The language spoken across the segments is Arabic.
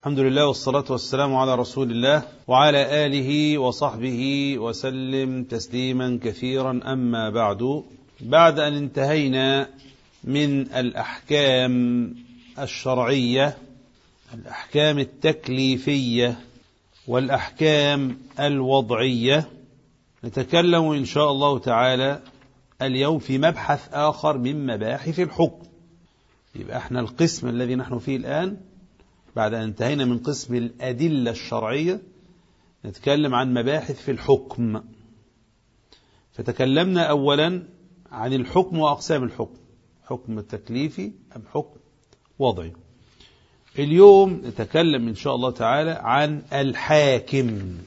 الحمد لله والصلاة والسلام على رسول الله وعلى آله وصحبه وسلم تسليما كثيرا. أما بعد أن انتهينا من الأحكام الشرعية، الأحكام التكليفية والأحكام الوضعية، نتكلم إن شاء الله تعالى اليوم في مبحث آخر من مباحث الحكم. يبقى احنا القسم الذي نحن فيه الآن بعد أن انتهينا من قسم الأدلة الشرعية نتكلم عن مباحث في الحكم. فتكلمنا أولا عن الحكم وأقسام الحكم، حكم تكليفي أم حكم وضعي. اليوم نتكلم إن شاء الله تعالى عن الحاكم.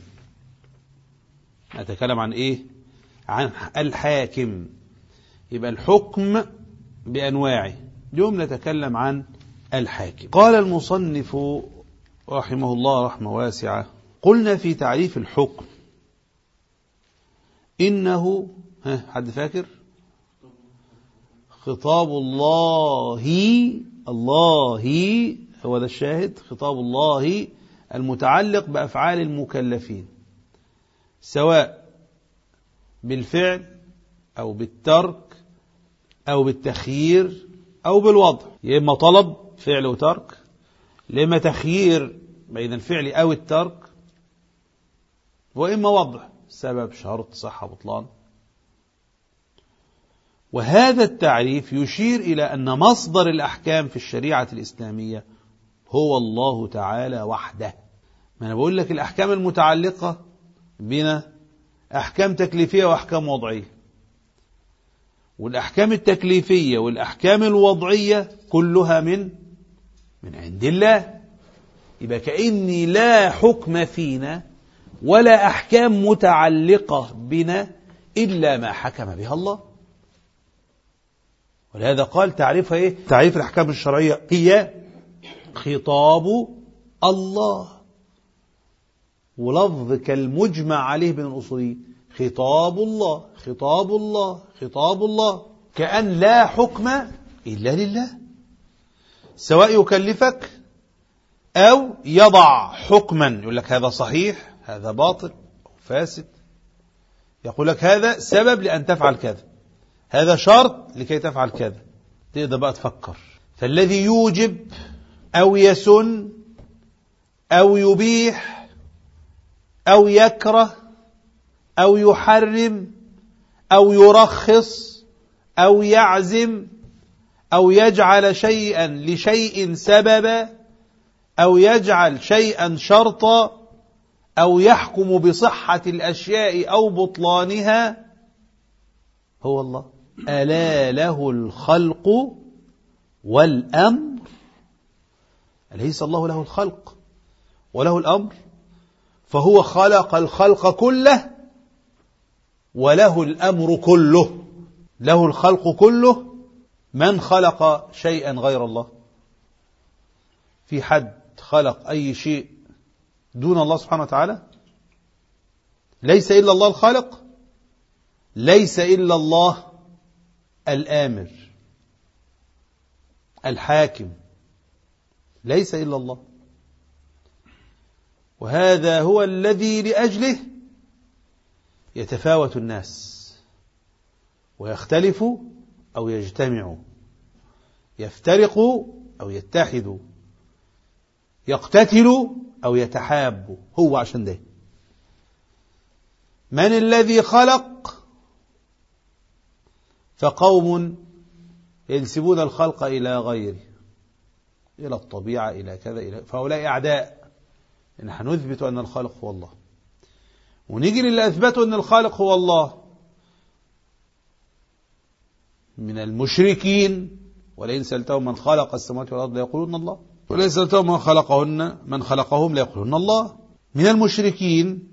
نتكلم عن إيه؟ عن الحاكم. يبقى الحكم بأنواعه، اليوم نتكلم عن الحاكم. قال المصنف رحمه الله رحمة واسعة: قلنا في تعريف الحكم إنه حد فاكر؟ خطاب الله هو ده الشاهد، خطاب الله المتعلق بأفعال المكلفين سواء بالفعل أو بالترك أو بالتخيير أو بالوضع. يا إما طلب فعل وترك، يا إما تخيير بين الفعل أو الترك، وإما وضع سبب شرط صحة بطلان. وهذا التعريف يشير إلى أن مصدر الأحكام في الشريعة الإسلامية هو الله تعالى وحده. ما أنا بقول لك الأحكام المتعلقة بنا أحكام تكليفية وأحكام وضعية، والأحكام التكليفية والأحكام الوضعية كلها من عند الله. يبقى كأني لا حكم فينا ولا أحكام متعلقة بنا إلا ما حكم بها الله. ولهذا قال تعريفها إيه؟ تعريف الأحكام الشرعية هي خطاب الله، ولفظ كالمجمع عليه بين الأصوليين: خطاب الله خطاب الله خطاب الله، كأن لا حكم إلا لله، سواء يكلفك أو يضع حكما يقول لك هذا صحيح هذا باطل أو فاسد، يقول لك هذا سبب لأن تفعل كذا، هذا شرط لكي تفعل كذا. تقدر بقى تفكر. فالذي يوجب أو يسن أو يبيح أو يكره أو يحرم أو يرخص أو يعزم أو يجعل شيئا لشيء سببا أو يجعل شيئا شرطا أو يحكم بصحة الأشياء أو بطلانها هو الله. ألا له الخلق والأمر؟ أليس الله له الخلق وله الأمر؟ فهو خلق الخلق كله وله الأمر كله. له الخلق كله. من خلق شيئا غير الله؟ في حد خلق أي شيء دون الله سبحانه وتعالى؟ ليس إلا الله الخالق، ليس إلا الله الآمر الحاكم، ليس إلا الله. وهذا هو الذي لأجله يتفاوت الناس ويختلفوا أو يجتمعوا، يفترقوا أو يتحدوا، يقتتلوا أو يتحابوا. هو عشان ده. من الذي خلق؟ فقوم ينسبون الخلق إلى غيره، إلى الطبيعة، إلى كذا، إلى فهؤلاء أعداء. نحن نثبت أن الخالق هو الله، ونيجي للي أثبتوا أن الخالق هو الله من المشركين: ولئن سألتهم من خلق السماوات والأرض ليقولون الله، ولئن سألتهم من خلقهم ليقولون الله. من المشركين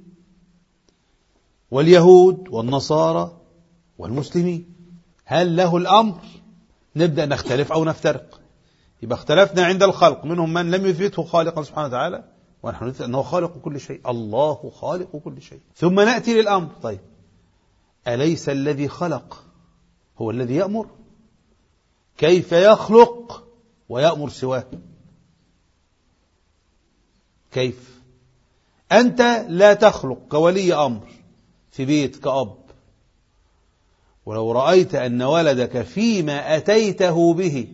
واليهود والنصارى والمسلمين. هل له الأمر؟ نبدأ نختلف أو نفترق. يبقى اختلفنا عند الخلق، منهم من لم يثبته خالقا سبحانه وتعالى، ونحن نثبت أنه خالق كل شيء، الله خالق كل شيء. ثم نأتي للأمر: طيب أليس الذي خلق هو الذي يأمر؟ كيف يخلق ويأمر سواه؟ كيف؟ أنت لا تخلق كولي أمر في بيت كأب، ولو رأيت أن ولدك فيما أتيته به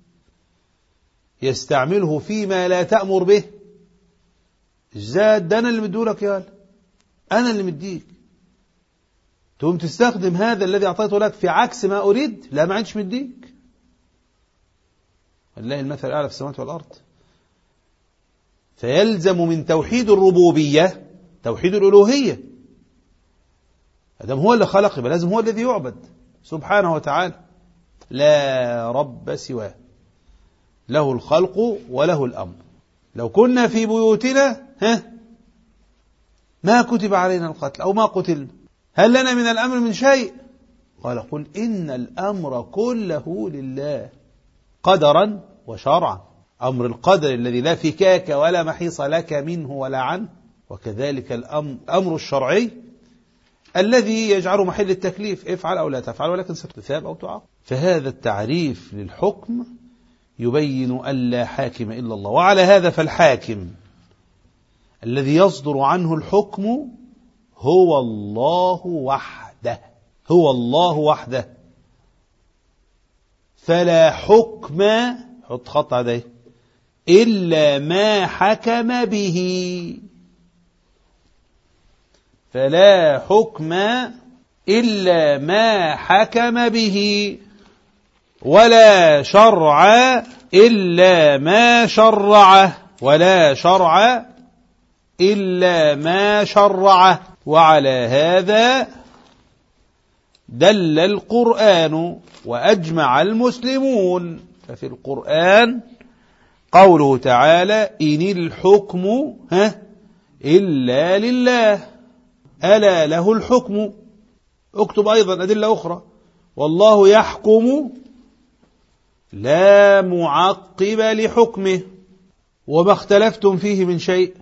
يستعمله فيما لا تأمر به، ده أنا اللي مديهولك يا ولد، أنا اللي مديك، تقوم تستخدم هذا الذي أعطيته لك في عكس ما أريد؟ لا، ما عادش مديك. والله المثل الأعلى في السماوات والأرض. فيلزم من توحيد الربوبية توحيد الألوهية. أدام هو اللي خلق يبقى لازم هو الذي يعبد سبحانه وتعالى، لا رب سواه، له الخلق وله الأمر. لو كنا في بيوتنا ما كتب علينا القتل أو ما قتلنا، هل لنا من الأمر من شيء؟ قال قل إن الأمر كله لله قدرا وشرعا. أمر القدر الذي لا فكاك ولا محيص لك منه ولا عنه، وكذلك الأمر الشرعي الذي يجعل محل التكليف، افعل أو لا تفعل ولكن ستثاب أو تعاقب. فهذا التعريف للحكم يبين أن لا حاكم إلا الله. وعلى هذا فالحاكم الذي يصدر عنه الحكم هو الله وحده، هو الله وحده. فلا حكم، حط خط عليه، إلا ما حكم به. فلا حكم إلا ما حكم به، ولا شرع إلا ما شرعه، ولا شرع إلا ما شرعه. وعلى هذا دل القرآن وأجمع المسلمون. ففي القرآن قوله تعالى إن الحكم إلا لله، ألا له الحكم. اكتب أيضا أدلة أخرى، والله يحكم لا معقب لحكمه، وما اختلفتم فيه من شيء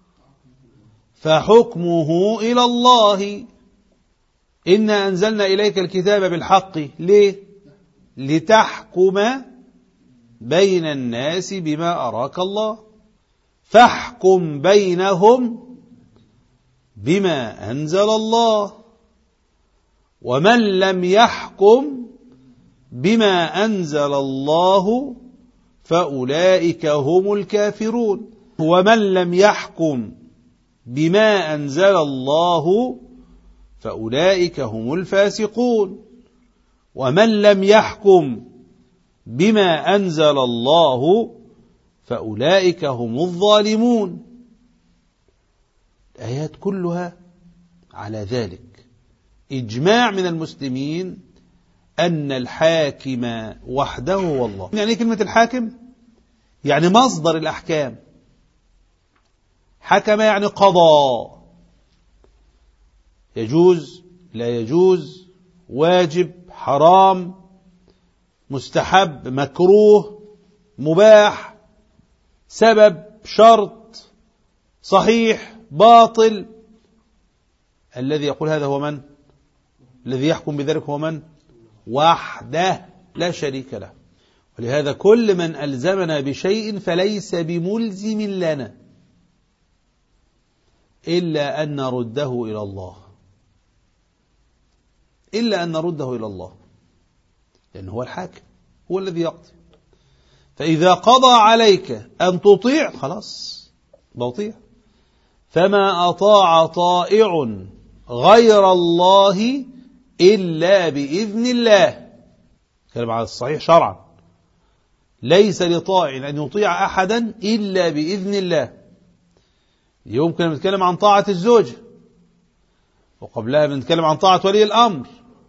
فحكمه إلى الله. إنا أنزلنا إليك الكتاب بالحق، ليه؟ لتحكم بين الناس بما أراك الله، فاحكم بينهم بما أنزل الله، ومن لم يحكم بما أنزل الله فأولئك هم الكافرون. ومن لم يحكم بما أنزل الله فأولئك هم الفاسقون. ومن لم يحكم بما أنزل الله فأولئك هم الظالمون. الآيات كلها على ذلك، إجماع من المسلمين أن الحاكم وحده هو الله. يعني كلمة الحاكم يعني مصدر الأحكام. حكم يعني قضى، يجوز لا يجوز، واجب حرام، مستحب مكروه مباح، سبب شرط، صحيح باطل. الذي يقول هذا هو من؟ الذي يحكم بذلك هو من؟ وحده لا شريك له. ولهذا كل من ألزمنا بشيء فليس بملزم لنا إلا أن نرده إلى الله، إلا أن نرده إلى الله، لأنه هو الحاكم، هو الذي يقضي. فإذا قضى عليك أن تطيع خلاص بطيع. فما أطاع طائع غير الله إلا بإذن الله. كلام على الصحيح شرعا، ليس لطائع أن يطيع أحدا إلا بإذن الله. اليوم كنا بنتكلم عن طاعة الزوجة، وقبلها بنتكلم عن طاعة ولي الأمر.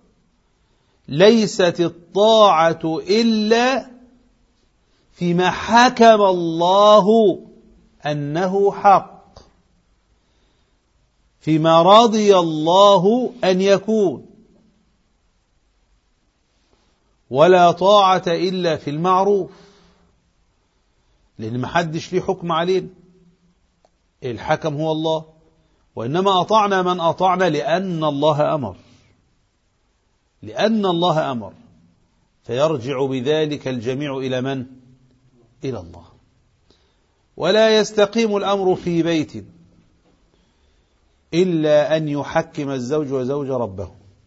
ليست الطاعة إلا فيما حكم الله أنه حق، فيما رضي الله أن يكون. ولا طاعة إلا في المعروف، لأن محدش ليه حكم علينا، الحكم هو الله. وإنما أطعنا من أطعنا لأن الله أمر، لأن الله أمر، فيرجع بذلك الجميع إلى من؟ إلى الله. ولا يستقيم الأمر في بيت إلا أن يحكم الزوج وزوج ربه،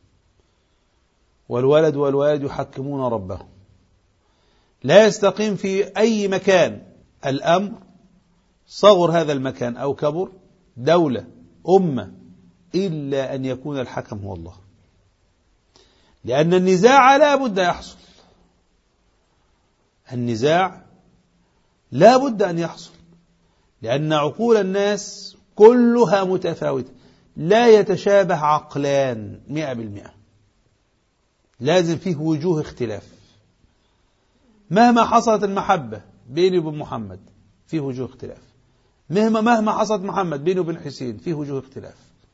والولد والوالد يحكمون ربه. لا يستقيم في أي مكان الأمر، صغر هذا المكان أو كبر، دولة، أمة، إلا أن يكون الحكم هو الله. لأن النزاع لا بد يحصل، النزاع لا بد أن يحصل، لأن عقول الناس كلها متفاوتة، لا يتشابه عقلان 100%، لازم فيه وجوه اختلاف. مهما حصلت المحبة بيني وبين محمد فيه وجوه اختلاف، مهما حصلت محمد بيني وبين حسين فيه وجوه اختلاف.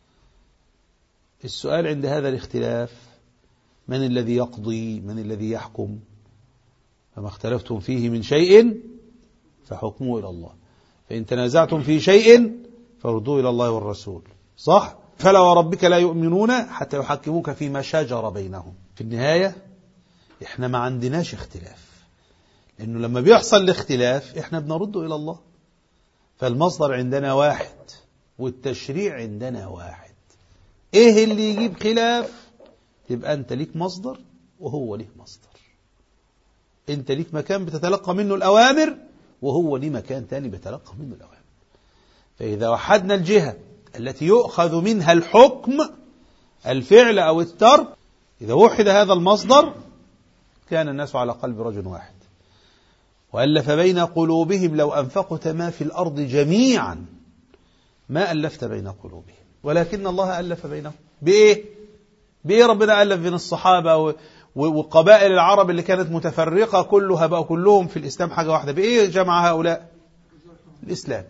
السؤال عند هذا الاختلاف: من الذي يقضي؟ من الذي يحكم؟ فما اختلفتم فيه من شيء فحكمه إلى الله، فإن تنازعتم في شيء فردوه إلى الله والرسول. صح؟ فلا وربك لا يؤمنون حتى يحكموك فيما شجر بينهم. في النهاية احنا ما عندناش اختلاف، لأنه لما بيحصل الاختلاف احنا بنرده إلى الله. فالمصدر عندنا واحد والتشريع عندنا واحد. ايه اللي يجيب خلاف؟ يبقى انت ليك مصدر وهو ليه مصدر، انت ليك مكان بتتلقى منه الأوامر وهو ليه مكان تاني بيتلقى منه الأوامر. فإذا وحدنا الجهة التي يؤخذ منها الحكم، الفعل أو الترك، إذا وحد هذا المصدر كان الناس على قلب رجل واحد. وألف بين قلوبهم لو أنفقت ما في الأرض جميعا ما ألفت بين قلوبهم ولكن الله ألف بينهم. بإيه؟ بإيه ربنا ألف بين الصحابة وقبائل العرب اللي كانت متفرقة كلها بقى كلهم في الإسلام حاجة واحدة؟ بإيه جمع هؤلاء؟ الإسلام.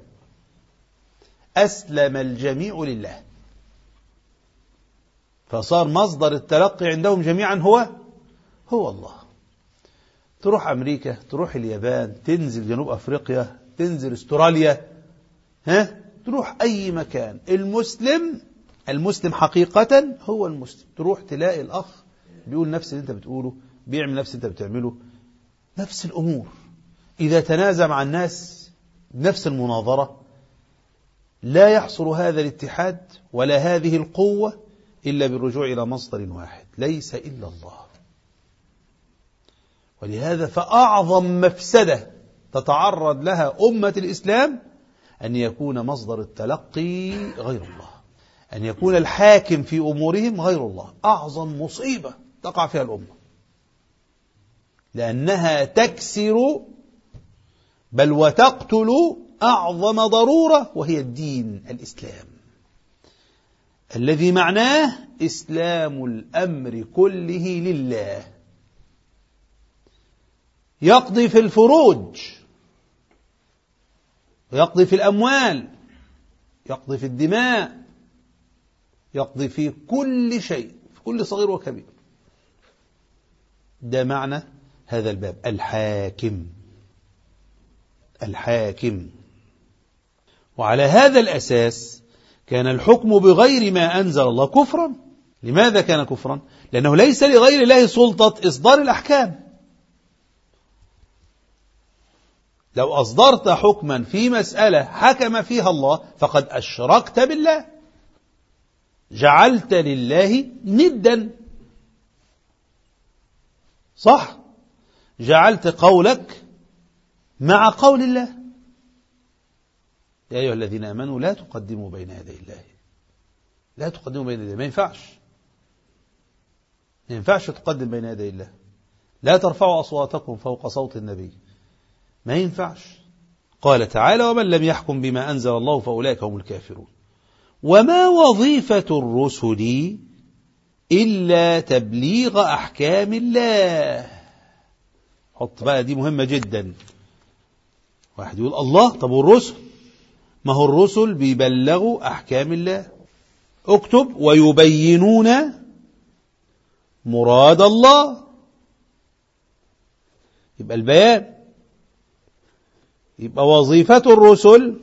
أسلم الجميع لله، فصار مصدر التلقي عندهم جميعا هو الله. تروح أمريكا، تروح اليابان، تنزل جنوب أفريقيا، تنزل استراليا، تروح أي مكان، المسلم حقيقة هو المسلم. تروح تلاقي الأخ بيقول نفس اللي أنت بتقوله، بيعمل نفس اللي أنت بتعمله، نفس الأمور. إذا تنازع مع الناس نفس المناظرة لا يحصل هذا الاتحاد ولا هذه القوة إلا بالرجوع إلى مصدر واحد ليس إلا الله. ولهذا فأعظم مفسدة تتعرض لها أمة الإسلام أن يكون مصدر التلقي غير الله، أن يكون الحاكم في أمورهم غير الله. أعظم مصيبة تقع فيها الأمة، لأنها تكسر بل وتقتل أعظم ضرورة، وهي الدين الإسلام الذي معناه إسلام الأمر كله لله. يقضي في الفروج، يقضي في الأموال، يقضي في الدماء، يقضي في كل شيء، في كل صغير وكبير. ده معنى هذا الباب، الحاكم. الحاكم. وعلى هذا الأساس كان الحكم بغير ما أنزل الله كفرا. لماذا كان كفرا؟ لأنه ليس لغير الله سلطة إصدار الأحكام. لو أصدرت حكما في مسألة حكم فيها الله فقد أشركت بالله، جعلت لله ندا. صح؟ جعلت قولك مع قول الله. يا أيها الذين آمنوا لا تقدموا بين يدي الله، لا تقدموا بين يدي الله. ما ينفعش تقدم بين يدي الله. لا ترفعوا أصواتكم فوق صوت النبي، ما ينفعش. قال تعالى: ومن لم يحكم بما أنزل الله فأولئك هم الكافرون. وما وظيفة الرسل إلا تبليغ أحكام الله. حط بقى دي مهمة جدا. واحد يقول الله، طب والرسل؟ ما هو الرسل بيبلغوا أحكام الله. اكتب: ويبينون مراد الله. يبقى البيان. يبقى وظيفة الرسل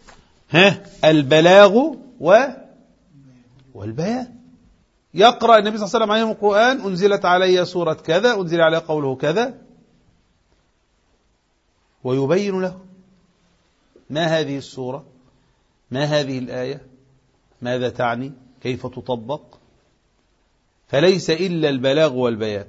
البلاغ والبيان. يقرأ النبي صلى الله عليه وسلم عليهم القرآن: أنزلت علي سورة كذا، أنزل علي قوله كذا، ويبين له. ما هذه السورة؟ ما هذه الآية؟ ماذا تعني؟ كيف تطبق؟ فليس إلا البلاغ والبيان.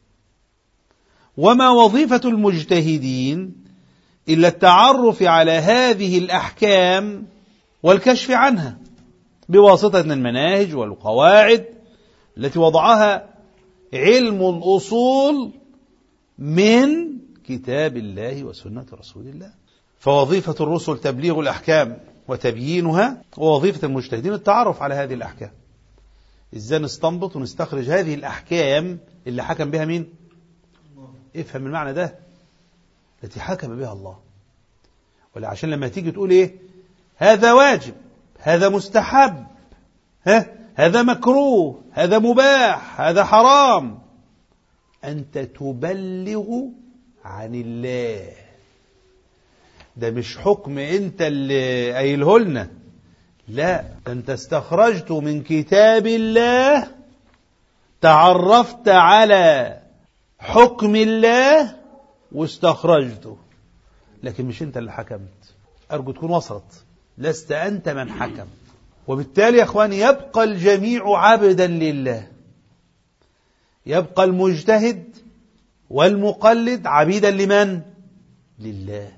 وما وظيفة المجتهدين إلا التعرف على هذه الأحكام والكشف عنها بواسطة المناهج والقواعد التي وضعها علم الأصول من كتاب الله وسنة رسول الله. فوظيفة الرسل تبليغ الأحكام وتبيينها، ووظيفة المجتهدين التعرف على هذه الأحكام. إزاي نستنبط ونستخرج هذه الأحكام اللي حكم بها مين؟ افهم المعنى ده، التي حكم بها الله. ولا عشان لما تيجي تقول ايه هذا واجب، هذا مستحب، هذا مكروه، هذا مباح، هذا حرام، أنت تبلغ عن الله. ده مش حكم أنت اللي قايله لنا، لا، ده أنت استخرجت من كتاب الله، تعرفت على حكم الله واستخرجته، لكن مش أنت اللي حكمت. أرجو تكون وصلت، لست أنت من حكم. وبالتالي يا أخواني يبقى الجميع عبدا لله، يبقى المجتهد والمقلد عبيدا لمن؟ لله.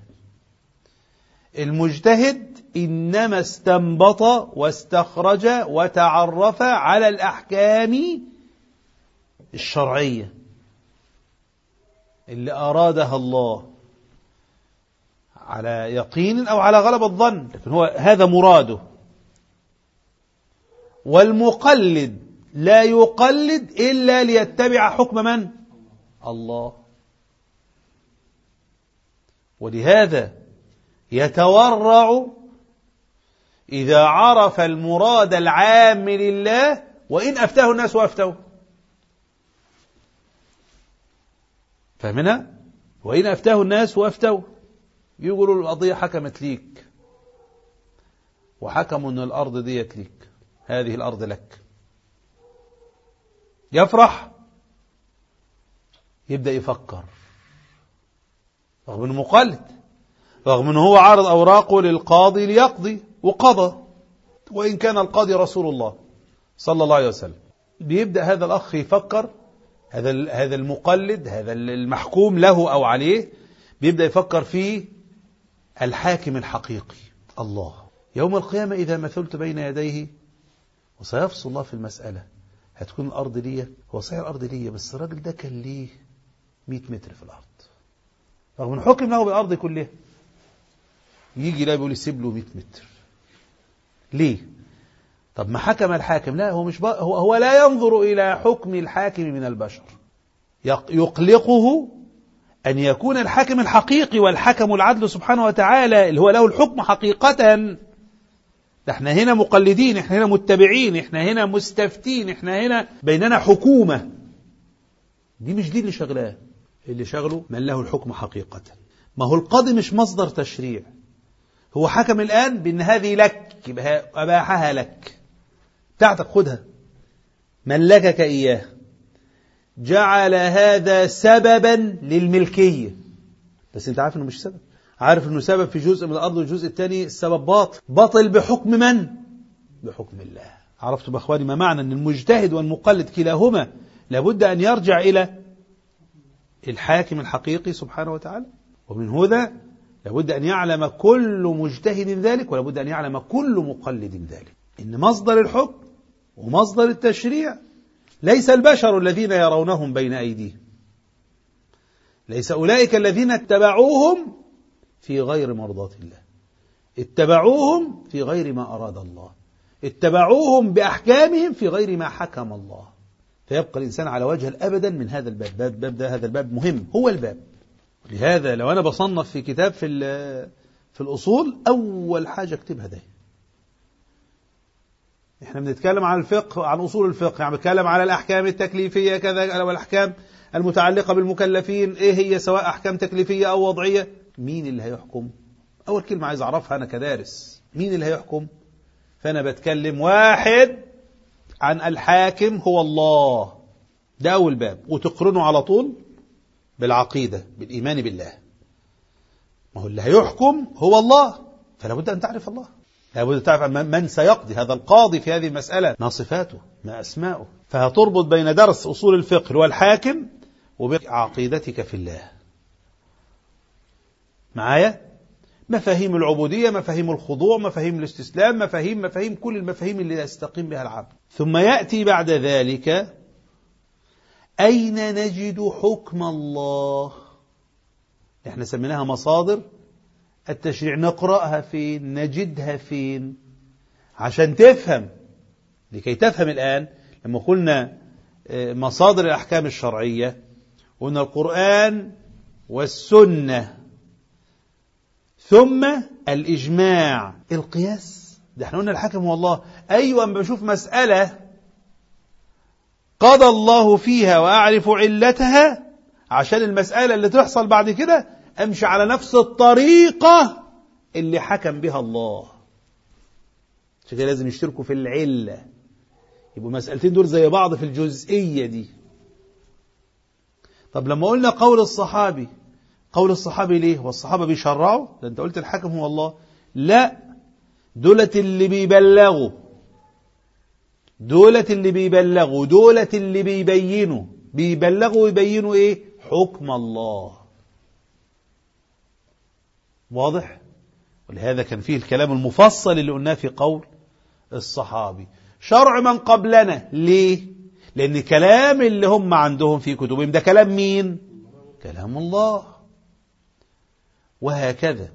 المجتهد إنما استنبط واستخرج وتعرف على الأحكام الشرعية اللي أرادها الله على يقين أو على غلبة الظن، لكن هو هذا مراده. والمقلد لا يقلد إلا ليتبع حكم من؟ الله. ولهذا يتورع إذا عرف المراد العام لله وإن أفتاه الناس وأفتوه. فاهمنا؟ وإن أفتاه الناس وأفتوه، يقولوا القضية حكمت ليك، وحكموا أن الأرض ديت ليك، هذه الأرض لك. يفرح، يبدأ يفكر، رغم أنه مقلد، رغم أنه هو عارض أوراقه للقاضي ليقضي، وقضى، وإن كان القاضي رسول الله صلى الله عليه وسلم. بيبدأ هذا الأخ يفكر، هذا المقلد، هذا المحكوم له أو عليه، بيبدأ يفكر في الحاكم الحقيقي الله. يوم القيامة إذا مثلت بين يديه وسيفصل الله في المسألة، هتكون الأرض ليا؟ هو صحيح الأرض ليا، بس الراجل ده كان ليه 100 متر في الأرض، رغم أن حكم له بالأرض كلها. يجي لا بيقول يسيب له 100 متر ليه؟ طب ما حكم الحاكم، لا، هو مش هو لا ينظر إلى حكم الحاكم من البشر. يقلقه أن يكون الحاكم الحقيقي والحكم العدل سبحانه وتعالى اللي هو له الحكم حقيقة. ده احنا هنا مقلدين، احنا هنا متبعين، احنا هنا مستفتين، احنا هنا بيننا حكومة. دي مش دي اللي شغلاه، اللي شغله من له الحكم حقيقة. ما هو القاضي مش مصدر تشريع، هو حكم الآن بأن هذه لك، يبقى أباحها لك، بتاعتك خدها، ملكك إياه، جعل هذا سببا للملكية. بس انت عارف انه مش سبب، عارف انه سبب في جزء من الأرض والجزء الثاني السبب باطل بحكم من؟ بحكم الله. عرفتوا بأخواني ما معنى أن المجتهد والمقلد كلاهما لابد أن يرجع إلى الحاكم الحقيقي سبحانه وتعالى. ومن هذا لابد أن يعلم كل مجتهد ذلك، ولابد أن يعلم كل مقلد ذلك، إن مصدر الحكم ومصدر التشريع ليس البشر الذين يرونهم بين أيديهم، ليس أولئك الذين اتبعوهم في غير مرضاة الله، اتبعوهم في غير ما أراد الله، اتبعوهم بأحكامهم في غير ما حكم الله. فيبقى الإنسان على وجه الأبدا من هذا الباب. هذا الباب مهم، هو الباب. لهذا لو أنا بصنف في كتاب في الأصول، أول حاجة اكتبها ده. احنا بنتكلم عن الفقه، عن أصول الفقه، يعني بنتكلم على الأحكام التكليفية كذا، والأحكام المتعلقة بالمكلفين إيه هي، سواء أحكام تكليفية أو وضعية. مين اللي هيحكم؟ أول كلمة عايز أعرفها أنا كدارس، مين اللي هيحكم؟ فأنا بتكلم واحد عن الحاكم هو الله، ده أول باب، وتقرنه على طول بالعقيدة، بالإيمان بالله. ما هو اللي هيحكم هو الله، فلا بد أن تعرف الله، لا بد أن تعرف من سيقضي هذا القاضي في هذه المسألة، ما صفاته، ما أسماؤه. فهتربط بين درس أصول الفقه والحاكم وبين عقيدتك في الله. معايا؟ مفاهيم العبودية، مفاهيم الخضوع، مفاهيم الاستسلام، مفاهيم كل المفاهيم اللي يستقيم بها العبد. ثم يأتي بعد ذلك أين نجد حكم الله؟ احنا سميناها مصادر التشريع، نقرأها فين؟ نجدها فين؟ عشان تفهم، لكي تفهم الآن. لما قلنا مصادر الأحكام الشرعية قلنا القرآن والسنة، ثم الإجماع، القياس. ده احنا قلنا الحاكم هو الله. أيوة، أما بشوف مسألة قضى الله فيها وأعرف علتها، عشان المسألة اللي تحصل بعد كده أمشي على نفس الطريقة اللي حكم بها الله. عشان كده لازم يشتركوا في العلة، يبقوا مسألتين دول زي بعض في الجزئية دي. طب لما قلنا قول الصحابي، قول الصحابي ليه؟ والصحابة بيشرعوا؟ ده انت قلت الحاكم هو الله. لا، دولة اللي بيبلغوا، دولة اللي بيبلغوا، دولة اللي بيبينوا، بيبلغوا ويبينوا ايه؟ حكم الله. واضح؟ ولهذا كان فيه الكلام المفصل اللي قلناه في قول الصحابي. شرع من قبلنا، ليه؟ لأن كلام اللي هم عندهم في كتبهم ده كلام مين؟ كلام الله. وهكذا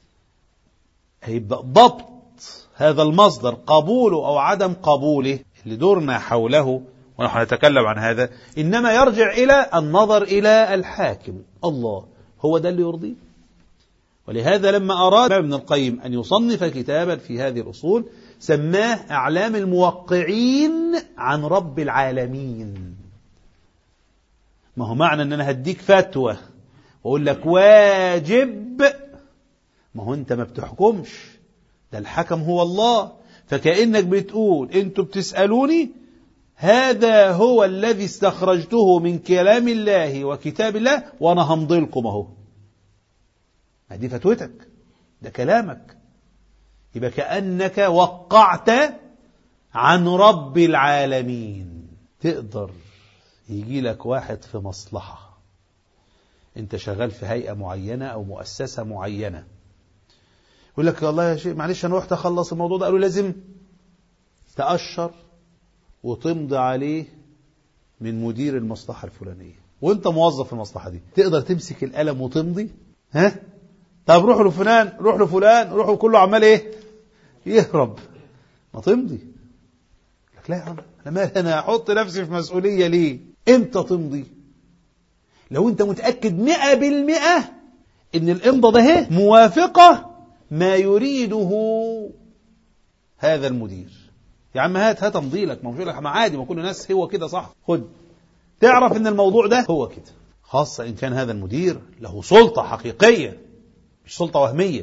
هيبقى ضبط هذا المصدر، قبوله أو عدم قبوله، اللي دورنا حوله ونحن نتكلم عن هذا، إنما يرجع إلى النظر إلى الحاكم الله، هو ده اللي يرضيه. ولهذا لما أراد ابن القيم أن يصنف كتابا في هذه الأصول سماه أعلام الموقعين عن رب العالمين. ما هو معنى أن أنا هديك فتوى وأقول لك واجب، ما هو أنت ما بتحكمش، ده الحكم هو الله. فكأنك بتقول أنتوا بتسألوني، هذا هو الذي استخرجته من كلام الله وكتاب الله وأنا همضي لكم أهو. دي فتوتك، ده كلامك، يبقى كأنك وقعت عن رب العالمين. تقدر يجي لك واحد في مصلحة، انت شغال في هيئة معينة أو مؤسسة معينة، يقول لك والله يا شيخ معلش أنا رحت أخلص الموضوع ده، قالوا لازم تأشر وتمضي عليه من مدير المصلحة الفلانية، وانت موظف في المصلحة دي. تقدر تمسك القلم وتمضي؟ ها؟ طب روح لفلان، روح لفلان، روح، وكله عمال ايه؟ يهرب. ما تمضي. لك لا يا عم، انا هحط نفسي في مسؤولية ليه؟ امتى تمضي؟ لو انت متأكد 100% ان الامضة ده موافقة ما يريده هذا المدير. يا عم هات امضي لك، ما لك ما عادي، ما كل الناس هو كده صح، خد. تعرف ان الموضوع ده هو كده، خاصة ان كان هذا المدير له سلطة حقيقية، مش سلطة وهمية،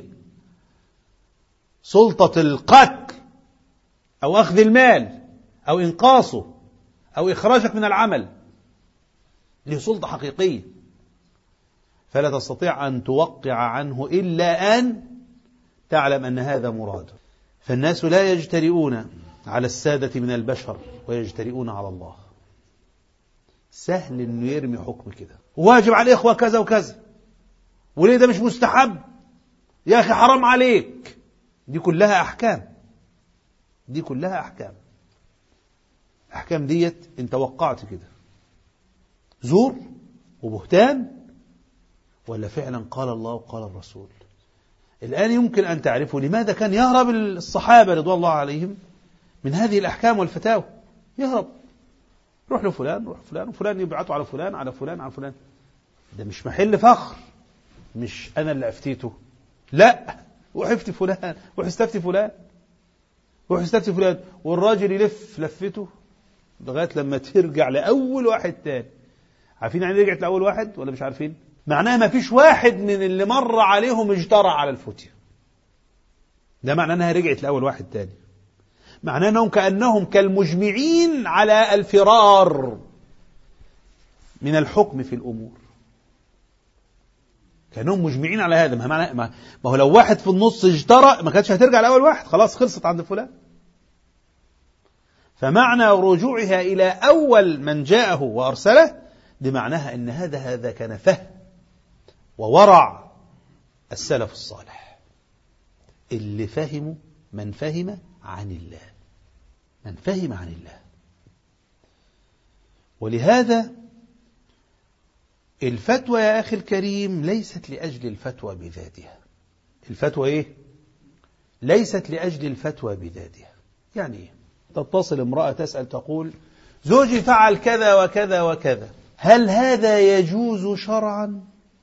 سلطة القتل أو أخذ المال أو إنقاصه أو إخراجك من العمل، له سلطة حقيقية، فلا تستطيع أن توقع عنه إلا أن تعلم أن هذا مراده. فالناس لا يجترئون على السادة من البشر ويجترئون على الله. سهل أنه يرمي حكم كده، واجب على الإخوة كذا وكذا، وليه ده مش مستحب يا أخي، حرام عليك. دي كلها أحكام، دي كلها أحكام. الأحكام ديت أنت وقعت كده زور وبهتان، ولا فعلا قال الله وقال الرسول؟ الآن يمكن أن تعرفوا لماذا كان يهرب الصحابة رضوان الله عليهم من هذه الأحكام والفتاوى. يهرب، روح لفلان، روح فلان، وفلان يبعثوا على فلان، على فلان، على فلان. ده مش محل فخر، مش أنا اللي أفتيته، لا، روح افتي فلان، روح استفتي فلان، روح استفتي فلان، والراجل يلف لفته لغاية لما ترجع لأول واحد تاني. عارفين يعني رجعت لأول واحد ولا مش عارفين؟ معناها ما فيش واحد من اللي مر عليهم اجترع على الفتية. ده معناه أنها رجعت لأول واحد تاني، معناه أنهم كأنهم كالمجمعين على الفرار من الحكم في الأمور. كانهم مجمعين على هذا. ما هو لو واحد في النص اجترأ ما كانتش هترجع لأول واحد، خلاص خلصت عند فلان. فمعنى رجوعها إلى أول من جاءه وأرسله دي معناها أن هذا كان فهم وورع السلف الصالح اللي فهموا من فهم عن الله، من فهم عن الله. ولهذا الفتوى يا أخي الكريم ليست لأجل الفتوى بذاتها. الفتوى إيه؟ ليست لأجل الفتوى بذاتها. يعني إيه؟ تتصل امرأة تسأل تقول زوجي فعل كذا وكذا وكذا، هل هذا يجوز شرعا؟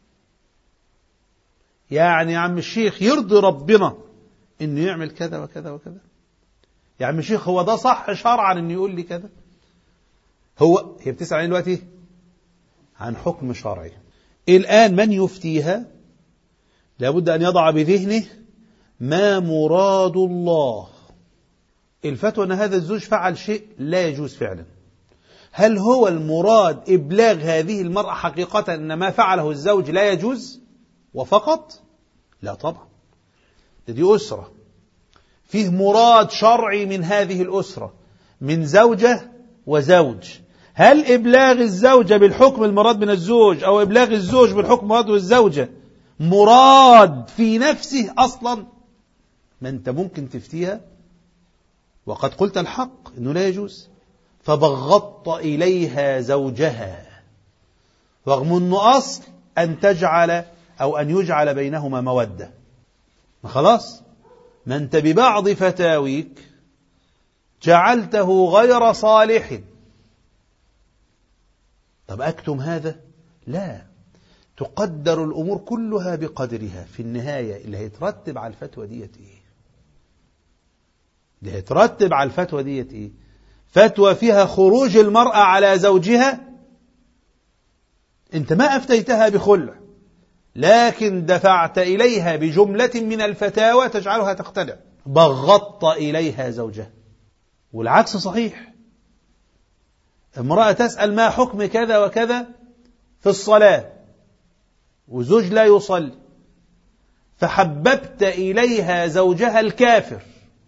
يعني يا عم الشيخ يرضي ربنا إنه يعمل كذا وكذا وكذا؟ يا عم الشيخ هو ده صح شرعا إنه يقول لي كذا؟ هي بتسأل عن دلوقتي عن حكم شرعي. الآن من يفتيها لابد أن يضع بذهنه ما مراد الله. الفتوى أن هذا الزوج فعل شيء لا يجوز فعلا، هل هو المراد إبلاغ هذه المرأة حقيقة أن ما فعله الزوج لا يجوز وفقط؟ لا طبعا، دي أسرة فيه مراد شرعي من هذه الأسرة، من زوجة وزوج. هل إبلاغ الزوجة بالحكم المراد من الزوج أو إبلاغ الزوج بالحكم المراد من الزوجة مراد في نفسه أصلا؟ ما أنت ممكن تفتيها وقد قلت الحق أنه لا يجوز، فبغضت إليها زوجها، رغم أنه أصل أن تجعل أو أن يجعل بينهما مودة. ما خلاص، ما أنت ببعض فتاويك جعلته غير صالح. طب أكتم هذا؟ لا، تقدر الأمور كلها بقدرها. في النهاية اللي هيترتب على الفتوى ديت إيه؟ اللي هيترتب على الفتوى ديت إيه؟ فتوى فيها خروج المرأة على زوجها. أنت ما أفتيتها بخلع، لكن دفعت إليها بجملة من الفتاوى تجعلها تقتنع، بغضت إليها زوجها. والعكس صحيح، امرأة تسأل ما حكم كذا وكذا في الصلاة وزوج لا يصلي، فحببت إليها زوجها الكافر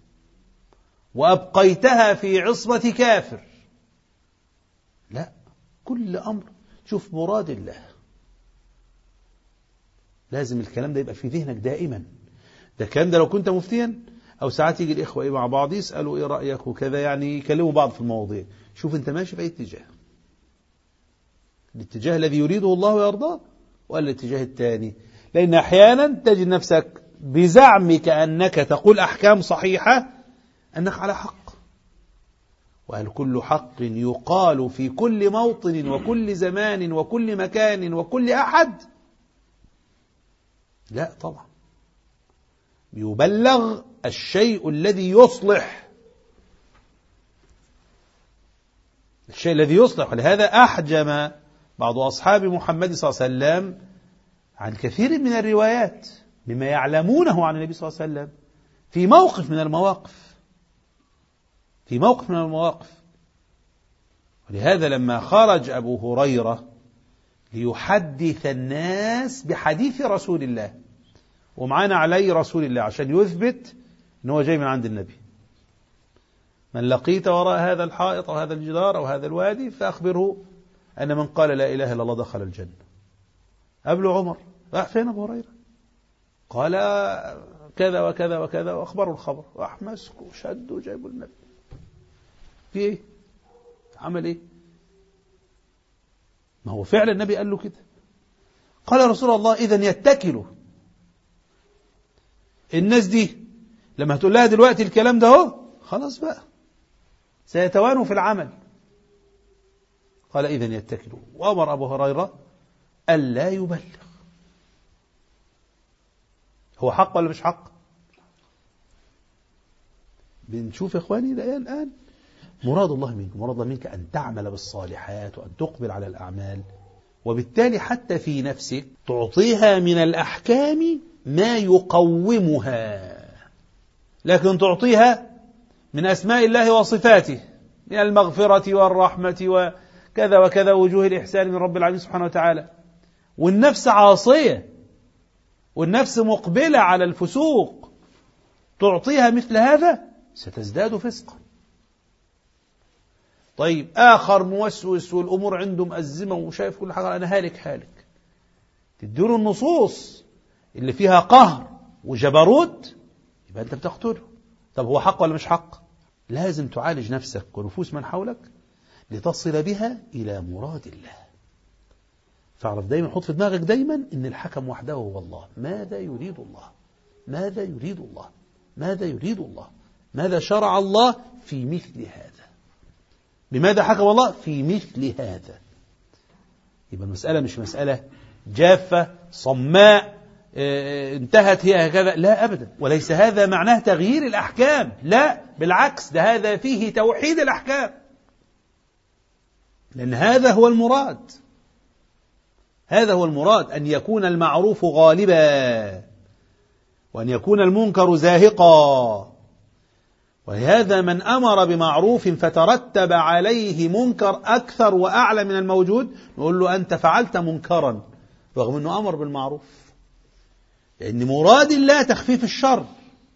وأبقيتها في عصمة كافر. لا، كل أمر شوف مراد الله. لازم الكلام ده يبقى في ذهنك دائما. ده الكلام ده لو كنت مفتيا، أو ساعات يجي الإخوة مع بعض يسألوا إيه رأيك وكذا، يعني يكلموا بعض في المواضيع. شوف أنت ماشي في أي اتجاه، الاتجاه الذي يريده الله ويرضاه ولا الاتجاه الثاني؟ لأن أحيانا تجد نفسك بزعمك أنك تقول أحكام صحيحة أنك على حق. وهل كل حق يقال في كل موطن وكل زمان وكل مكان وكل أحد؟ لا طبعا، يبلغ الشيء الذي يصلح، الشيء الذي يصلح. ولهذا أحجم بعض أصحاب محمد صلى الله عليه وسلم عن كثير من الروايات بما يعلمونه عن النبي صلى الله عليه وسلم في موقف من المواقف، في موقف من المواقف. ولهذا لما خرج أبو هريرة ليحدث الناس بحديث رسول الله ومعانا عليه رسول الله عشان يثبت أنه جاي من عند النبي، من لقيت وراء هذا الحائط أو هذا الجدار أو هذا الوادي فأخبره أن من قال لا إله إلا الله دخل الجنة. قبل عمر راح فين أبو هريرة؟ قال كذا وكذا وكذا وأخبروا الخبر، راح مسكوا شدوا جايبوا النبي. في إيه؟ عمل إيه؟ ما هو فعلا النبي قال له كده. قال رسول الله إذن يتكلوا الناس دي لما هتقول لها دلوقتي الكلام ده هو خلاص بقى سيتوانوا في العمل. قال إذن يتكلوا، وأمر أبو هريرة ألا يبلغ. هو حق ولا مش حق؟ بنشوف يا إخواني ده الآن مراد الله منك، مراد الله منك أن تعمل بالصالحات وأن تقبل على الأعمال، وبالتالي حتى في نفسك تعطيها من الأحكام ما يقومها، لكن تعطيها من أسماء الله وصفاته من المغفرة والرحمة وكذا وكذا وجوه الإحسان من رب العالمين سبحانه وتعالى، والنفس عاصية والنفس مقبلة على الفسوق تعطيها مثل هذا ستزداد فسقا. طيب آخر موسوس والأمور عنده مأزمة وشايف كل حاجة أنا هالك، تديله النصوص اللي فيها قهر وجبروت يبقى أنت بتقتله. طب هو حق ولا مش حق؟ لازم تعالج نفسك ونفوس من حولك لتصل بها إلى مراد الله. فاعرف دايما، حط في دماغك دايما إن الحكم وحده هو الله. ماذا يريد الله؟ ماذا يريد الله؟ ماذا يريد الله؟ ماذا شرع الله في مثل هذا؟ بماذا حكم الله في مثل هذا؟ يبقى المسألة مش مسألة جافة صماء انتهت هي هكذا، لا أبدا. وليس هذا معناه تغيير الأحكام، لا بالعكس، ده هذا فيه توحيد الأحكام، لأن هذا هو المراد. هذا هو المراد، أن يكون المعروف غالبا وأن يكون المنكر زاهقا. ولهذا من أمر بمعروف فترتب عليه منكر أكثر وأعلى من الموجود نقول له أنت فعلت منكرا رغم أنه أمر بالمعروف، لأن مراد الله تخفيف الشر،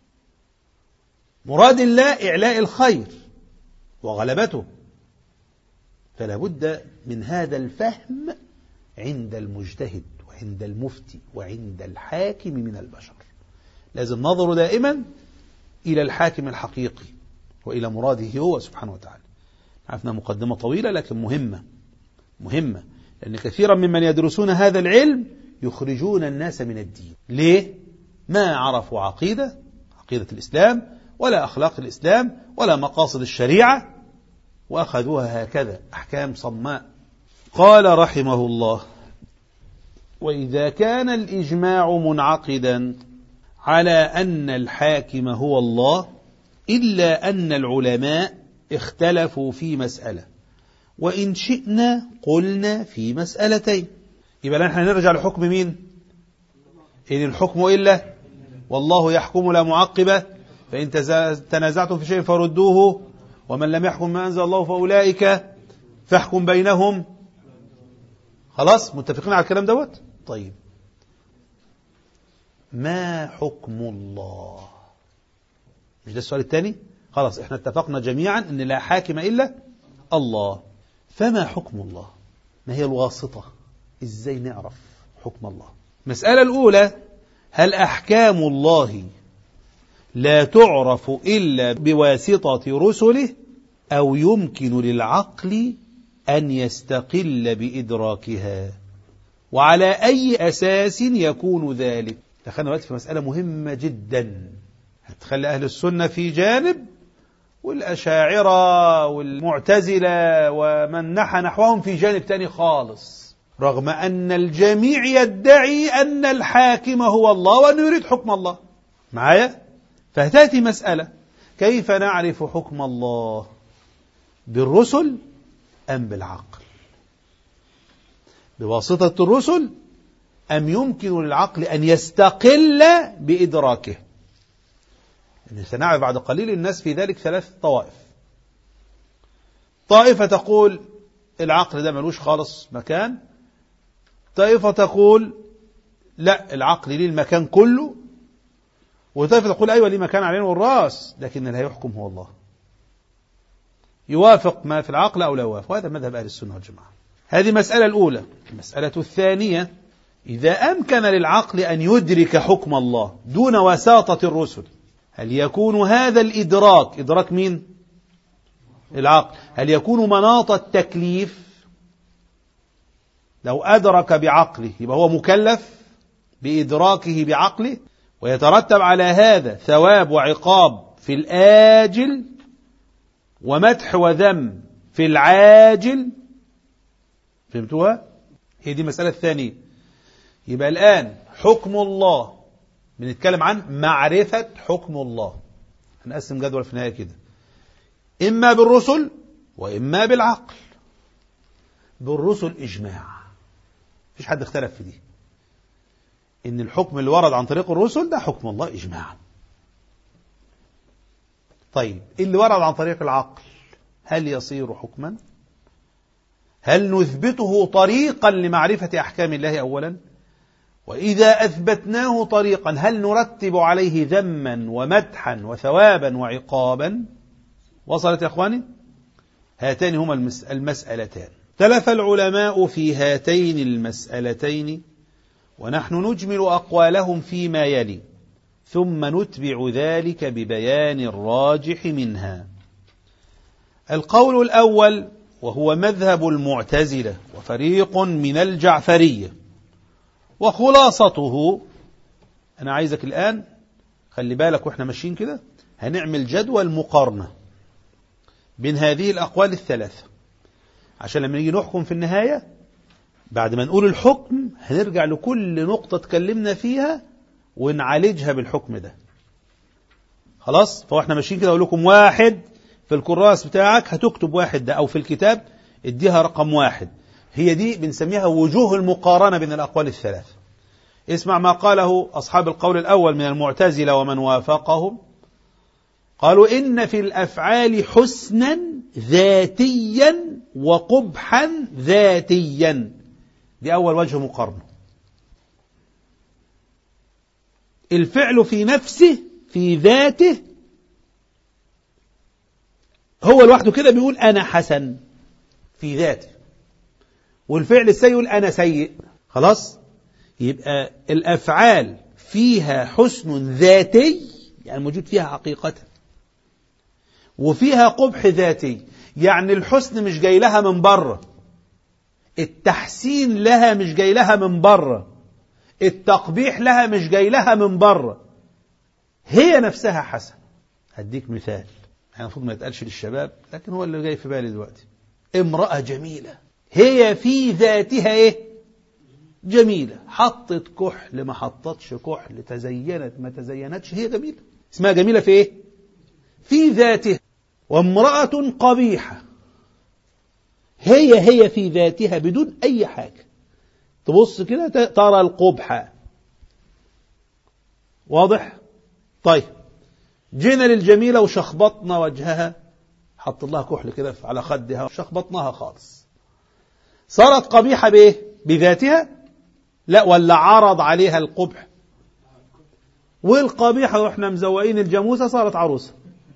مراد الله إعلاء الخير وغلبته. فلا بد من هذا الفهم عند المجتهد وعند المفتي وعند الحاكم من البشر. لازم نظر دائما إلى الحاكم الحقيقي وإلى مراده هو سبحانه وتعالى. عرفنا مقدمة طويلة لكن مهمة، لأن كثيرا ممن يدرسون هذا العلم يخرجون الناس من الدين. ليه؟ ما عرفوا عقيدة الإسلام ولا أخلاق الإسلام ولا مقاصد الشريعة، وأخذوها هكذا أحكام صماء. قال رحمه الله: وإذا كان الإجماع منعقدا على أن الحاكم هو الله إلا أن العلماء اختلفوا في مسألة، وإن شئنا قلنا في مسألتين. يبقى نحن نرجع لحكم مين؟ إن الحكم إلا والله يحكم لا معقبة، فإن تنازعتم في شيء فردوه، ومن لم يحكم ما أنزل الله فأولئك فاحكم بينهم. خلاص متفقين على الكلام دوت؟ طيب ما حكم الله؟ مش ده السؤال الثاني؟ خلاص احنا اتفقنا جميعا ان لا حاكم الا الله. فما حكم الله؟ ما هي الواسطة؟ ازاي نعرف حكم الله؟ المسألة الأولى: هل أحكام الله لا تعرف إلا بواسطة رسله، أو يمكن للعقل أن يستقل بإدراكها؟ وعلى أي أساس يكون ذلك؟ دخلنا دلوقتي في مسألة مهمة جدا هتخلي أهل السنة في جانب والأشاعرة والمعتزلة ومن نحى نحوهم في جانب تاني خالص، رغم أن الجميع يدعي أن الحاكم هو الله وأنه يريد حكم الله. معايا؟ فهتأتي مسألة: كيف نعرف حكم الله؟ بالرسل أم بالعقل؟ بواسطة الرسل أم يمكن للعقل أن يستقل بإدراكه؟ سنعرف بعد قليل الناس في ذلك ثلاث طوائف. طائفة تقول العقل ده ملوش خالص مكان، طائفة تقول لا العقل ليه المكان كله، وطائفة تقول أيوة ليه مكان عليه والراس، لكن اللي هيحكم هو الله، يوافق ما في العقل أو لا يوافق. وهذا مذهب أهل السنة والجماعة. هذه مسألة الأولى. المسألة الثانية: إذا أمكن للعقل أن يدرك حكم الله دون وساطة الرسل، هل يكون هذا الإدراك إدراك مين؟ العقل. هل يكون مناط التكليف؟ لو أدرك بعقله يبقى هو مكلف بإدراكه بعقله، ويترتب على هذا ثواب وعقاب في الآجل ومدح وذم في العاجل. فهمتوها؟ هي دي المسألة الثانية. يبقى الآن حكم الله بنتكلم عن معرفة حكم الله. هنقسم جدول في النهاية كده: إما بالرسل وإما بالعقل. بالرسل إجماع، مفيش حد اختلف في دي، إن الحكم اللي ورد عن طريق الرسل ده حكم الله إجماعا. طيب اللي ورد عن طريق العقل هل يصير حكما؟ هل نثبته طريقا لمعرفة أحكام الله أولا، وإذا أثبتناه طريقا هل نرتب عليه ذما ومدحا وثوابا وعقابا؟ وصلت يا أخواني؟ هاتان هما المسألتان. اختلف العلماء في هاتين المسألتين، ونحن نجمل أقوالهم فيما يلي، ثم نتبع ذلك ببيان الراجح منها. القول الأول وهو مذهب المعتزلة وفريق من الجعفرية، وخلاصته، أنا عايزك الآن خلي بالك وإحنا ماشيين كده هنعمل جدول مقارنة بين هذه الأقوال الثلاثة، عشان لما نيجي نحكم في النهاية بعد ما نقول الحكم هنرجع لكل نقطة تكلمنا فيها ونعالجها بالحكم ده. خلاص؟ فاحنا ماشيين كده أقول لكم واحد في الكراس بتاعك هتكتب واحد ده، أو في الكتاب اديها رقم واحد. هي دي بنسميها وجوه المقارنة بين الأقوال الثلاثة. اسمع ما قاله أصحاب القول الأول من المعتزلة ومن وافقهم. قالوا إن في الأفعال حسنا ذاتيا وقبحا ذاتيا. دي أول وجه مقارنة. الفعل في نفسه في ذاته هو لوحده كده بيقول أنا حسن في ذاته، والفعل السيء يقول أنا سيء. خلاص؟ يبقى الأفعال فيها حسن ذاتي، يعني موجود فيها حقيقة، وفيها قبح ذاتي، يعني الحسن مش جاي لها من بره، التحسين لها مش جاي لها من بره، التقبيح لها مش جاي لها من بره، هي نفسها حسن. هديك مثال، يعني المفروض ما يتقالش للشباب لكن هو اللي جاي في بالي دلوقتي. امرأة جميلة هي في ذاتها ايه؟ جميلة. حطت كحل ما حطتش كحل، تزينت ما تزينتش، هي جميلة. اسمها جميلة في ايه؟ في ذاتها. وامرأة قبيحة هي في ذاتها بدون أي حاجة، تبص كده ترى القبح. واضح؟ طيب جينا للجميلة وشخبطنا وجهها، حط لها كحل كده على خدها وشخبطناها خالص، صارت قبيحة بإيه؟ بذاتها؟ لا، ولا عرض عليها القبح؟ والقبيحة وإحنا مزوقين الجاموسة صارت عروسة.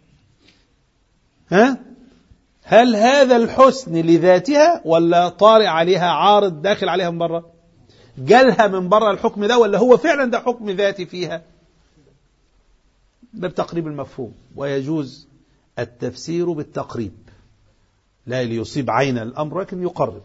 ها؟ هل هذا الحسن لذاتها ولا طارئ عليها عارض داخل عليها من بره؟ جالها من بره الحكم ده ولا هو فعلا ده حكم ذاتي فيها؟ ده بتقريب المفهوم، ويجوز التفسير بالتقريب، لا ليصيب عين الأمر لكن يقرب.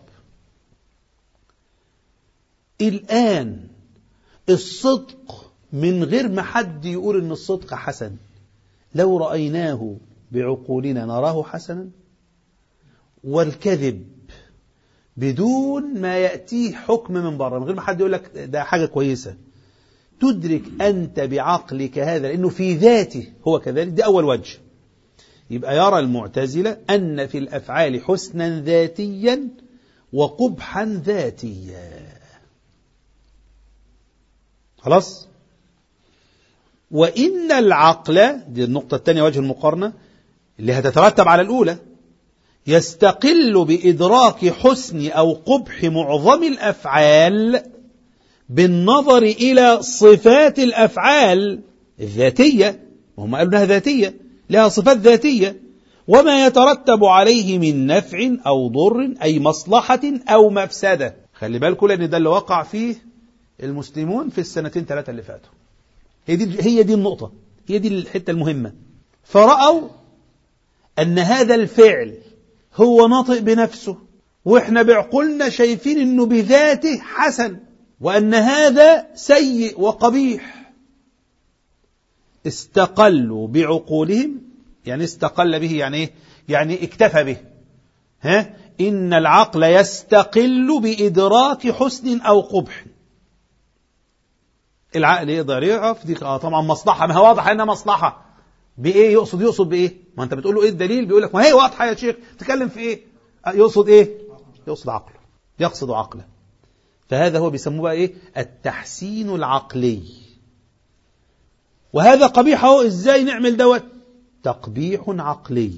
الآن الصدق من غير ما حد يقول إن الصدق حسن، لو رأيناه بعقولنا نراه حسنا، والكذب بدون ما يأتيه حكم من بره، من غير ما حد يقول لك ده حاجة كويسة، تدرك أنت بعقلك هذا لأنه في ذاته هو كذلك. دي أول وجه. يبقى يرى المعتزلة أن في الأفعال حسنا ذاتيا وقبحا ذاتيا. خلاص؟ وإن العقل، دي النقطة الثانية وجه المقارنة اللي هتترتب على الأولى، يستقل بإدراك حسن أو قبح معظم الأفعال بالنظر إلى صفات الأفعال الذاتية، وهم قالوا أنها ذاتية، لها صفات ذاتية، وما يترتب عليه من نفع أو ضر، أي مصلحة أو مفسدة. خلي بالكم لأن ده اللي وقع فيه المسلمون في السنتين ثلاثة اللي فاتوا. هي دي النقطة، هي دي الحتة المهمة. فرأوا أن هذا الفعل هو ناطق بنفسه، وإحنا بعقولنا شايفين أنه بذاته حسن، وأن هذا سيء وقبيح. استقلوا بعقولهم، يعني استقل به يعني إيه؟ يعني اكتفى به. إن العقل يستقل بإدراك حسن أو قبح. العقل يقدر يعرف دي طبعا مصلحة، ما هو واضح أنها مصلحة. بإيه يقصد بإيه؟ ما أنت بتقول له إيه الدليل؟ بيقول لك ما هي واضحة يا شيخ، تتكلم في إيه؟ يقصد إيه؟ يقصد عقله، يقصد عقله. فهذا هو بيسموه بقى إيه؟ التحسين العقلي. وهذا قبيح هو، إزاي نعمل دوت؟ تقبيح عقلي.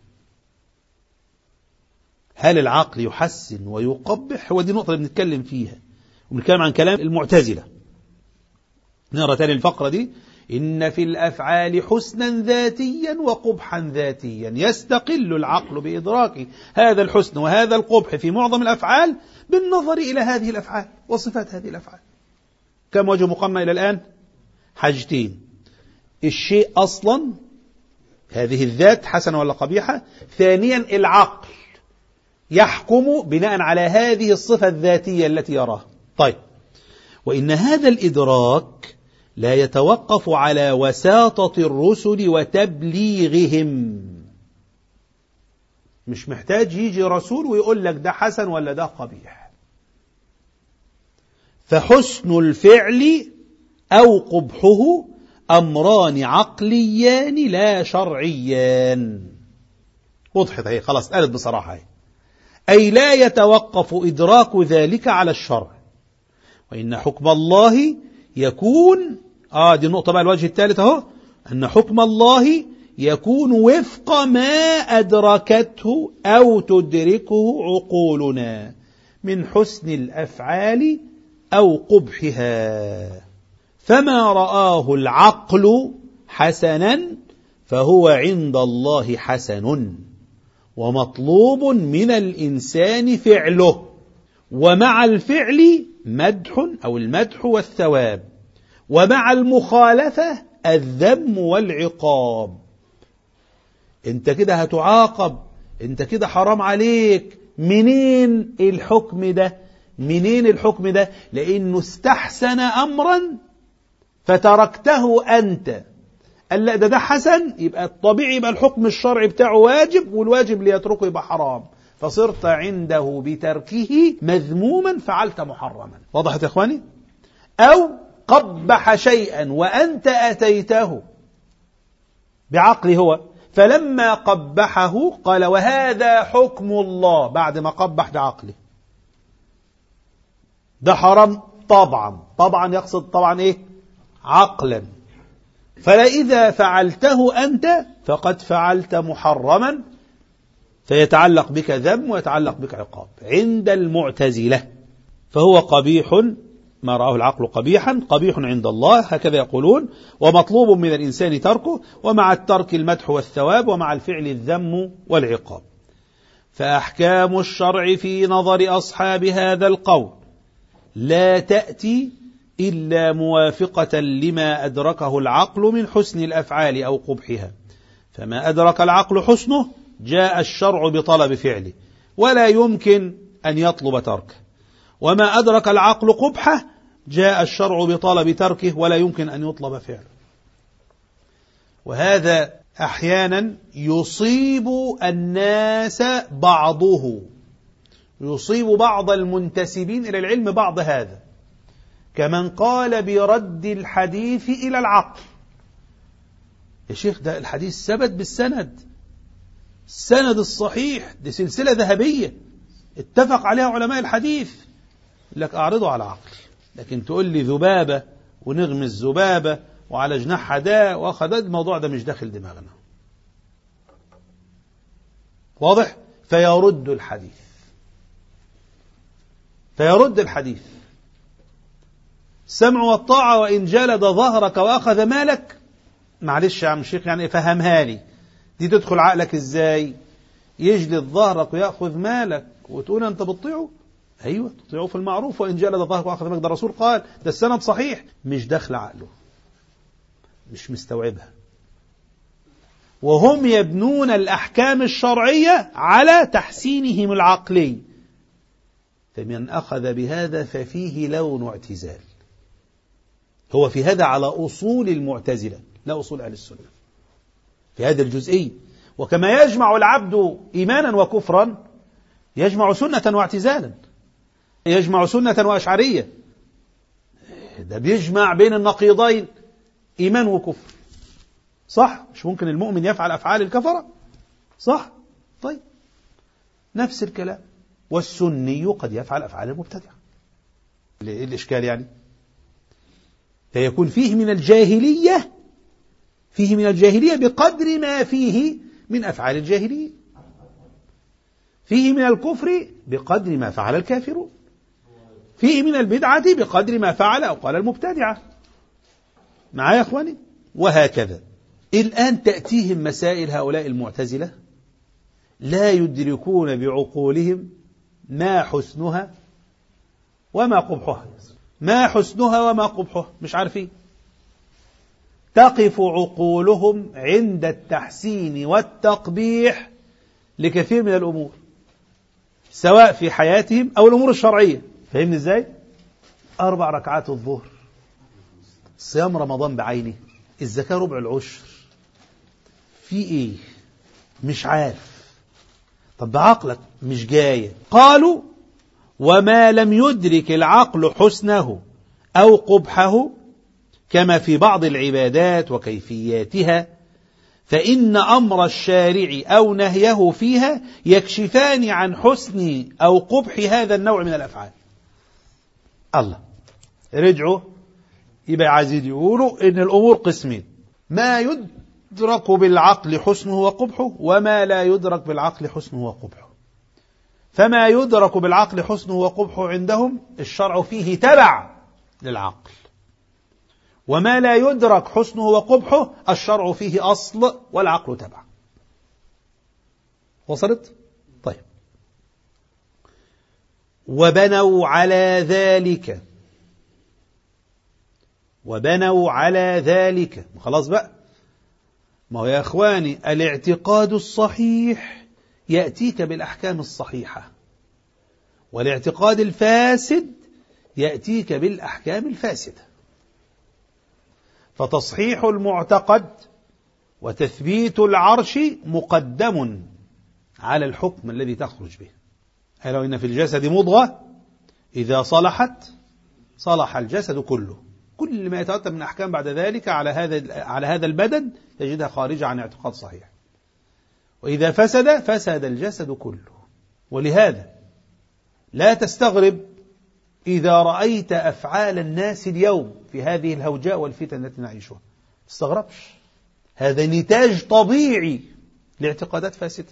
هل العقل يحسن ويقبح؟ هو دي النقطة اللي بنتكلم فيها، وبنتكلم عن كلام المعتزلة. نرى تاني الفقرة دي: إن في الأفعال حسنا ذاتيا وقبحا ذاتيا، يستقل العقل بإدراك هذا الحسن وهذا القبح في معظم الأفعال بالنظر إلى هذه الأفعال وصفات هذه الأفعال. كم وجه مقارنة إلى الآن؟ حاجتين: الشيء أصلا، هذه الذات حسنة ولا قبيحة. ثانيا العقل يحكم بناء على هذه الصفة الذاتية التي يراها. طيب، وإن هذا الإدراك لا يتوقف على وساطة الرسل وتبليغهم. مش محتاج يجي رسول ويقول لك ده حسن ولا ده قبيح. فحسن الفعل أو قبحه أمران عقليان لا شرعيان. وضحت هي، خلاص قالت بصراحة هي. أي لا يتوقف إدراك ذلك على الشرع، وإن حكم الله يكون دي النقطة بقى، الوجه الثالث اهو: أن حكم الله يكون وفق ما أدركته أو تدركه عقولنا من حسن الأفعال أو قبحها. فما رآه العقل حسنا فهو عند الله حسن ومطلوب من الإنسان فعله، ومع الفعل مدح أو المدح والثواب، ومع المخالفة الذم والعقاب. انت كده هتعاقب، انت كده حرام عليك. منين الحكم ده؟ منين الحكم ده؟ لأنه استحسن أمرا فتركته أنت. قال لا ده حسن، يبقى الطبيعي يبقى الحكم الشرعي بتاعه واجب، والواجب ليتركه يبقى حرام، فصرت عنده بتركه مذموما، فعلت محرما. وضحت يا إخواني؟ أو قبح شيئا وأنت أتيته بعقله هو، فلما قبحه قال وهذا حكم الله، بعد ما قبح بعقله. ده حرام طبعا يقصد طبعا إيه؟ عقلا. فإذا فعلته أنت فقد فعلت محرما، فيتعلق بك ذم ويتعلق بك عقاب. عند المعتزلة فهو قبيح، ما رآه العقل قبيحا قبيح عند الله، هكذا يقولون، ومطلوب من الإنسان تركه، ومع الترك المدح والثواب، ومع الفعل الذم والعقاب. فأحكام الشرع في نظر أصحاب هذا القول لا تأتي إلا موافقة لما أدركه العقل من حسن الأفعال أو قبحها. فما أدرك العقل حسنه جاء الشرع بطلب فعله، ولا يمكن أن يطلب تركه. وما أدرك العقل قبحه جاء الشرع بطلب تركه، ولا يمكن أن يطلب فعله. وهذا أحيانا يصيب الناس بعضه، يصيب بعض المنتسبين إلى العلم بعض هذا، كمن قال برد الحديث إلى العقل. يا شيخ ده الحديث ثبت بالسند، السند الصحيح، دي سلسلة ذهبية اتفق عليها علماء الحديث، لك أعرضه على عقلي. لكن تقول لي ذبابة ونغمس ذبابة وعلى جناحها ده وأخذ، الموضوع ده مش داخل دماغنا. واضح؟ فيرد الحديث السمع والطاعة، وإن جلد ظهرك وأخذ مالك. معلش يا عم الشيخ، يعني فهمها لي دي تدخل عقلك إزاي؟ يجلد ظهرك ويأخذ مالك وتقول أنت بتطيعه؟ أيوة تطيعه في المعروف، وإن جلد ظهرك وأخذ مالك، ده الرسول قال، ده السند صحيح. مش داخل عقله، مش مستوعبها. وهم يبنون الأحكام الشرعية على تحسينهم العقلي، فمن أخذ بهذا ففيه لون اعتزال. هو في هذا على أصول المعتزلة لا أصول أهل السنة في هذا الجزئي. وكما يجمع العبد إيمانا وكفرا يجمع سنة واعتزالا، يجمع سنة وأشعرية، ده بيجمع بين النقيضين إيمان وكفر. صح؟ مش ممكن المؤمن يفعل أفعال الكفرة؟ صح؟ طيب نفس الكلام. والسني قد يفعل أفعال المبتدعة. إيه الإشكال يعني؟ فيكون فيه من الجاهلية بقدر ما فيه من أفعال الجاهلية، فيه من الكفر بقدر ما فعل الكافرون، فيه من البدعة بقدر ما فعل أو قال المبتدعة. معايا يا أخواني؟ وهكذا. الآن تأتيهم مسائل هؤلاء المعتزلة لا يدركون بعقولهم ما حسنها وما قبحها، ما حسنها وما قبحها، مش عارفين. تقف عقولهم عند التحسين والتقبيح لكثير من الأمور، سواء في حياتهم أو الأمور الشرعية. فهمني إزاي؟ 4 ركعات الظهر، صيام رمضان بعينه، الزكاة ربع العشر، في إيه؟ مش عارف. طب بعقلك مش جاية. قالوا وما لم يدرك العقل حسنه أو قبحه كما في بعض العبادات وكيفياتها فإن أمر الشارع أو نهيه فيها يكشفان عن حسن أو قبح هذا النوع من الأفعال. الله، رجعوا يبقى عايزين يقولوا إن الأمور قسمين: ما يدرك بالعقل حسنه وقبحه، وما لا يدرك بالعقل حسنه وقبحه. فما يدرك بالعقل حسنه وقبحه عندهم الشرع فيه تبع للعقل، وما لا يدرك حسنه وقبحه الشرع فيه أصل والعقل تبع. وصلت؟ طيب. وبنوا على ذلك خلاص بقى. ما هو يا أخواني الاعتقاد الصحيح يأتيك بالأحكام الصحيحة، والاعتقاد الفاسد يأتيك بالأحكام الفاسدة. فتصحيح المعتقد وتثبيت العرش مقدم على الحكم الذي تخرج به. ألا إن في الجسد مضغة إذا صلحت صلح الجسد كله. كل ما يترتب من أحكام بعد ذلك على هذا البدن تجدها خارجة عن اعتقاد صحيح، وإذا فسد الجسد كله. ولهذا لا تستغرب إذا رأيت أفعال الناس اليوم في هذه الهوجاء والفتن التي نعيشها، تستغربش. هذا نتاج طبيعي لاعتقادات فاسدة،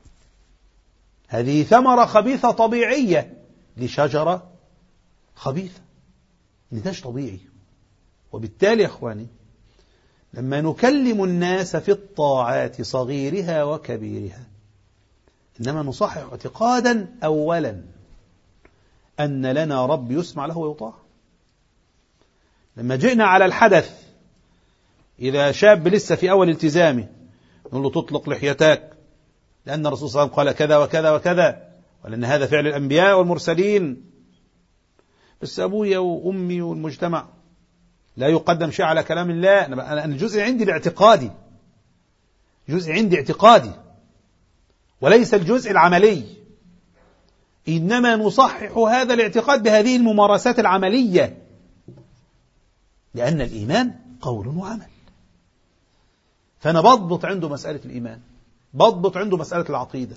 هذه ثمرة خبيثة طبيعية لشجرة خبيثة، نتاج طبيعي. وبالتالي يا أخواني لما نكلم الناس في الطاعات صغيرها وكبيرها إنما نصحح اعتقادا أولا أن لنا رب يسمع له ويطاع. لما جئنا على الحدث، إذا شاب لسه في أول التزامه نقول له تطلق لحيتك لأن الرسول صلى الله عليه وسلم قال كذا وكذا وكذا، ولأن هذا فعل الأنبياء والمرسلين. بس أبويا وأمي والمجتمع لا يقدم شيء على كلام الله. أنا الجزء عندي الاعتقادي، جزء عندي اعتقادي وليس الجزء العملي. إنما نصحح هذا الاعتقاد بهذه الممارسات العملية، لأن الإيمان قول وعمل. فأنا بضبط عنده مسألة الإيمان، بضبط عنده مسألة العقيدة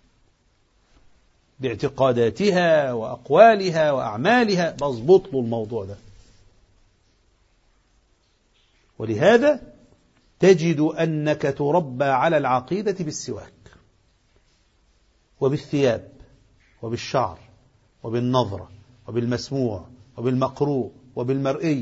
باعتقاداتها وأقوالها وأعمالها، بضبط له الموضوع ده. ولهذا تجد أنك تربى على العقيدة بالسواك وبالثياب وبالشعر وبالنظرة وبالمسموع وبالمقروء وبالمرئي.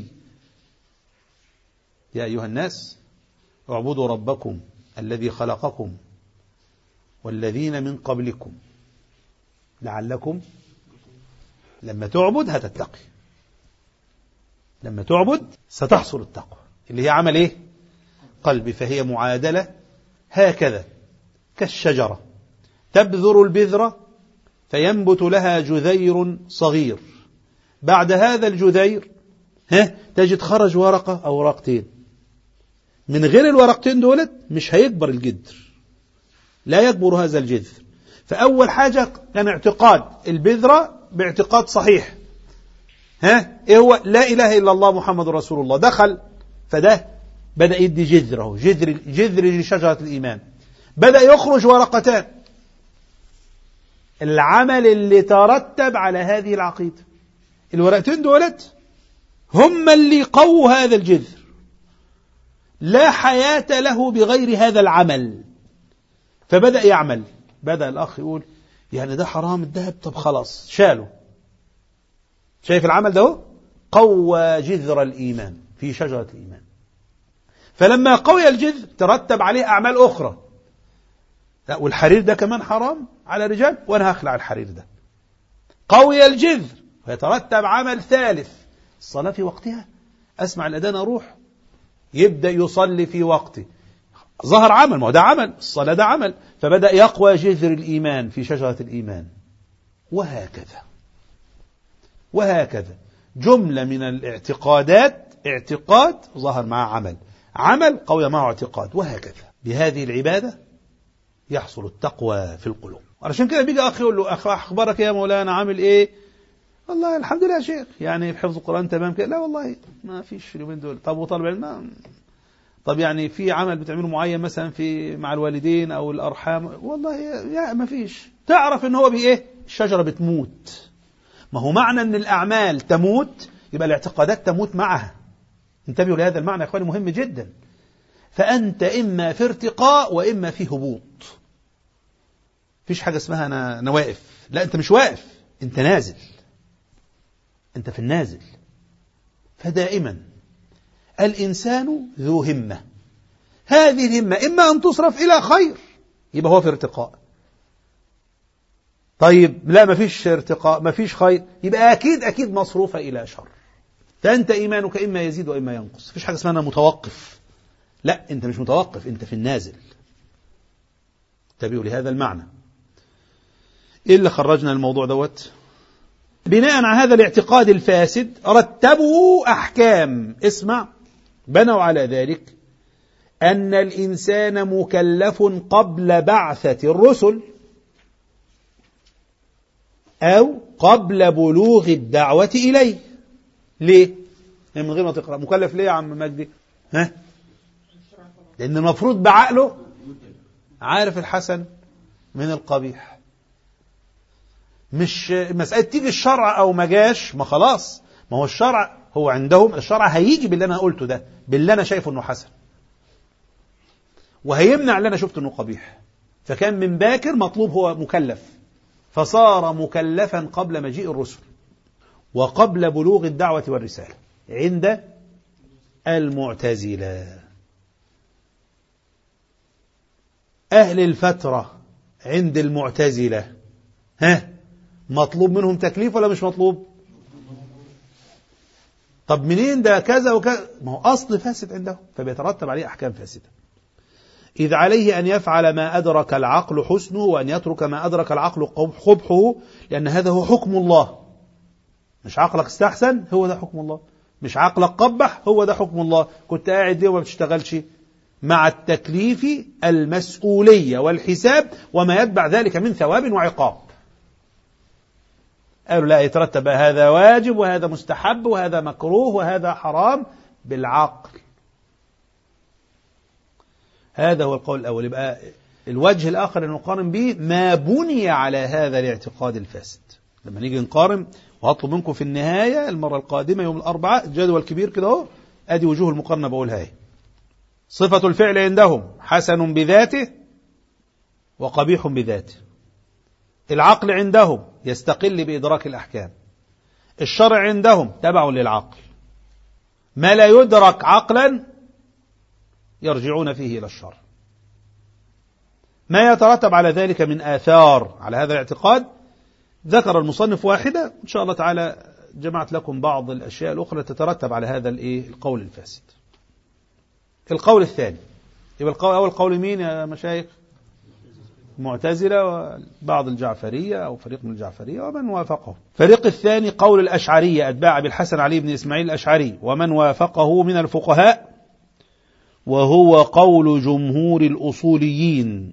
يا أيها الناس اعبدوا ربكم الذي خلقكم والذين من قبلكم لعلكم. لما تعبد هتتقي، لما تعبد ستحصل التقوى اللي هي عمل ايه؟ قلبي. فهي معادلة هكذا كالشجرة تبذر البذرة فينبت لها جذير صغير، بعد هذا الجذير تجد خرج ورقة أو ورقتين. من غير الورقتين دولت مش هيكبر الجذر، لا يكبر هذا الجذر. فأول حاجة كان اعتقاد البذرة باعتقاد صحيح، ايه هو؟ لا إله إلا الله محمد رسول الله. دخل فده بدأ يدي جذره، جذر لشجرة الإيمان. بدأ يخرج ورقتان، العمل اللي ترتب على هذه العقيدة. الورقتين دولت هم اللي قووا هذا الجذر، لا حياة له بغير هذا العمل. فبدأ يعمل. بدأ الأخ يقول يعني ده حرام الذهب، طب خلاص شاله. شايف العمل ده؟ قوى جذر الإيمان في شجرة الإيمان. فلما قوي الجذر ترتب عليه أعمال أخرى. لا، والحرير ده كمان حرام على الرجال، وأنا هخلع الحرير ده. قوي الجذر فيترتب عمل ثالث، الصلاة في وقتها. أسمع الأذان أروح، يبدأ يصلي في وقته، ظهر عمل، ما هو ده عمل، الصلاة ده عمل، فبدأ يقوى جذر الإيمان في شجرة الإيمان. وهكذا وهكذا، جملة من الاعتقادات، اعتقاد ظهر معه عمل، عمل قوي معه اعتقاد، وهكذا. بهذه العبادة يحصل التقوى في القلوب. علشان كده بيجي أخي يقول له أخبارك يا مولانا، عامل إيه؟ والله الحمد لله يا شيخ، يعني في حفظ القرآن تمام كده؟ لا والله ما فيش اليومين دول. طب وطالب علم؟ طب يعني في عمل بتعمله معين مثلا في مع الوالدين أو الأرحام؟ والله يا ما فيش. تعرف إن هو بإيه؟ الشجرة بتموت. ما هو معنى أن الأعمال تموت يبقى الاعتقادات تموت معها. انتبهوا لهذا المعنى يا إخواني، مهم جدا. فأنت إما في ارتقاء وإما في هبوط. فيش حاجة اسمها أنا واقف، لا أنت مش واقف، أنت نازل، أنت في النازل. فدائما الإنسان ذو همة، هذه الهمة إما أن تصرف إلى خير يبقى هو في ارتقاء. طيب لا ما فيش ارتقاء، ما فيش خير، يبقى أكيد مصروفة إلى شر. فأنت إيمانك إما يزيد وإما ينقص. فيش حاجة اسمها أنا متوقف، لا أنت مش متوقف، أنت في النازل. انتبهوا لهذا المعنى. إيه اللي خرجنا الموضوع دوت؟ بناء على هذا الاعتقاد الفاسد رتبوا أحكام. اسمع، بنوا على ذلك أن الإنسان مكلف قبل بعثة الرسل أو قبل بلوغ الدعوة إليه. ليه؟ من غير ما تقرأ، مكلف ليه يا عم مجدي؟ ها؟ لأن المفروض بعقله عارف الحسن من القبيح. مش مسألة تيجي الشرع أو ما جاش، ما خلاص، ما هو الشرع هو عندهم، الشرع هيجي باللي أنا قلته ده، باللي أنا شايفه أنه حسن، وهيمنع اللي أنا شفته أنه قبيح. فكان من باكر مطلوب هو مكلف، فصار مكلفا قبل مجيء الرسل وقبل بلوغ الدعوة والرسالة عند المعتزلة. أهل الفترة عند المعتزلة مطلوب منهم تكليف ولا مش مطلوب؟ طب منين ده كذا وكذا؟ ما هو أصل فاسد عندهم، فبيترتب عليه أحكام فاسدة. إذ عليه أن يفعل ما أدرك العقل حسنه وأن يترك ما أدرك العقل قبحه، لأن هذا هو حكم الله. مش عقلك استحسن، هو ده حكم الله. مش عقلك قبح، هو ده حكم الله. كنت قاعد ليه وما بتشتغلش؟ مع التكليف المسؤولية والحساب وما يتبع ذلك من ثواب وعقاب. قالوا لا، يترتب هذا واجب وهذا مستحب وهذا مكروه وهذا حرام بالعقل. هذا هو القول الأول. يبقى الوجه الآخر اللي نقارن به ما بني على هذا الاعتقاد الفاسد. لما نيجي نقارن، وهطلب منكم في النهاية المرة القادمة يوم الأربعاء جدول كبير كده اهو، أدي وجوه المقارنة بقولها هي. صفة الفعل عندهم حسن بذاته وقبيح بذاته. العقل عندهم يستقل بإدراك الأحكام. الشرع عندهم تبع للعقل. ما لا يدرك عقلا يرجعون فيه إلى الشرع. ما يترتب على ذلك من آثار على هذا الاعتقاد ذكر المصنف واحدة، إن شاء الله تعالى جمعت لكم بعض الأشياء الأخرى تترتب على هذا القول الفاسد. القول الثاني، يبقى أول قول مين يا مشايخ؟ معتزلة وبعض الجعفرية أو فريق من الجعفرية ومن وافقه. فريق الثاني قول الأشعرية أتباع بالحسن علي بن إسماعيل الأشعري ومن وافقه من الفقهاء، وهو قول جمهور الأصوليين.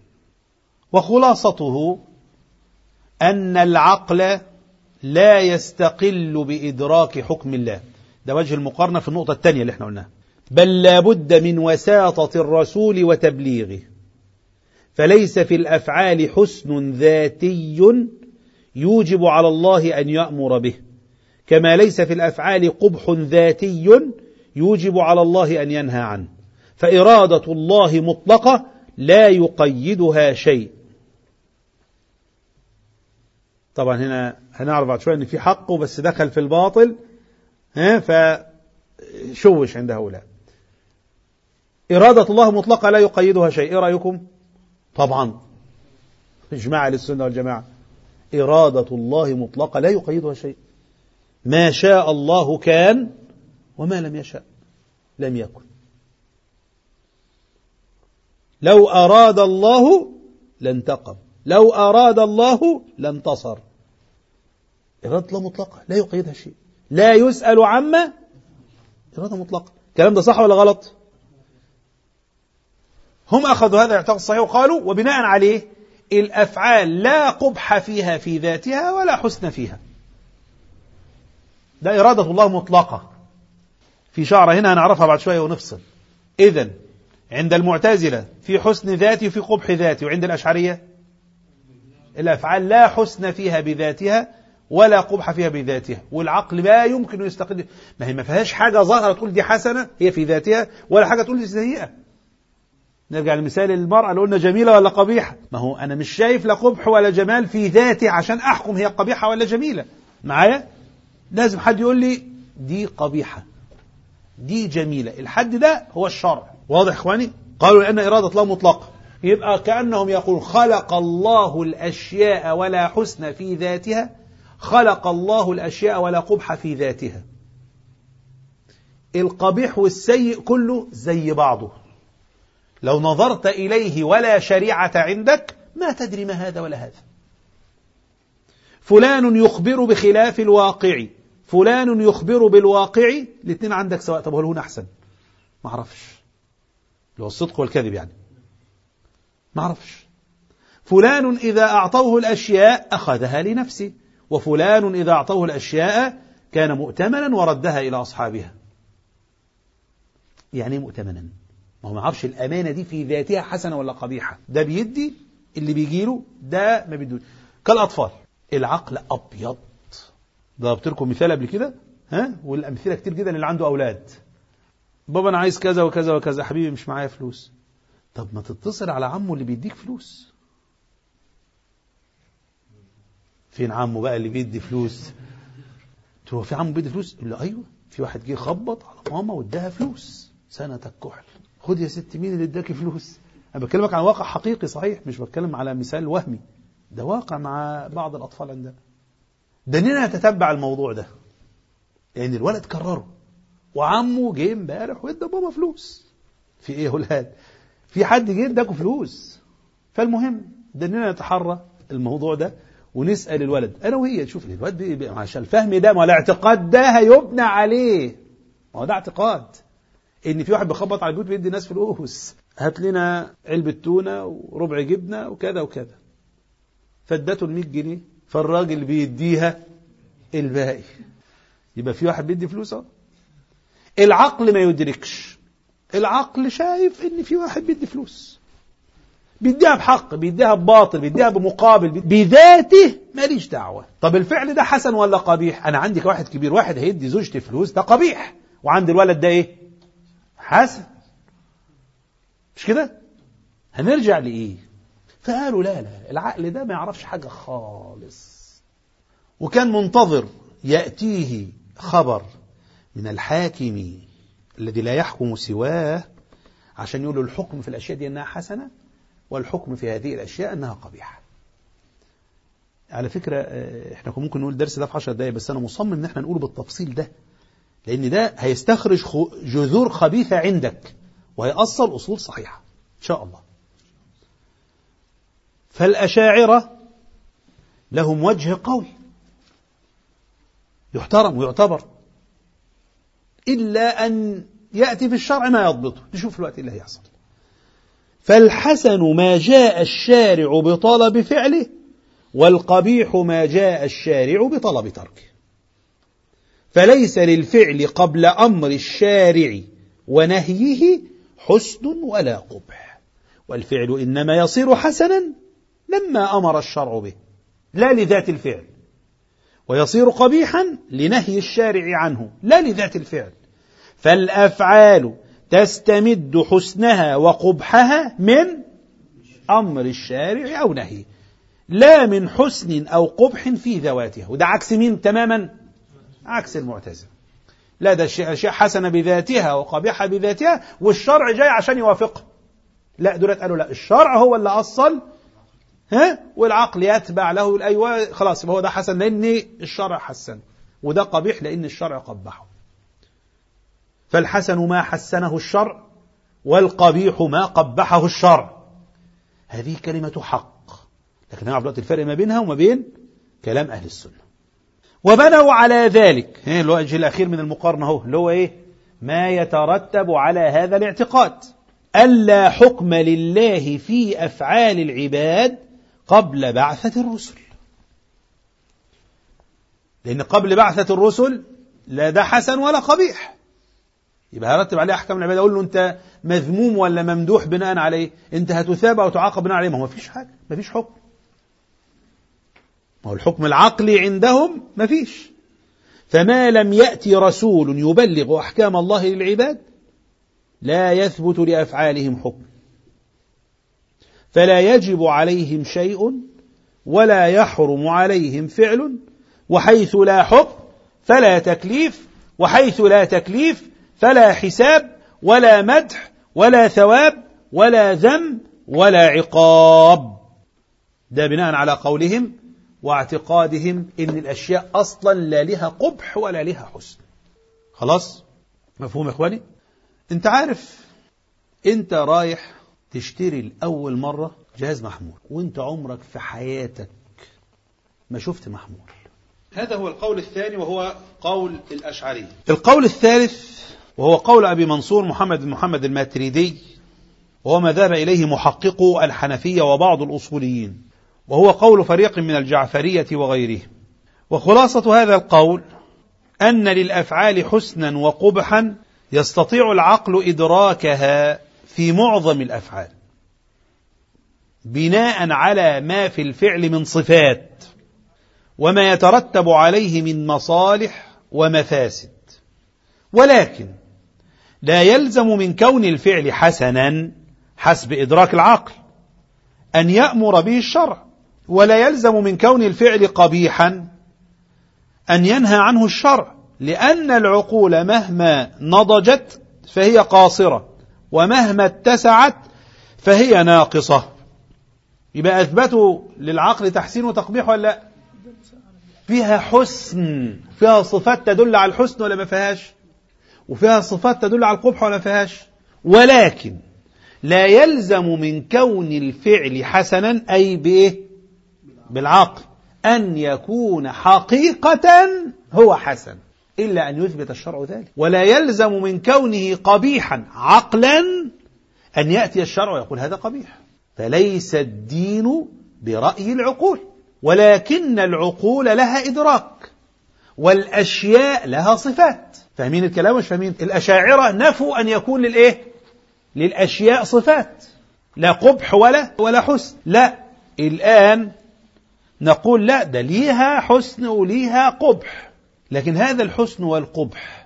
وخلاصته أن العقل لا يستقل بإدراك حكم الله. ده وجه المقارنة في النقطة الثانية اللي احنا قلناها. بل لا بد من وساطة الرسول وتبليغه، فليس في الأفعال حسن ذاتي يوجب على الله أن يأمر به، كما ليس في الأفعال قبح ذاتي يوجب على الله أن ينهى عنه، فإرادة الله مطلقة لا يقيدها شيء. طبعا هنا هنعرف بعد شوية أن في حقه بس دخل في الباطل، فشوش عند هؤلاء. إرادة الله مطلقة لا يقيدها شيء. إيه رأيكم؟ طبعا إجماع للسنة والجماعة، إرادة الله مطلقة لا يقيدها شيء. ما شاء الله كان وما لم يشاء لم يكن. لو أراد الله لانتقم، لو أراد الله لانتصر. إرادة الله مطلقة لا يقيدها شيء، لا يسأل عما، إرادة مطلقة. الكلام ده صح ولا غلط؟ هم أخذوا هذا الاعتقاد الصحيح وقالوا وبناء عليه الأفعال لا قبح فيها في ذاتها ولا حسن فيها، ده إرادة الله مطلقة. في شعرة هنا هنعرفها بعد شوية ونفصل. إذن عند المعتزلة في حسن ذاتي وفي قبح ذاتي، وعند الأشعرية الأفعال لا حسن فيها بذاتها ولا قبح فيها بذاتها، والعقل لا يمكن يستقل، ما هي ما فيهاش حاجة ظاهرة تقول دي حسنة هي في ذاتها، ولا حاجة تقول دي سيئة. نرجع لمثال المرأة اللي قلنا جميلة ولا قبيحة، ما هو أنا مش شايف لا قبح ولا جمال في ذاتي عشان أحكم هي قبيحة ولا جميلة. معايا؟ لازم حد يقول لي دي قبيحة دي جميلة، الحد ده هو الشرع. واضح إخواني؟ قالوا لأن إرادة الله مطلقة، يبقى كأنهم يقول خلق الله الأشياء ولا حسن في ذاتها، خلق الله الأشياء ولا قبح في ذاتها. القبيح والسيء كله زي بعضه، لو نظرت إليه ولا شريعة عندك ما تدري ما هذا ولا هذا. فلان يخبر بخلاف الواقع، فلان يخبر بالواقع، الاثنين عندك سواء. طب هل هنا أحسن؟ ما أعرفش، اللي هو الصدق والكذب يعني ما أعرفش. فلان إذا أعطوه الأشياء أخذها لنفسه، وفلان إذا أعطوه الأشياء كان مؤتمنا وردها إلى أصحابها. يعني مؤتمنا، ما هو ما عرفش الأمانة دي في ذاتها حسنة ولا قبيحة، ده بيدي اللي بيجيله، ده ما بيدوش. كالأطفال، العقل أبيض. ضربت لكم مثال قبل كده، والأمثلة كتير جدا اللي عنده أولاد. بابا أنا عايز كذا وكذا وكذا، حبيبي مش معايا فلوس. طب ما تتصل على عمه اللي بيديك فلوس. فين عمه بقى اللي بيدي فلوس؟ هو في عمه بيدي فلوس؟ يقول له أيوه، في واحد جه خبط على ماما واداها فلوس، سنة الكحل، خد يا ست مين اللي اداكي فلوس. أنا بكلمك عن واقع حقيقي صحيح، مش بتكلم على مثال وهمي، ده واقع مع بعض الأطفال عندنا. دنينا نتتبع الموضوع ده، يعني الولد كرره وعمه جه امبارح وادى بابا فلوس. في ايه يا ولاد؟ في حد جه اداكوا فلوس؟ فالمهم دنينا نتحرى الموضوع ده ونسأل الولد أنا وهي، نشوف الولد عشان الفهم ده، ما الاعتقاد ده هيبنى عليه، ما هو ده اعتقاد إن في واحد بيخبط على البيوت بيدي الناس فلوس، هات لنا علبة تونة وربع جبنة وكذا وكذا، فادته 100 جنيه، فالراجل بيديها الباقي. يبقى في واحد بيدي فلوس. العقل ما يدركش، العقل شايف إن في واحد بيدي فلوس، بيديها بحق، بيديها بباطل، بيديها بمقابل، بذاته ماليش دعوة. طب الفعل ده حسن ولا قبيح؟ أنا عندي واحد كبير، واحد هيدي زوجتي فلوس، ده قبيح، وعند الولد ده إيه؟ حسن. مش كده؟ هنرجع لإيه؟ فقالوا لا لا، العقل ده ما يعرفش حاجة خالص. وكان منتظر يأتيه خبر من الحاكم الذي لا يحكم سواه عشان يقول له الحكم في الأشياء دي أنها حسنة، والحكم في هذه الأشياء أنها قبيحة. على فكرة احنا ممكن نقول درس ده في 10 دقايق، بس أنا مصمم ان احنا نقوله بالتفصيل ده، لأن ده هيستخرج جذور خبيثة عندك وهيأصل أصول صحيحة إن شاء الله. فالأشاعرة لهم وجه قوي يحترم ويعتبر، إلا أن يأتي في الشرع ما يضبطه. نشوف الوقت اللي هيحصل. فالحسن ما جاء الشارع بطلب فعله، والقبيح ما جاء الشارع بطلب تركه. فليس للفعل قبل أمر الشارع ونهيه حسن ولا قبح، والفعل إنما يصير حسنا لما أمر الشرع به لا لذات الفعل، ويصير قبيحا لنهي الشارع عنه لا لذات الفعل. فالأفعال تستمد حسنها وقبحها من أمر الشارع أو نهيه، لا من حسن أو قبح في ذواتها. وده عكس مين تماما؟ عكس المعتزلة. لا، ده أشياء حسنة بذاتها وقبيحة بذاتها والشرع جاي عشان يوافقها. لا، دولت قالوا لا، الشرع هو اللي أصل، والعقل يتبع له. أيوة خلاص، يبقى هو ده حسن لأن الشرع حسن، وده قبيح لأن الشرع قبحه. فالحسن ما حسنه الشرع، والقبيح ما قبحه الشرع. هذه كلمة حق، لكن نعرف دلوقتي الفرق ما بينها وما بين كلام أهل السنة. وبنوا على ذلك، اللي هو الوجه الأخير من المقارنة هو اللي هو إيه؟ ما يترتب على هذا الاعتقاد: ألا حكم لله في أفعال العباد قبل بعثة الرسل. لأن قبل بعثة الرسل لا ده حسن ولا قبيح، يبقى هرتب عليه أحكام العباد. أقول له أنت مذموم ولا ممدوح بناء عليه؟ أنت هتثاب أو تعاقب بناء عليه؟ ما هو مفيش حاجة، مفيش حكم. ما هو الحكم العقلي عندهم مفيش. فما لم يأتي رسول يبلغ أحكام الله للعباد لا يثبت لأفعالهم حكم، فلا يجب عليهم شيء ولا يحرم عليهم فعل، وحيث لا حكم فلا تكليف، وحيث لا تكليف فلا حساب ولا مدح ولا ثواب ولا ذم ولا عقاب. ده بناء على قولهم واعتقادهم إن الأشياء أصلا لا لها قبح ولا لها حسن. خلاص مفهوم يا إخواني؟ أنت عارف، أنت رايح تشتري لأول مرة جهاز محمول وأنت عمرك في حياتك ما شفت محمول. هذا هو القول الثاني وهو قول الأشعري. القول الثالث وهو قول أبي منصور محمد الماتريدي، وهو ما ذهب إليه محققو الحنفية وبعض الأصوليين، وهو قول فريق من الجعفرية وغيره. وخلاصة هذا القول أن للأفعال حسنا وقبحا يستطيع العقل إدراكها في معظم الأفعال بناء على ما في الفعل من صفات وما يترتب عليه من مصالح ومفاسد، ولكن لا يلزم من كون الفعل حسنا حسب إدراك العقل أن يأمر به الشرع، ولا يلزم من كون الفعل قبيحا أن ينهى عنه الشرع، لأن العقول مهما نضجت فهي قاصرة، ومهما اتسعت فهي ناقصة. يبقى أثبتوا للعقل تحسين وتقبيح ولا لا؟ فيها حسن، فيها صفات تدل على الحسن ولا ما فيهاش؟ وفيها صفات تدل على القبح ولا ما فيهاش؟ ولكن لا يلزم من كون الفعل حسنا أي بإيه؟ بالعقل أن يكون حقيقة هو حسن، إلا أن يثبت الشرع ذلك. ولا يلزم من كونه قبيحا عقلا أن يأتي الشرع ويقول هذا قبيح. فليس الدين برأي العقول، ولكن العقول لها إدراك، والأشياء لها صفات. فاهمين الكلام مش فاهمين؟ الأشاعرة نفوا أن يكون للأشياء صفات، لا قبح ولا حسن. لا، الآن نقول لا، ده ليها حسن وليها قبح، لكن هذا الحسن والقبح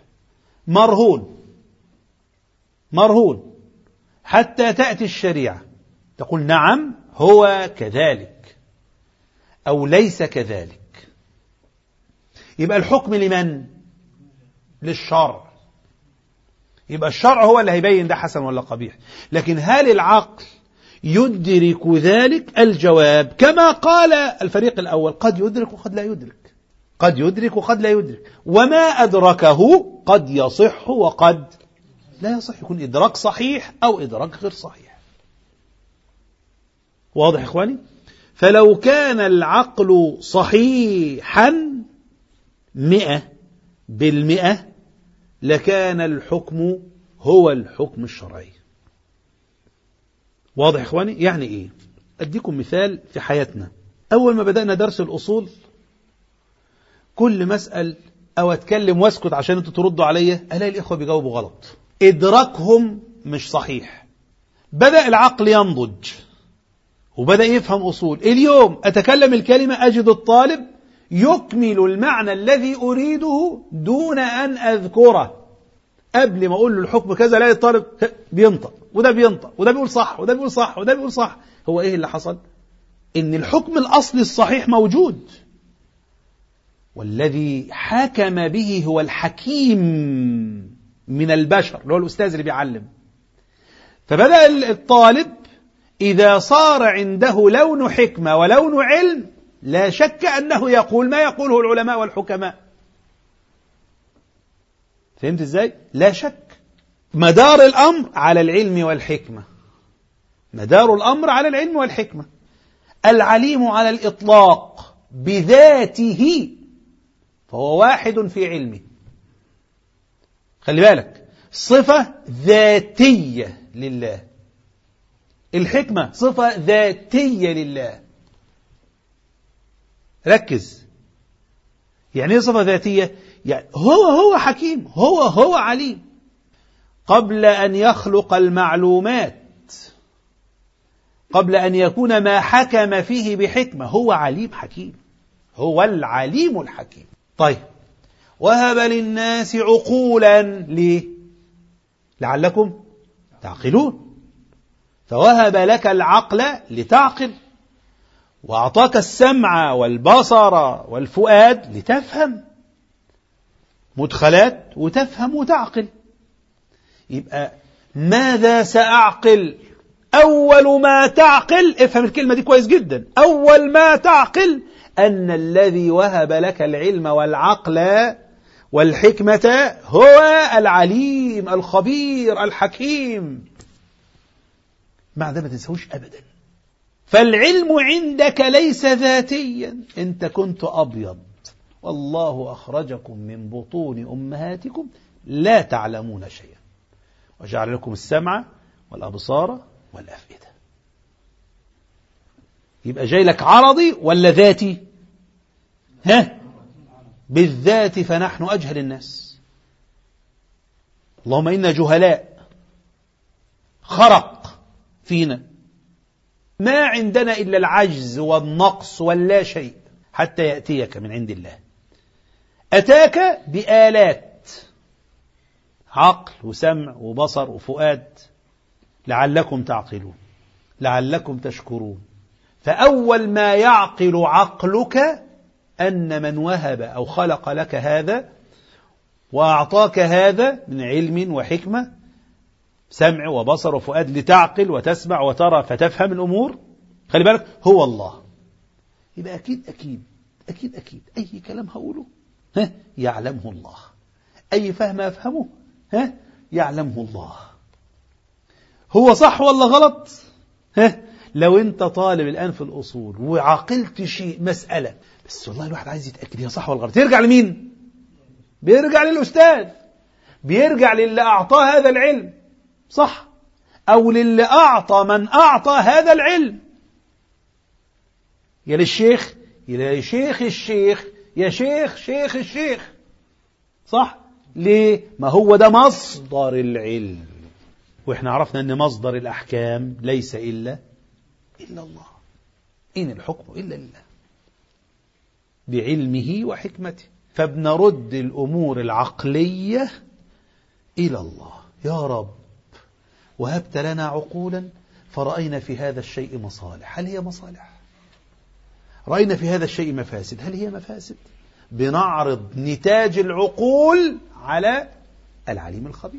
مرهون حتى تأتي الشريعة تقول نعم هو كذلك أو ليس كذلك. يبقى الحكم لمن؟ للشرع. يبقى الشرع هو اللي هيبين ده حسن ولا قبيح. لكن هل العقل يدرك ذلك؟ الجواب كما قال الفريق الأول: قد يدرك وقد لا يدرك، قد يدرك وقد لا يدرك، وما أدركه قد يصح وقد لا يصح، يكون إدراك صحيح أو إدراك غير صحيح. واضح يا إخواني؟ فلو كان العقل صحيحا 100% لكان الحكم هو الحكم الشرعي. واضح يا إخواني؟ يعني إيه؟ أديكم مثال في حياتنا. أول ما بدأنا درس الأصول كل مسأل أو أتكلم واسكت عشان أنتوا تردوا عليا ألاقي الإخوة بيجاوبوا غلط، إدراكهم مش صحيح. بدأ العقل ينضج وبدأ يفهم أصول. اليوم أتكلم الكلمة أجد الطالب يكمل المعنى الذي أريده دون أن أذكره. قبل ما أقول له الحكم كذا لا الطالب بينطق وده بينطق وده بيقول صح وده بيقول صح وده بيقول صح. هو إيه اللي حصل؟ إن الحكم الأصلي الصحيح موجود، والذي حكم به هو الحكيم من البشر، اللي هو الأستاذ اللي بيعلم. فبدأ الطالب إذا صار عنده لون حكمة ولون علم لا شك أنه يقول ما يقوله العلماء والحكماء. فهمت إزاي؟ لا شك. مدار الأمر على العلم والحكمة، مدار الأمر على العلم والحكمة. العليم على الإطلاق بذاته فهو واحد في علمه. خلي بالك، صفة ذاتية لله. الحكمة صفة ذاتية لله. ركز، يعني ايه صفة ذاتية؟ يعني هو حكيم، هو عليم. قبل أن يخلق المعلومات، قبل أن يكون ما حكم فيه بحكمة، هو عليم حكيم، هو العليم الحكيم. طيب، وهب للناس عقولا ليه؟ لعلكم تعقلون. فوهب لك العقل لتعقل، وأعطاك السمع والبصر والفؤاد لتفهم مدخلات وتفهم وتعقل. يبقى ماذا سأعقل؟ أول ما تعقل، افهم الكلمة دي كويس جدا، أول ما تعقل أن الذي وهب لك العلم والعقل والحكمة هو العليم الخبير الحكيم. مع ده ما تنسوش أبدا. فالعلم عندك ليس ذاتيا، أنت كنت أبيض والله أخرجكم من بطون أمهاتكم لا تعلمون شيئا وجعل لكم السمع والأبصار والأفئدة. يبقى جاي لك عرضي ولا ذاتي؟ بالذات، فنحن أجهل الناس. اللهم إنا جهلاء، خرق فينا، ما عندنا إلا العجز والنقص واللا شيء حتى يأتيك من عند الله. أتاك بآلات، عقل وسمع وبصر وفؤاد لعلكم تعقلون لعلكم تشكرون. فأول ما يعقل عقلك أن من وهب أو خلق لك هذا وأعطاك هذا من علم وحكمة، سمع وبصر وفؤاد لتعقل وتسمع وترى فتفهم الأمور، خلي بالك، هو الله. يبقى أكيد أكيد أكيد أكيد أي كلام هقوله يعلمه الله، أي فهم أفهمه يعلمه الله. هو صح ولا غلط؟ لو أنت طالب الآن في الأصول وعقلت شيء مسألة، بس والله الواحد عايز يتأكد هي صح ولا غلط، يرجع لمين؟ بيرجع للأستاذ، بيرجع للي أعطاه هذا العلم، صح؟ أو للي أعطى من أعطى هذا العلم، يا للشيخ يا شيخ الشيخ يا شيخ شيخ الشيخ، صح؟ ليه؟ ما هو ده مصدر العلم، وإحنا عرفنا أن مصدر الأحكام ليس إلا الله، إن الحكم إلا لله بعلمه وحكمته. فبنرد الأمور العقلية إلى الله. يا رب وهبت لنا عقولا فرأينا في هذا الشيء مصالح، هل هي مصالح؟ رأينا في هذا الشيء مفاسد، هل هي مفاسد؟ بنعرض نتاج العقول على العليم الخبير.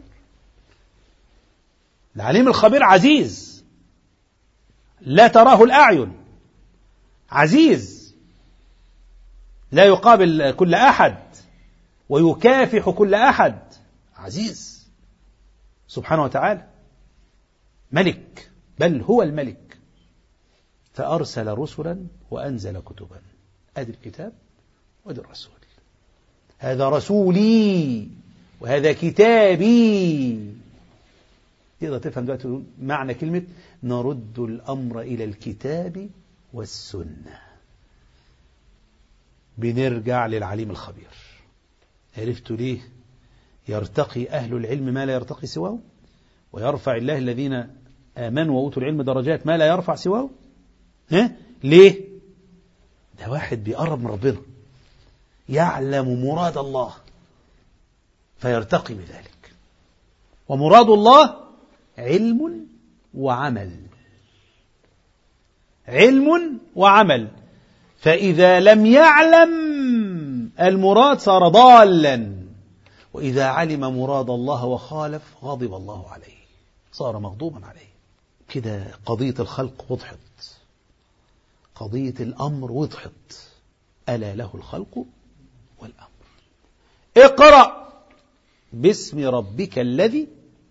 العليم الخبير عزيز لا تراه الأعين، عزيز لا يقابل كل أحد ويكافح كل أحد، عزيز سبحانه وتعالى، ملك، بل هو الملك. فأرسل رسلا وأنزل كتبا، أدي الكتاب وأدي الرسول، هذا رسولي وهذا كتابي. تقدر تفهم دلوقتي معنى كلمة نرد الأمر إلى الكتاب والسنة، بنرجع للعليم الخبير. عرفتوا ليه يرتقي أهل العلم ما لا يرتقي سواه، ويرفع الله الذين آمنوا وأوتوا العلم درجات ما لا يرفع سواه؟ ليه؟ ده واحد بيقرب من ربنا، يعلم مراد الله فيرتقي بذلك. ومراد الله علم وعمل، علم وعمل. فإذا لم يعلم المراد صار ضالا، وإذا علم مراد الله وخالف غضب الله عليه، صار مغضوبا عليه. كده قضية الخلق وضحت، قضية الأمر وضحت. ألا له الخلق والأمر. اقرأ باسم ربك الذي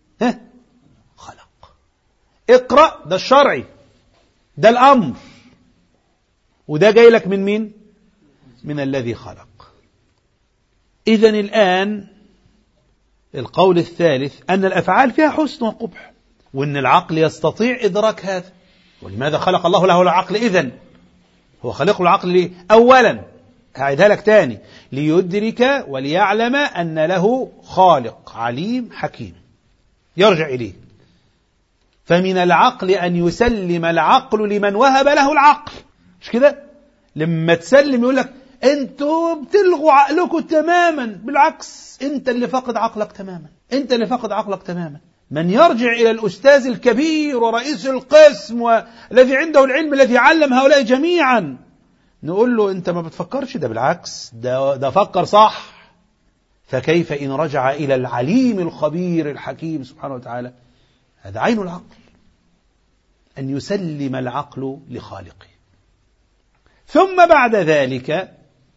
خلق. اقرأ ده الشرعي، ده الأمر، وده جاي لك من مين؟ من الذي خلق. إذن الآن القول الثالث أن الأفعال فيها حسن وقبح، وأن العقل يستطيع إدراك هذا. ولماذا خلق الله له العقل إذن؟ هو خلق العقل ليه؟ أولا هعيدها لك تاني، ليدرك وليعلم أن له خالق عليم حكيم يرجع إليه. فمن العقل أن يسلم العقل لمن وهب له العقل، مش كده؟ لما تسلم يقول لك انتوا بتلغوا عقلكم تماما، بالعكس انت اللي فقد عقلك تماما، انت اللي فقد عقلك تماما. من يرجع إلى الأستاذ الكبير ورئيس القسم والذي عنده العلم الذي علم هؤلاء جميعا، نقول له انت ما بتفكرش، ده بالعكس ده فكر صح. فكيف إن رجع إلى العليم الخبير الحكيم سبحانه وتعالى؟ هذا عين العقل، أن يسلم العقل لخالقه. ثم بعد ذلك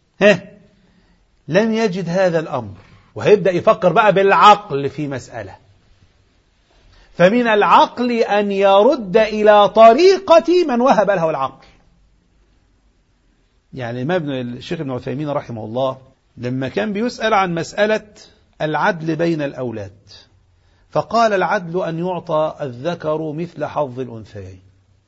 لم يجد هذا الأمر، وهيبدأ يفكر بقى بالعقل في مسألة. فمن العقل أن يرد إلى طريقة من وهب له العقل. يعني ما الشيخ ابن عثيمين رحمه الله لما كان بيسأل عن مسألة العدل بين الأولاد، فقال العدل أن يعطى الذكر مثل حظ الأنثيين.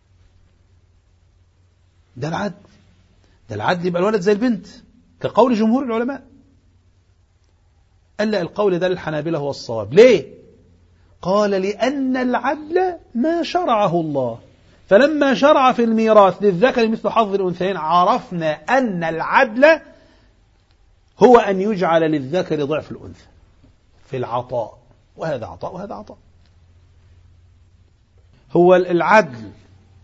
ده العدل، ده العدل يبقى الولد زي البنت كقول جمهور العلماء. قال لا، القول ده للحنابلة هو الصواب. ليه؟ قال لأن العدل ما شرعه الله، فلما شرع في الميراث للذكر مثل حظ الأنثيين عرفنا أن العدل هو أن يجعل للذكر ضعف الأنثى في العطاء، وهذا عطاء وهذا عطاء. هو العدل،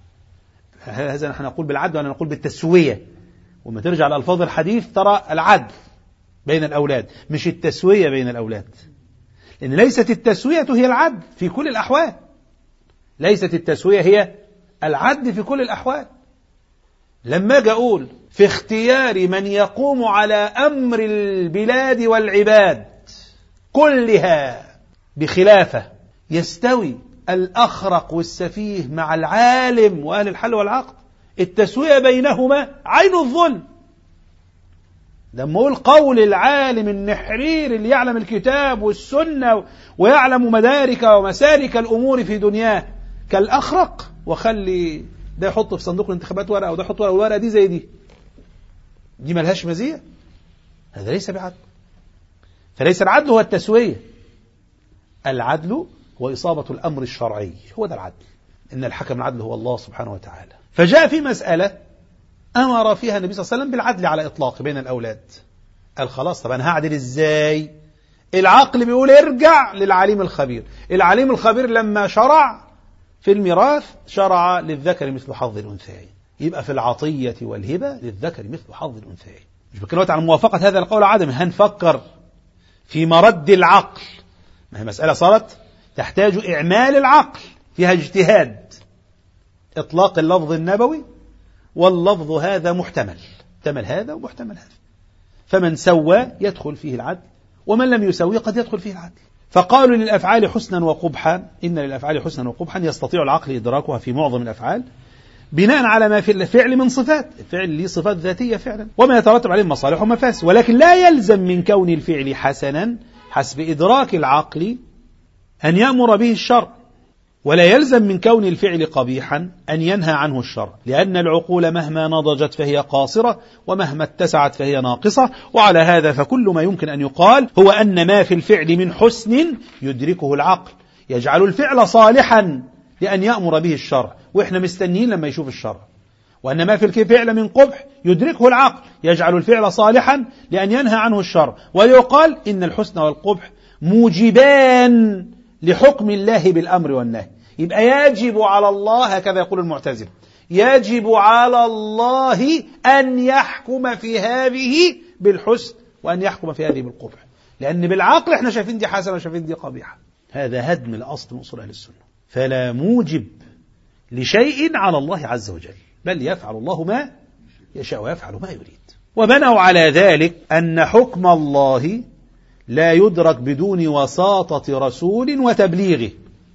هذا نحن نقول بالعدل وأنا نقول بالتسوية. وما ترجع لألفاظ الحديث ترى العدل بين الأولاد مش التسوية بين الأولاد، لأن ليست التسوية هي العدل في كل الأحوال، ليست التسوية هي العدل في كل الأحوال. لما أجي أقول في اختيار من يقوم على أمر البلاد والعباد كلها بخلافة، يستوي الأخرق والسفيه مع العالم وأهل الحل والعقد، التسوية بينهما عين الظلم. لما أقول قول العالم النحرير اللي يعلم الكتاب والسنة ويعلم مدارك ومسالك الأمور في دنياه كالأخرق، وخلي ده يحط في صندوق الانتخابات ورقة وده يحط ورقة دي زي دي ملهاش مزية، هذا ليس بعدل. فليس العدل هو التسوية، العدل هو إصابة الأمر الشرعي، هو ده العدل. إن الحكم العدل هو الله سبحانه وتعالى. فجاء في مسألة أمر فيها النبي صلى الله عليه وسلم بالعدل على إطلاق بين الأولاد. قال خلاص، طب أنا هعدل إزاي؟ العقل بيقول ارجع للعليم الخبير. العليم الخبير لما شرع في الميراث شرع للذكر مثل حظ الأنثيين، يبقى في العطية والهبة للذكر مثل حظ الأنثيين. مش بتكلم عن موافقة هذا القول عدم، هنفكر في مرد العقل. ما هي مسألة صارت تحتاج إعمال العقل، فيها اجتهاد. إطلاق اللفظ النبوي واللفظ هذا محتمل هذا ومحتمل هذا، فمن سوى يدخل فيه العدل، ومن لم يسوي قد يدخل فيه العدل. فقالوا للأفعال حسنا وقبحا، إن للأفعال حسنا وقبحا يستطيع العقل إدراكها في معظم الأفعال بناء على ما في الفعل من صفات. الفعل ليه صفات ذاتية فعلا وما يترتب عليه مصالح ومفاسد، ولكن لا يلزم من كون الفعل حسنا حسب إدراك العقل أن يأمر به الشرع، ولا يلزم من كون الفعل قبيحا أن ينهى عنه الشرع، لأن العقول مهما نضجت فهي قاصرة ومهما اتسعت فهي ناقصة. وعلى هذا فكل ما يمكن أن يقال هو أن ما في الفعل من حسن يدركه العقل يجعل الفعل صالحا لأن يأمر به الشرع، وإحنا مستنيين لما يشوف الشرع. وأن ما في الفعل من قبح يدركه العقل يجعل الفعل صالحا لأن ينهى عنه الشرع. ويقال إن الحسن والقبح موجبان لحكم الله بالأمر والنهي. يبقى يجب على الله، هكذا يقول المعتزلة، يجب على الله أن يحكم في هذه بالحسن وأن يحكم في هذه بالقبح، لأن بالعقل احنا شايفين دي حسنة وشايفين دي قبيحة. هذا هدم الأصل من أصول أهل السنة. فلا موجب لشيء على الله عز وجل، بل يفعل الله ما يشاء ويفعل ما يريد. وبنوا على ذلك أن حكم الله لا يدرك بدون وساطة رسول وتبليغه.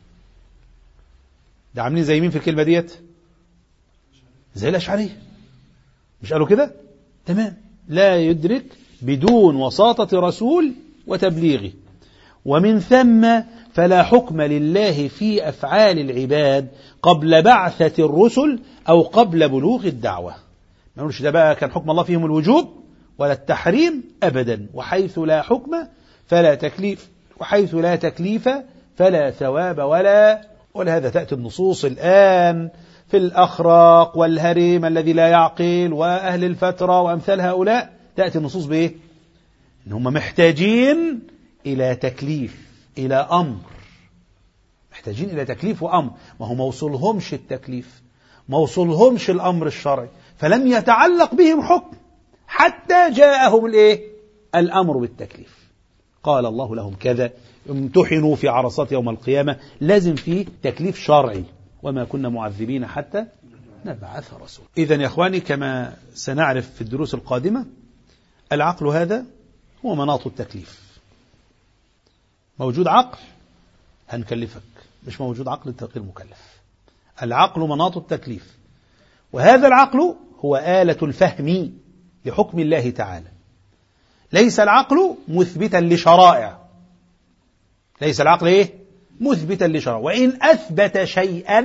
ده عاملين زي مين في الكلمة ديت؟ زي الأشعرية، مش قالوا كده؟ تمام. لا يدرك بدون وساطة رسول وتبليغه. ومن ثم فلا حكم لله في أفعال العباد قبل بعثة الرسل أو قبل بلوغ الدعوة. ما نقولش ده بقى كان حكم الله فيهم الوجوب ولا التحريم أبدا. وحيث لا حكم فلا تكليف، وحيث لا تكليف فلا ثواب ولهذا تأتي النصوص الآن في الأخراق والهرم الذي لا يعقل وأهل الفترة وأمثال هؤلاء، تأتي النصوص بإيه؟ إن هم محتاجين إلى تكليف، إلى أمر، محتاجين إلى تكليف وأمر. ما هو موصلهمش التكليف، موصلهمش الأمر الشرعي، فلم يتعلق بهم حكم حتى جاءهم الأمر بالتكليف. قال الله لهم كذا، امتحنوا في عرصات يوم القيامة، لازم فيه تكليف شرعي. وما كنا معذبين حتى نبعث رسول. إذن يا أخواني كما سنعرف في الدروس القادمة، العقل هذا هو مناط التكليف. موجود عقل هنكلفك، مش موجود عقل انت غير مكلف. العقل مناط التكليف، وهذا العقل هو آلة الفهم لحكم الله تعالى. ليس العقل مثبتا لشرائع، ليس العقل مثبتا لشرائع. وإن أثبت شيئا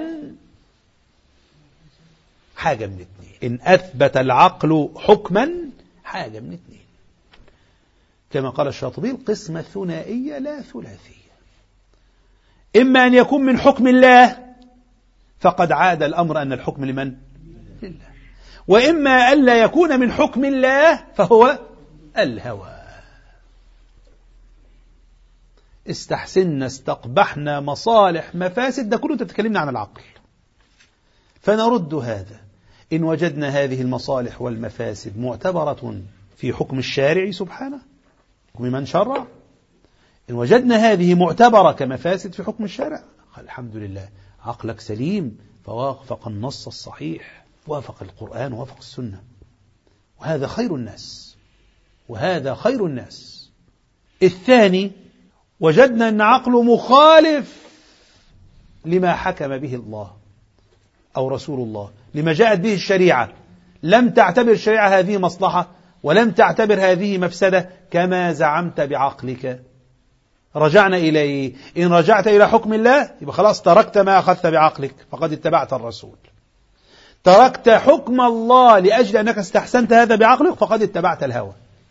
حاجة من اثنين، إن أثبت العقل حكما حاجة من اثنين، كما قال الشاطبي القسمة ثنائية لا ثلاثية. إما أن يكون من حكم الله فقد عاد الأمر أن الحكم لمن؟ لله. وإما أن لا يكون من حكم الله فهو الهوى. استحسنا، استقبحنا، مصالح، مفاسد، ده كله تتكلمنا عن العقل. فنرد هذا إن وجدنا هذه المصالح والمفاسد معتبرة في حكم الشارع سبحانه، حكم من شرع، إن وجدنا هذه معتبرة كمفاسد في حكم الشارع، الحمد لله، عقلك سليم فوافق النص الصحيح، وافق القرآن وافق السنة، وهذا خير الناس، وهذا خير الناس. الثاني، وجدنا أن عقله مخالف لما حكم به الله أو رسول الله، لما جاءت به الشريعة، لم تعتبر الشريعة هذه مصلحة ولم تعتبر هذه مفسدة كما زعمت بعقلك. رجعنا إليه، إن رجعت إلى حكم الله يبقى خلاص تركت ما أخذت بعقلك فقد اتبعت الرسول، تركت حكم الله لأجل أنك استحسنت هذا بعقلك فقد اتبعت الهوى.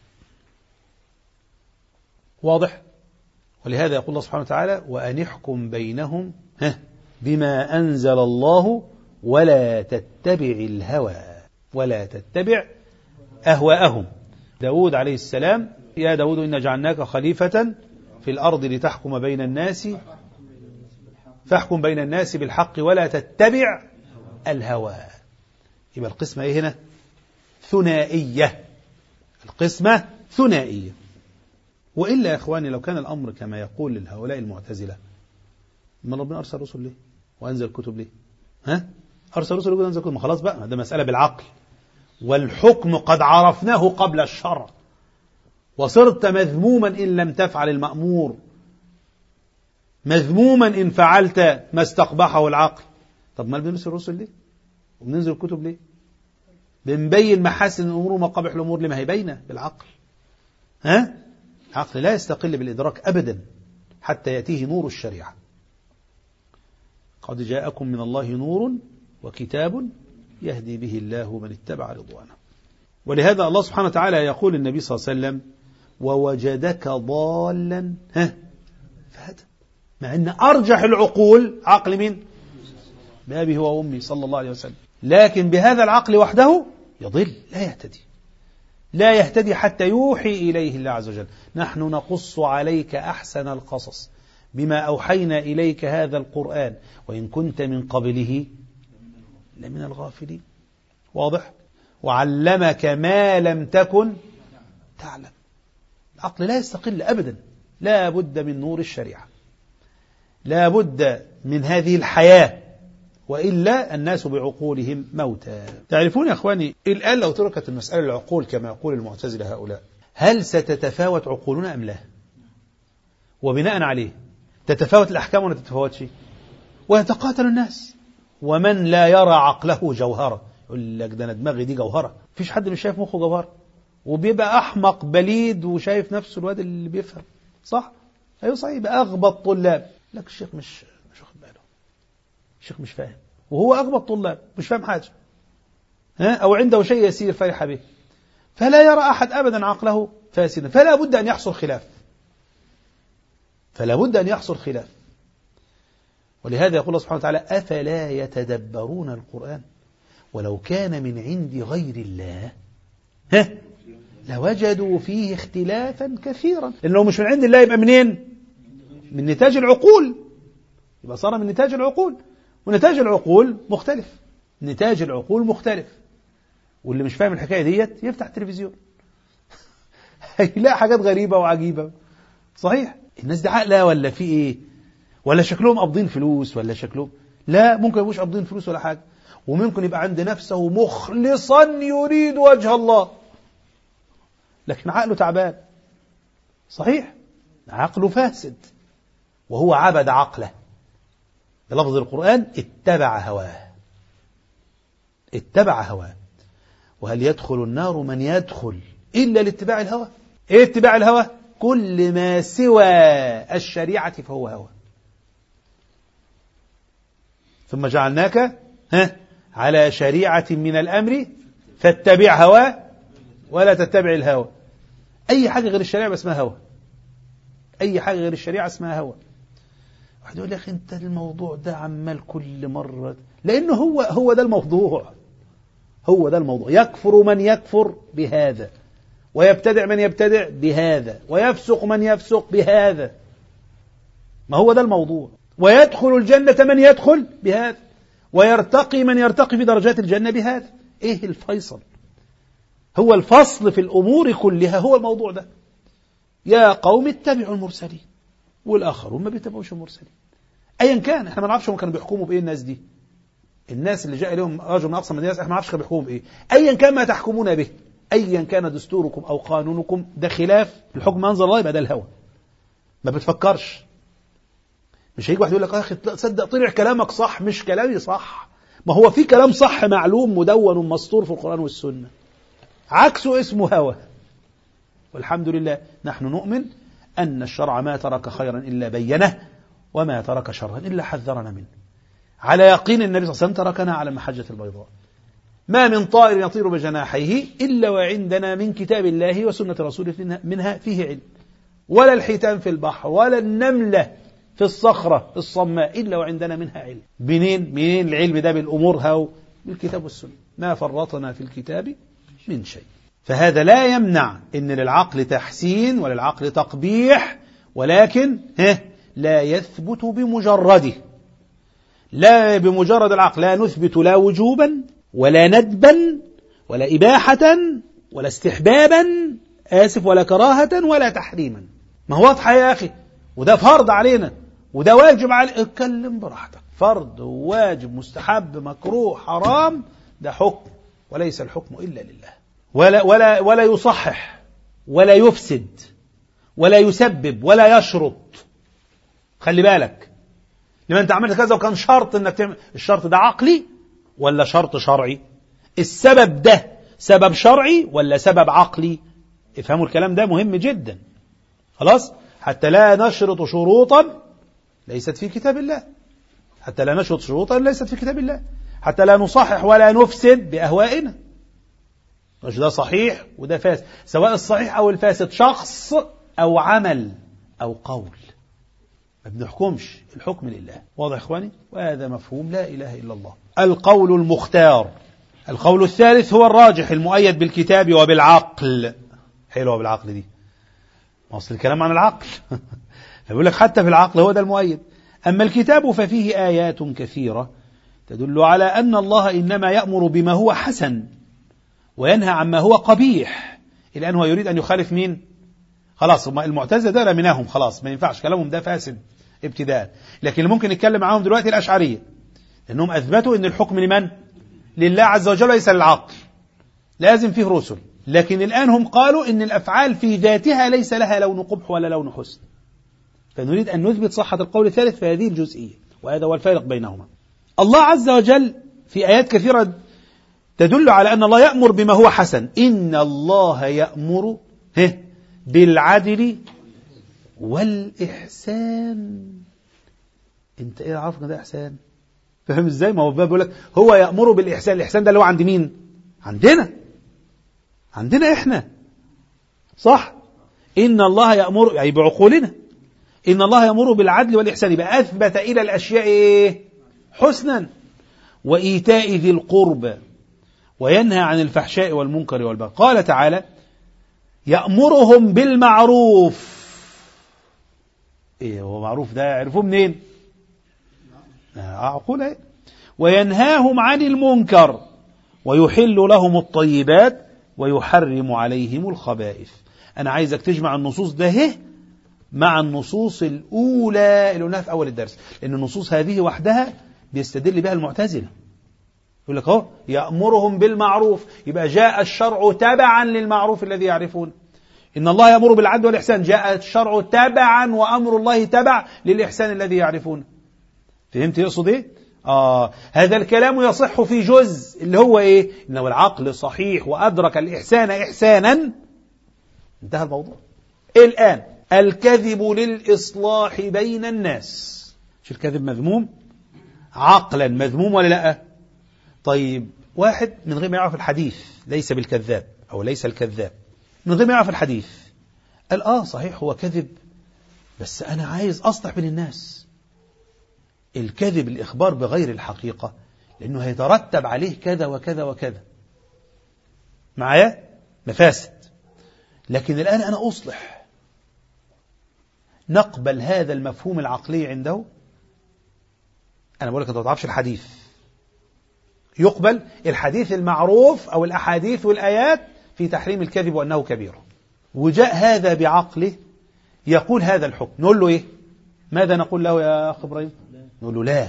واضح؟ ولهذا يقول الله سبحانه وتعالى وأن احكم بينهم بما أنزل الله ولا تتبع الهوى، ولا تتبع أهواءهم. داود عليه السلام، يا داود إنا جعلناك خليفة في الأرض لتحكم بين الناس، فاحكم بين الناس بالحق ولا تتبع الهوى. يبقى القسمة هنا ثنائية، القسمة ثنائية. وإلا يا إخواني لو كان الأمر كما يقول هؤلاء المعتزلة، من ربنا أرسل رسل ليه وأنزل كتب ليه؟ أرسل رسل ليه وأنزل كتب؟ ما خلاص بقى، ده مسألة بالعقل، والحكم قد عرفناه قبل الشرع، وصرت مذموما إن لم تفعل المأمور، مذموما إن فعلت ما استقبحه العقل. طب ما بنرسل الرسل ليه وبننزل الكتب ليه؟ بنبين محاسن الأمور ومقابح الأمور لما هي باينة بالعقل. العقل لا يستقل بالإدراك أبدا حتى يأتيه نور الشريعة. قد جاءكم من الله نور وكتاب يهدي به الله من اتبع رضوانه. ولهذا الله سبحانه وتعالى يقول النبي صلى الله عليه وسلم ووجدك ضالا فهدى، مع أن أرجح العقول عقل من؟ بأبي هو وأمي صلى الله عليه وسلم، لكن بهذا العقل وحده يضل، لا يهتدي، لا يهتدي حتى يوحي إليه الله عز وجل. نحن نقص عليك أحسن القصص بما أوحينا إليك هذا القرآن وإن كنت من قبله لمن الغافلين. واضح؟ وعلمك ما لم تكن تعلم. العقل لا يستقل أبدا، لا بد من نور الشريعة، لا بد من هذه الحياة، وإلا الناس بعقولهم موتى. تعرفون يا أخواني الآن لو تركت المسألة العقول كما يقول المعتزلة هؤلاء، هل ستتفاوت عقولنا أم لا؟ وبناء عليه تتفاوت الأحكام ولا تتفاوتش؟ ويتقاتل الناس، ومن لا يرى عقله جوهرة يقول لك ده أنا دماغي دي جوهرة. فيش حد مش شايف مخه جوهرة، وبيبقى أحمق بليد وشايف نفسه الواد اللي بيفهم. صح؟ أيوة صحيح. يبقى أغبط طلاب لك الشيخ مش واخد باله، الشيخ مش فاهم، وهو أغبط طلاب مش فاهم حاجة، أو عنده شيء يسير فرح به، فلا يرى أحد أبدا عقله فاسدا، فلا بد أن يحصل خلاف، فلا بد أن يحصل خلاف. ولهذا يقول الله سبحانه وتعالى: أفلا يتدبرون القرآن ولو كان من عند غير الله لوجدوا فيه اختلافا كثيرا. لأنه مش من عند الله يبقى منين؟ من نتاج العقول، يبقى صار من نتاج العقول، ونتاج العقول مختلف، نتاج العقول مختلف. واللي مش فاهم الحكاية ديت يفتح التلفزيون هيلاقي حاجات غريبة وعجيبة. صحيح؟ الناس دي عقلها ولا في ايه؟ ولا شكلهم قابضين فلوس ولا شكلهم؟ لا، ممكن يبقوش قابضين فلوس ولا حاجة، وممكن يبقى عند نفسه مخلصا يريد وجه الله، لكن عقله تعبان. صحيح؟ عقله فاسد، وهو عبد عقله. بلفظ القرآن: اتبع هواه، اتبع هواه. وهل يدخل النار من يدخل إلا لاتباع الهوى؟ ايه اتباع الهوى؟ كل ما سوى الشريعة فهو هوى. ثم جعلناك على شريعة من الأمر فاتبع هواه ولا تتبع الهوى. أي حاجة غير الشريعة اسمها هوى، أي حاجة غير الشريعة اسمها هوى. واحد يقول لك أنت الموضوع ده عمال كل مرة، لأنه هو ده الموضوع، هو ده الموضوع. يكفر من يكفر بهذا، ويبتدع من يبتدع بهذا، ويفسق من يفسق بهذا، ما هو ده الموضوع. ويدخل الجنة من يدخل بهذا، ويرتقي من يرتقي في درجات الجنة بهذا. إيه الفيصل؟ هو الفصل في الأمور كلها هو الموضوع ده. يا قوم اتبعوا المرسلين، والآخرون ما بيتبعوش المرسلين. أيا كان، احنا ما نعرفش هم كانوا بيحكموا بإيه الناس دي، الناس اللي جاء لهم رجل من أقصى المدينة، احنا ما نعرفش كانوا بيحكموا بإيه. أيا كان ما تحكمون به، أيا كان دستوركم أو قانونكم، ده خلاف الحكم أنزل الله، يبقى ده الهوى. ما بتفكرش. مش هيجي واحد يقول لك يا أخي تصدق طلع كلامك صح، مش كلامي صح، ما هو في كلام صح معلوم مدون ومسطور في القرآن والسنة، عكسه اسمه هوى. والحمد لله نحن نؤمن أن الشرع ما ترك خيرا إلا بينه، وما ترك شرا إلا حذرنا منه. على يقين النبي صلى الله عليه وسلم تركنا على المحجة البيضاء. ما من طائر يطير بجناحيه إلا وعندنا من كتاب الله وسنة رسوله منها فيه علم، ولا الحيتان في البحر ولا النملة في الصخرة الصماء إلا وعندنا منها علم. منين العلم ده؟ بالأمور هاو بالكتاب والسنة، ما فرطنا في الكتاب من شيء. فهذا لا يمنع أن للعقل تحسين وللعقل تقبيح، ولكن لا يثبت بمجرده، لا بمجرد العقل لا نثبت لا وجوبا ولا ندبا ولا إباحة ولا استحبابا ولا كراهة ولا تحريما. ما هو واضحة يا أخي، وده فرض علينا وده واجب علينا. اتكلم براحتك، فرض واجب مستحب مكروه حرام، ده حكم، وليس الحكم إلا لله. ولا يصحح ولا يفسد ولا يسبب ولا يشرط. خلي بالك، لما انت عملت كذا وكان شرط انك تعمل، الشرط ده عقلي ولا شرط شرعي؟ السبب ده سبب شرعي ولا سبب عقلي؟ افهموا الكلام ده مهم جدا. خلاص، حتى لا نشرط شروطا ليست في كتاب الله، حتى لا نشرط شروطا ليست في كتاب الله، حتى لا نصحح ولا نفسد بأهوائنا. مش ده صحيح وده فاسد، سواء الصحيح أو الفاسد شخص أو عمل أو قول، ما بنحكمش، الحكم لله. واضح إخواني؟ وهذا مفهوم لا إله إلا الله. القول المختار. القول الثالث هو الراجح المؤيد بالكتاب وبالعقل. حلوة بالعقل دي، أصل الكلام عن العقل فبيقول لك حتى في العقل هو ده المؤيد. أما الكتاب ففيه آيات كثيرة تدل على أن الله إنما يأمر بما هو حسن وينهى عما هو قبيح، إلى أنه يريد أن يخالف مين؟ خلاص المعتزلة ده رميناهم خلاص، ما ينفعش كلامهم ده فاسد ابتداء. لكن اللي ممكن نتكلم معاهم دلوقتي الأشعرية، لأنهم أثبتوا أن الحكم لمن؟ لله عز وجل ليس للعقل، لازم فيه رسل. لكن الآن هم قالوا أن الأفعال في ذاتها ليس لها لون قبح ولا لون حسن، فنريد أن نثبت صحة القول الثالث في هذه الجزئية، وهذا هو الفارق بينهما. الله عز وجل في آيات كثيرة تدل على أن الله يأمر بما هو حسن. إن الله يأمر بالعدل والإحسان. أنت إيه عارف إن ده إحسان؟ فهم إزاي؟ ما هو بيقول لك هو يأمر بالإحسان. الإحسان ده اللي هو عند مين؟ عندنا إحنا، صح؟ إن الله يأمر أي بعقولنا. إن الله يأمر بالعدل والإحسان، يبقى أثبت إلى الأشياء إيه؟ حسنا، وإيتاء ذي القربى، وينهى عن الفحشاء والمنكر والبغي. قال تعالى يأمرهم بالمعروف. إيه هو معروف ده؟ عرفوه منين؟ أعقول إيه؟ وينهاهم عن المنكر، ويحل لهم الطيبات، ويحرم عليهم الخبائث. أنا عايزك تجمع النصوص ده مع النصوص الأولى اللي قلناها في أول الدرس، لأن النصوص هذه وحدها بيستدل بها المعتزلة. يقول لك اهو يأمرهم بالمعروف، يبقى جاء الشرع تبعا للمعروف الذي يعرفون. إن الله يأمر بالعدل والإحسان، جاء الشرع تبعا وأمر الله تبع للإحسان الذي يعرفون. فهمت يقصد إيه؟ هذا الكلام يصح في جزء اللي هو إيه؟ إنه العقل صحيح وأدرك الإحسان إحسانا، انتهى الموضوع. الآن الكذب للإصلاح بين الناس، مش الكذب مذموم؟ عقلا مذموم ولا لا؟ طيب واحد من غير ما يعرف الحديث ليس بالكذاب أو ليس الكذاب، من غير ما يعرف الحديث قال صحيح هو كذب، بس أنا عايز أصلح بين الناس. الكذب الإخبار بغير الحقيقة، لأنه هيترتب عليه كذا وكذا وكذا، معايا مفاسد. لكن الآن أنا أصلح، نقبل هذا المفهوم العقلي عنده. أنا بقول لك أنت ما تعرفش الحديث، يقبل الحديث المعروف أو الأحاديث والآيات في تحريم الكذب وأنه كبير، وجاء هذا بعقله يقول هذا الحكم، نقول له إيه؟ ماذا نقول له يا أخ إبراهيم؟ نقول له لا،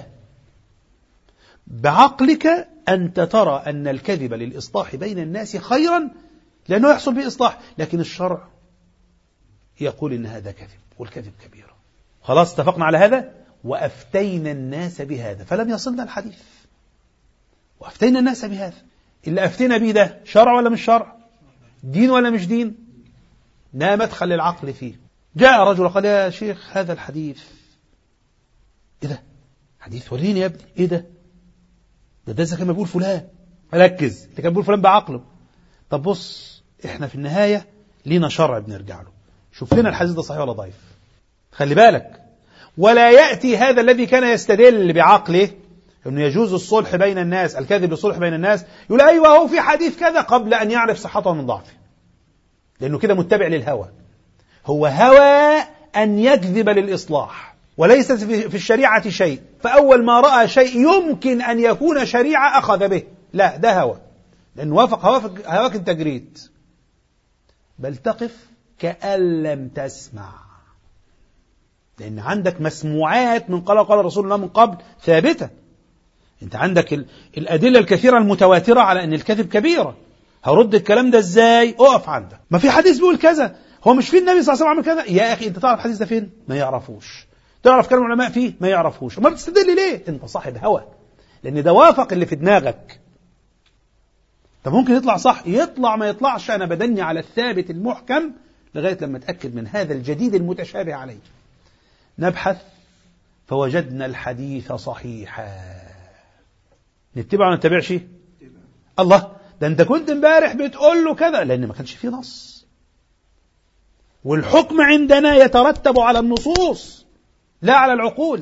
بعقلك أنت ترى أن الكذب للإصلاح بين الناس خيرا لأنه يحصل به إصلاح، لكن الشرع يقول إن هذا كذب والكذب كبير. خلاص اتفقنا على هذا، وأفتينا الناس بهذا، فلم يصلنا الحديث، وأفتينا الناس بهذا. اللي أفتينا به ده شرع ولا مش شرع؟ دين ولا مش دين؟ لا مدخل للعقل فيه. جاء رجل وقال يا شيخ هذا الحديث إيه ده؟ حديث وريني يا ابني إيه ده؟ ده زي كما بيقول فلان. ركز، اللي كان بيقول فلان بعقله. طب بص، إحنا في النهاية لينا شرع بنرجع له، شوف لنا الحديث ده صحيح ولا ضعيف. خلي بالك، ولا يأتي هذا الذي كان يستدل بعقله أنه يجوز الصلح بين الناس، الكذب للصلح بين الناس، يقول أيوة هو في حديث كذا قبل أن يعرف صحته من ضعفه، لأنه كده متبع للهوى. هو هوى أن يكذب للإصلاح، وليس في الشريعة شيء، فأول ما رأى شيء يمكن أن يكون شريعة أخذ به. لا، ده هوى، لأنه وافق هواك التجريد. بل تقف كأن لم تسمع، لأن عندك مسموعات من قال رسول الله من قبل ثابتة. أنت عندك الأدلة الكثيرة المتواترة على أن الكذب كبيرة. هرد الكلام ده إزاي؟ أقف عندك. ما في حديث بيقول كذا، هو مش في النبي صلى الله عليه وسلم عمل كذا؟ يا أخي أنت تعرف الحديث ده فين؟ ما يعرفوش. تعرف كلام العلماء فيه؟ ما يعرفوش. ما بتستدل ليه؟ أنت صاحب هوى، لأن ده وافق اللي في دماغك. طب ممكن يطلع صح، يطلع ما يطلعش، أنا بدني على الثابت المحكم لغاية لما أتأكد من هذا الجديد المتشابه عليه. نبحث فوجدنا الحديث صحيحا، نتبع ولا نتبعش؟ الله، ده أنت كنت امبارح بتقول له كذا، لأن ما كانش فيه نص، والحكم عندنا يترتب على النصوص لا على العقول.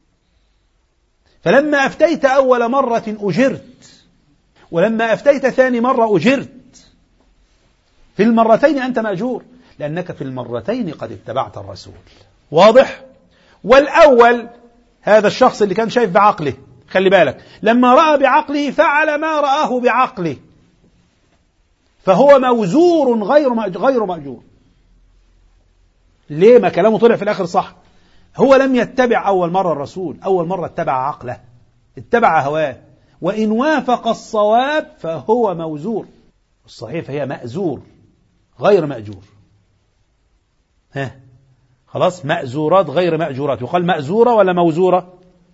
فلما أفتيت أول مرة أجرت، ولما أفتيت ثاني مرة أجرت. في المرتين أنت مأجور، لأنك في المرتين قد اتبعت الرسول. واضح؟ والأول هذا الشخص اللي كان شايف بعقله، خلي بالك، لما رأى بعقله فعل ما رآه بعقله، فهو موزور غير مأجور. ليه؟ ما كلامه طلع في الآخر صح. هو لم يتبع أول مرة الرسول، أول مرة اتبع عقله، اتبع هواه، وإن وافق الصواب فهو موزور، الصحيح فهي مأزور غير مأجور. خلاص، مأزورات غير مأجورات. يقال مأزورة ولا موزورة؟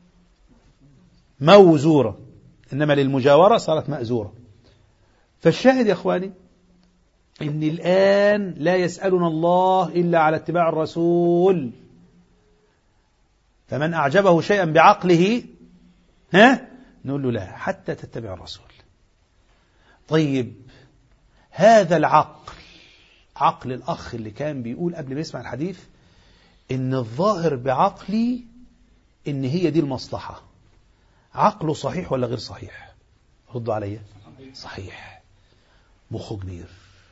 موزورة، إنما للمجاورة صارت مأزورة. فالشاهد يا أخواني إن الآن لا يسألنا الله إلا على اتباع الرسول، فمن أعجبه شيئا بعقله نقول له لا حتى تتبع الرسول. طيب هذا العقل، عقل الأخ اللي كان بيقول قبل ما يسمع الحديث إن الظاهر بعقلي إن هي دي المصلحة، عقله صحيح ولا غير صحيح؟ ردوا عليا. صحيح، مخه كبير.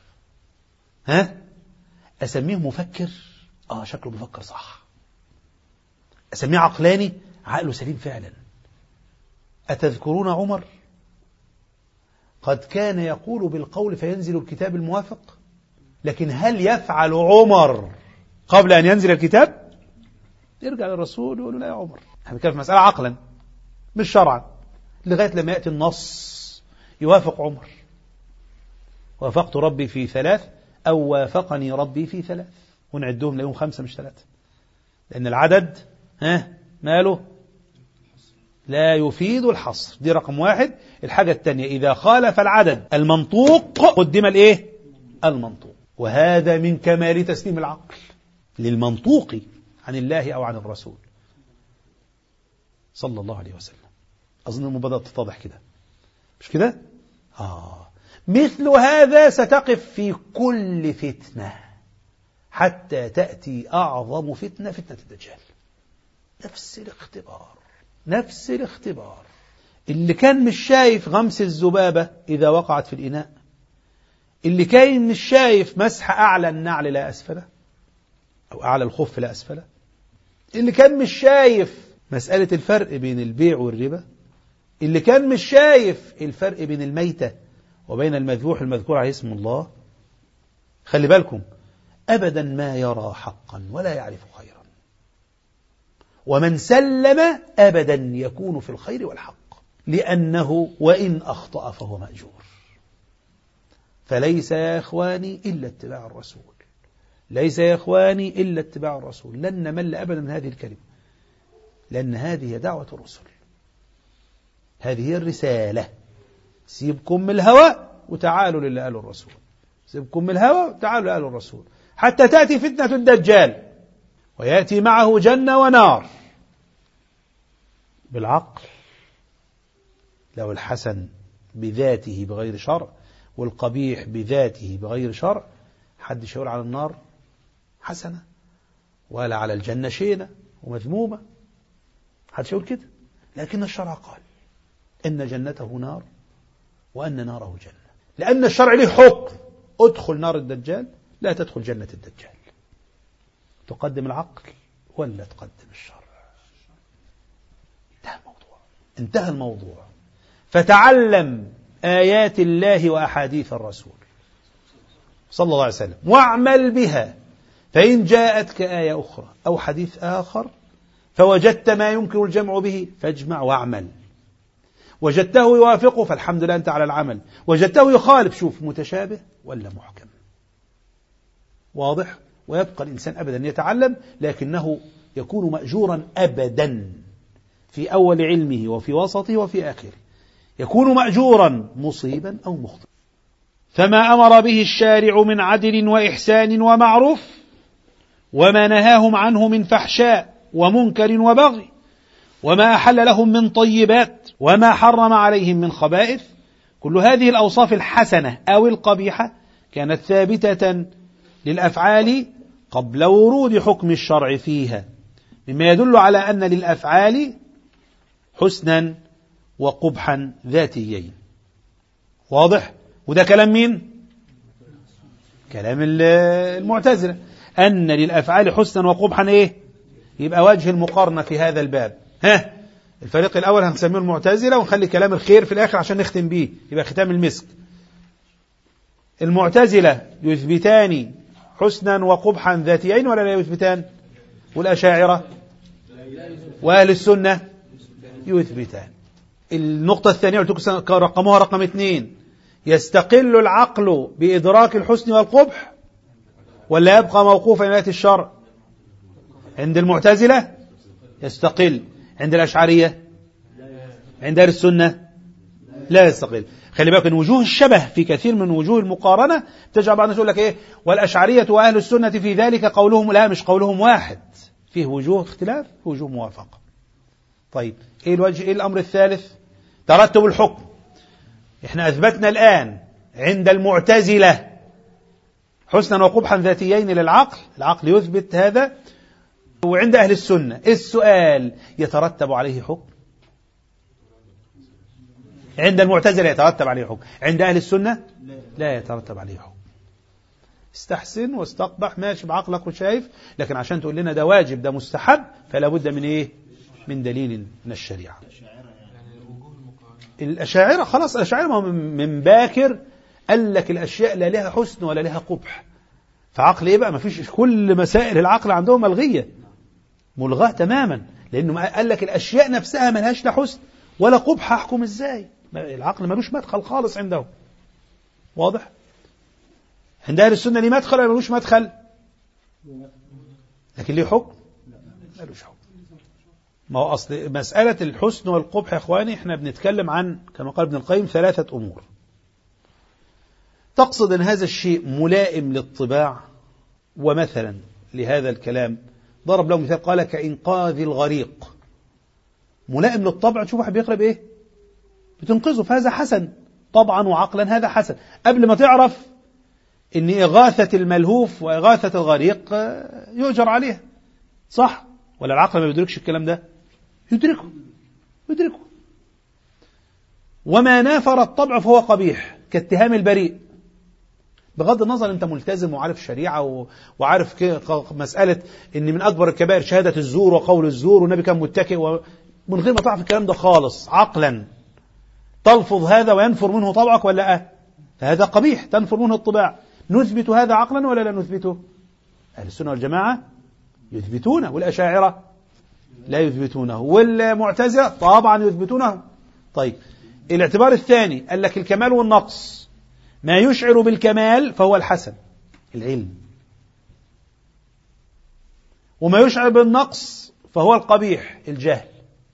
أسميه مفكر؟ شكله بيفكر صح. أسميه عقلاني؟ عقله سليم فعلا. أتذكرون عمر قد كان يقول بالقول فينزل الكتاب الموافق، لكن هل يفعل عمر قبل أن ينزل الكتاب؟ يرجع للرسول ويقول له لا يا عمر، احنا بنتكلم في مسألة عقلا مش شرعا، لغاية لما يأتي النص يوافق عمر. وافقت ربي في 3 أو وافقني ربي في 3، ونعدهم ليوم 5 مش 3، لأن العدد ماله لا يفيد الحصر، دي رقم 1. الحاجة الثانية إذا خالف العدد المنطوق قدم المنطوق، وهذا من كمال تسليم العقل للمنطوق عن الله أو عن الرسول صلى الله عليه وسلم. أظن المبادرة تتضح كده، مش كده؟ مثل هذا ستقف في كل فتنة حتى تأتي أعظم فتنة، فتنة الدجال. نفس الاختبار اللي كان مش شايف غمس الذبابة إذا وقعت في الإناء، اللي كان مش شايف مسح أعلى النعل لا أسفله أو أعلى الخف لا أسفله، اللي كان مش شايف مسألة الفرق بين البيع والربا، اللي كان مش شايف الفرق بين الميتة وبين المذبوح المذكور عليه اسم الله. خلي بالكم، أبدا ما يرى حقا ولا يعرف خيرا، ومن سلم أبدا يكون في الخير والحق، لأنه وإن أخطأ فهو مأجور. فليس يا إخواني إلا اتباع الرسول، ليس يا إخواني إلا اتباع الرسول. لن نمل أبدا من هذه الكلمة، لأن هذه دعوة الرسل، هذه هي الرسالة. سيبكم من الهوى وتعالوا للي قاله الرسول، سيبكم من الهوى وتعالوا للي قاله الرسول، حتى تأتي فتنة الدجال ويأتي معه جنة ونار. بالعقل لو الحسن بذاته بغير شرع والقبيح بذاته بغير شرع، حد يقول على النار حسنة ولا على الجنة شينة ومذمومة، حد يقول كده. لكن الشرع قال إن جنته نار وأن ناره جنة، لأن الشرع له حكم، ادخل نار الدجال لا تدخل جنة الدجال. تقدم العقل ولا تقدم الشرع؟ انتهى الموضوع. فتعلم آيات الله وأحاديث الرسول صلى الله عليه وسلم واعمل بها، فإن جاءتك آية أخرى أو حديث آخر فوجدت ما يمكن الجمع به فاجمع واعمل. وجدته يوافقه فالحمد لله أنت على العمل، وجدته يخالف شوف متشابه ولا محكم. واضح؟ ويبقى الإنسان أبدا يتعلم، لكنه يكون مأجورا أبدا في أول علمه وفي وسطه وفي آخره، يكون مأجورا مصيبا أو مخطئا. فما أمر به الشارع من عدل وإحسان ومعروف، وما نهاهم عنه من فحشاء ومنكر وبغي، وما أحل لهم من طيبات، وما حرم عليهم من خبائث، كل هذه الأوصاف الحسنة أو القبيحة كانت ثابتة للأفعال قبل ورود حكم الشرع فيها، مما يدل على أن للأفعال حسنا وقبحا ذاتيين. واضح؟ وده كلام مين؟ كلام المعتزلة، أن للأفعال حسنا وقبحا إيه؟ يبقى وجه المقارنة في هذا الباب. الفريق الأول هنسميه المعتزلة، ونخلي كلام الخير في الآخر عشان نختم به، يبقى ختام المسك. المعتزلة يثبتان حسنا وقبحا ذاتيين ولا لا يثبتان؟ والأشاعرة وأهل السنة يثبتان. النقطة الثانية قلت لكم رقموها رقم 2، يستقل العقل بإدراك الحسن والقبح ولا يبقى موقوفا على آيات الشرع؟ عند المعتزلة يستقل، عند الأشعرية عند أهل السنة لا يستقل. خلي بالك ان وجوه الشبه في كثير من وجوه المقارنة تجعل بعض الناس يقول لك ايه والأشعرية وأهل السنة في ذلك قولهم، لا مش قولهم واحد، فيه وجوه اختلاف وجوه موافقة. طيب ايه الوجه، ايه الأمر الثالث؟ ترتب الحكم. احنا أثبتنا الآن عند المعتزلة حسنا وقبحا ذاتيين للعقل، العقل يثبت هذا، وعند أهل السنة السؤال يترتب عليه حكم؟ عند المعتزلة يترتب عليه حكم، عند أهل السنة لا يترتب عليه حكم. استحسن واستقبح ماشي بعقلك وشايف، لكن عشان تقول لنا ده واجب ده مستحب فلا بد من ايه؟ من دليل من الشريعة. الأشاعرة خلاص، الأشاعرة من باكر قال لك الأشياء لا لها حسن ولا لها قبح، فعقل ايه بقى؟ ما فيش، كل مسائل العقل عندهم ملغية ملغاة تماما، لأنه قال لك الأشياء نفسها ما لهاش لا حسن ولا قبح، أحكم ازاي؟ العقل ملوش مدخل خالص عندهم. واضح؟ عند أهل السنة ليه مدخل ولا ملوش مدخل؟ لكن ليه حكم؟ ملوش حكم. ما هو أصل مسألة الحسن والقبح يا إخواني احنا بنتكلم عن كما قال ابن القيم 3 أمور. تقصد أن هذا الشيء ملائم للطباع، ومثلا لهذا الكلام ضرب له مثال قال كإنقاذ الغريق، ملائم للطبع، تشوف واحد بيقرب ايه بتنقذه، فهذا حسن طبعا وعقلا، هذا حسن. قبل ما تعرف ان إغاثة الملهوف وإغاثة الغريق يؤجر عليها، صح ولا العقل ما بيدركش الكلام ده؟ يدركه. وما نافر الطبع فهو قبيح، كاتهام البريء، بغض النظر انت ملتزم وعارف الشريعة وعارف مسألة ان من اكبر الكبائر شهادة الزور وقول الزور، والنبي كان متكئ، من غير ما تعرف الكلام ده خالص، عقلا تلفظ هذا وينفر منه طبعك ولا فهذا قبيح تنفر منه الطباع. نثبت هذا عقلا ولا لا نثبته؟ أهل السنة والجماعة يثبتونه، والأشاعرة لا يثبتونه، والمعتزلة طبعا يثبتونه. طيب الاعتبار الثاني قال لك الكمال والنقص، ما يشعر بالكمال فهو الحسن العلم، وما يشعر بالنقص فهو القبيح الجهل.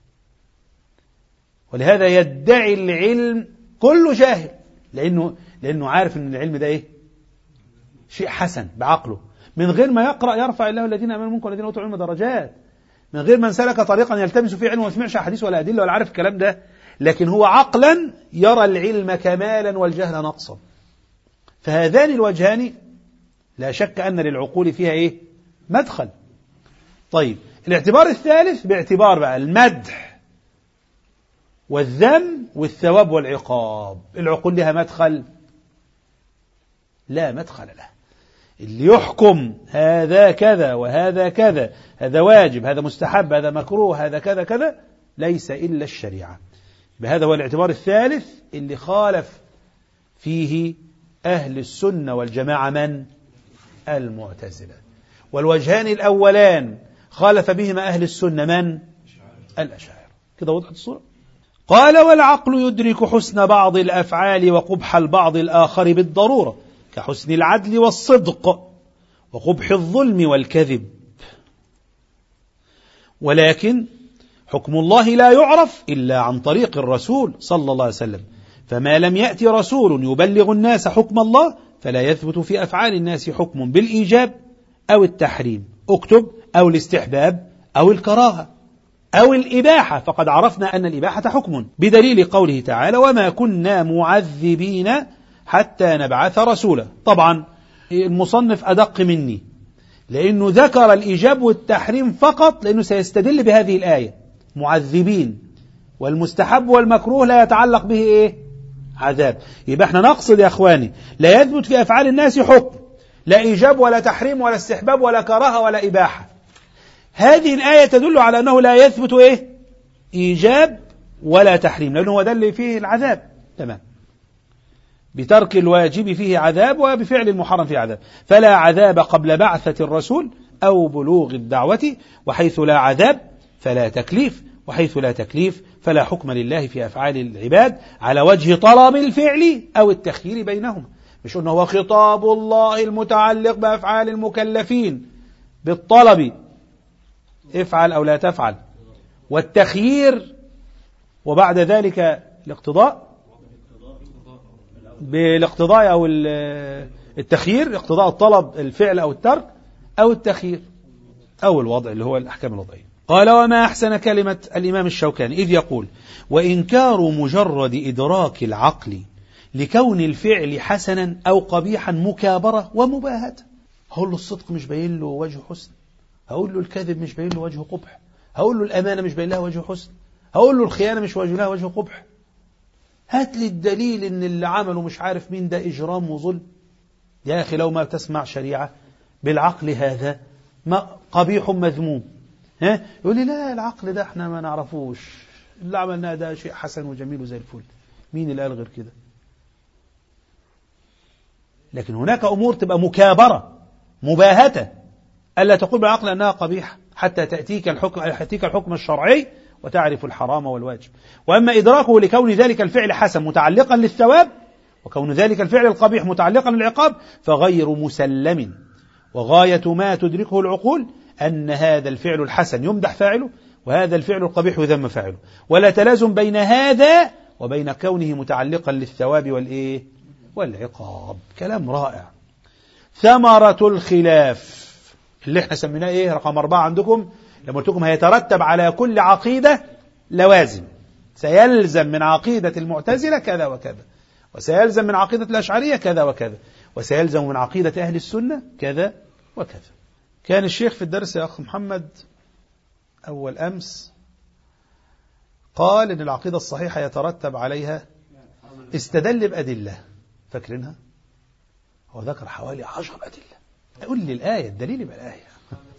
ولهذا يدعي العلم كله جاهل، لأنه عارف أن العلم ده إيه؟ شيء حسن بعقله، من غير ما يقرأ يرفع الله الذين آمنوا منكم والذين أوتوا العلم درجات، من غير ما سلك طريقا يلتمس فيه علم وما سمعش حديث ولا أدلة ولا عارف الكلام ده، لكن هو عقلا يرى العلم كمالا والجهل نقصا. فهذان الوجهان لا شك أن للعقول فيها إيه؟ مدخل. طيب الاعتبار الثالث باعتبار بقى المدح والذم والثواب والعقاب، العقول لها مدخل؟ لا مدخل له. اللي يحكم هذا كذا وهذا كذا، هذا واجب هذا مستحب هذا مكروه هذا كذا كذا، ليس إلا الشريعة. بهذا هو الاعتبار الثالث اللي خالف فيه أهل السنة والجماعة من؟ المعتزلة. والوجهان الأولان خالف بهما أهل السنة من؟ الأشاعرة. كده وضحت الصورة؟ قال والعقل يدرك حسن بعض الأفعال وقبح البعض الآخر بالضرورة، كحسن العدل والصدق وقبح الظلم والكذب، ولكن حكم الله لا يعرف إلا عن طريق الرسول صلى الله عليه وسلم، فما لم يأتي رسول يبلغ الناس حكم الله فلا يثبت في أفعال الناس حكم بالإيجاب أو التحريم، اكتب، أو الاستحباب أو الكراهة أو الإباحة، فقد عرفنا أن الإباحة حكم بدليل قوله تعالى وما كنا معذبين حتى نبعث رسولا. طبعا المصنف أدق مني، لأنه ذكر الإيجاب والتحريم فقط لأنه سيستدل بهذه الآية معذبين، والمستحب والمكروه لا يتعلق به إيه؟ عذاب. يبقى احنا نقصد يا أخواني لا يثبت في أفعال الناس حكم، لا إيجاب ولا تحريم ولا استحباب ولا كراهة ولا إباحة. هذه الآية تدل على أنه لا يثبت إيه؟ إيجاب ولا تحريم، لأنه هو ده اللي فيه العذاب. تمام. بترك الواجب فيه عذاب وبفعل المحرم فيه عذاب، فلا عذاب قبل بعثة الرسول أو بلوغ الدعوة، وحيث لا عذاب فلا تكليف، وحيث لا تكليف فلا حكم لله في أفعال العباد على وجه طلب الفعل أو التخيير بينهما. مش أنه هو خطاب الله المتعلق بأفعال المكلفين بالطلب افعل أو لا تفعل، والتخيير وبعد ذلك الاقتضاء بالاقتضاء أو التخيير، اقتضاء الطلب الفعل أو الترك أو التخيير أو الوضع اللي هو الأحكام الوضعية. قال وما أحسن كلمة الإمام الشوكاني إذ يقول وإنكار مجرد إدراك العقل لكون الفعل حسنا أو قبيحا مكابرة ومباهة. هقول له الصدق مش باين له وجه حسن، هقول له الكذب مش باين له وجه قبح، هقول له الأمانة مش باين لها وجه حسن، هقول له الخيانة مش باين لها وجه قبح. هات لي الدليل ان اللي عمله مش عارف مين ده إجرام وظلم. يا أخي لو ما تسمع شريعة بالعقل هذا ما قبيح مذموم، ها يقول لي لا العقل ده احنا ما نعرفوش، اللي عملناه ده شيء حسن وجميل وزي الفل. مين اللي قال غير كده؟ لكن هناك أمور تبقى مكابرة مباهة، ألا تقول بالعقل أنها قبيحة حتى تأتيك الحكم الشرعي وتعرف الحرام والواجب. وأما إدراكه لكون ذلك الفعل حسن متعلقا للثواب، وكون ذلك الفعل القبيح متعلقا للعقاب، فغير مسلم، وغاية ما تدركه العقول أن هذا الفعل الحسن يمدح فاعله وهذا الفعل القبيح يذم فاعله، ولا تلازم بين هذا وبين كونه متعلقا للثواب والعقاب. كلام رائع. ثمرة الخلاف اللي احنا سميناه ايه رقم 4 عندكم، لما قلت لكم هيترتب على كل عقيدة لوازم، سيلزم من عقيدة المعتزلة كذا وكذا، وسيلزم من عقيدة الأشعرية كذا وكذا، وسيلزم من عقيدة أهل السنة كذا وكذا. كان الشيخ في الدرس يا أخ محمد أول أمس قال إن العقيدة الصحيحة يترتب عليها، استدل بأدلة، فاكرينها؟ هو ذكر حوالي 10 أدلة. أقول لي الآية، الدليل يبقى الآية.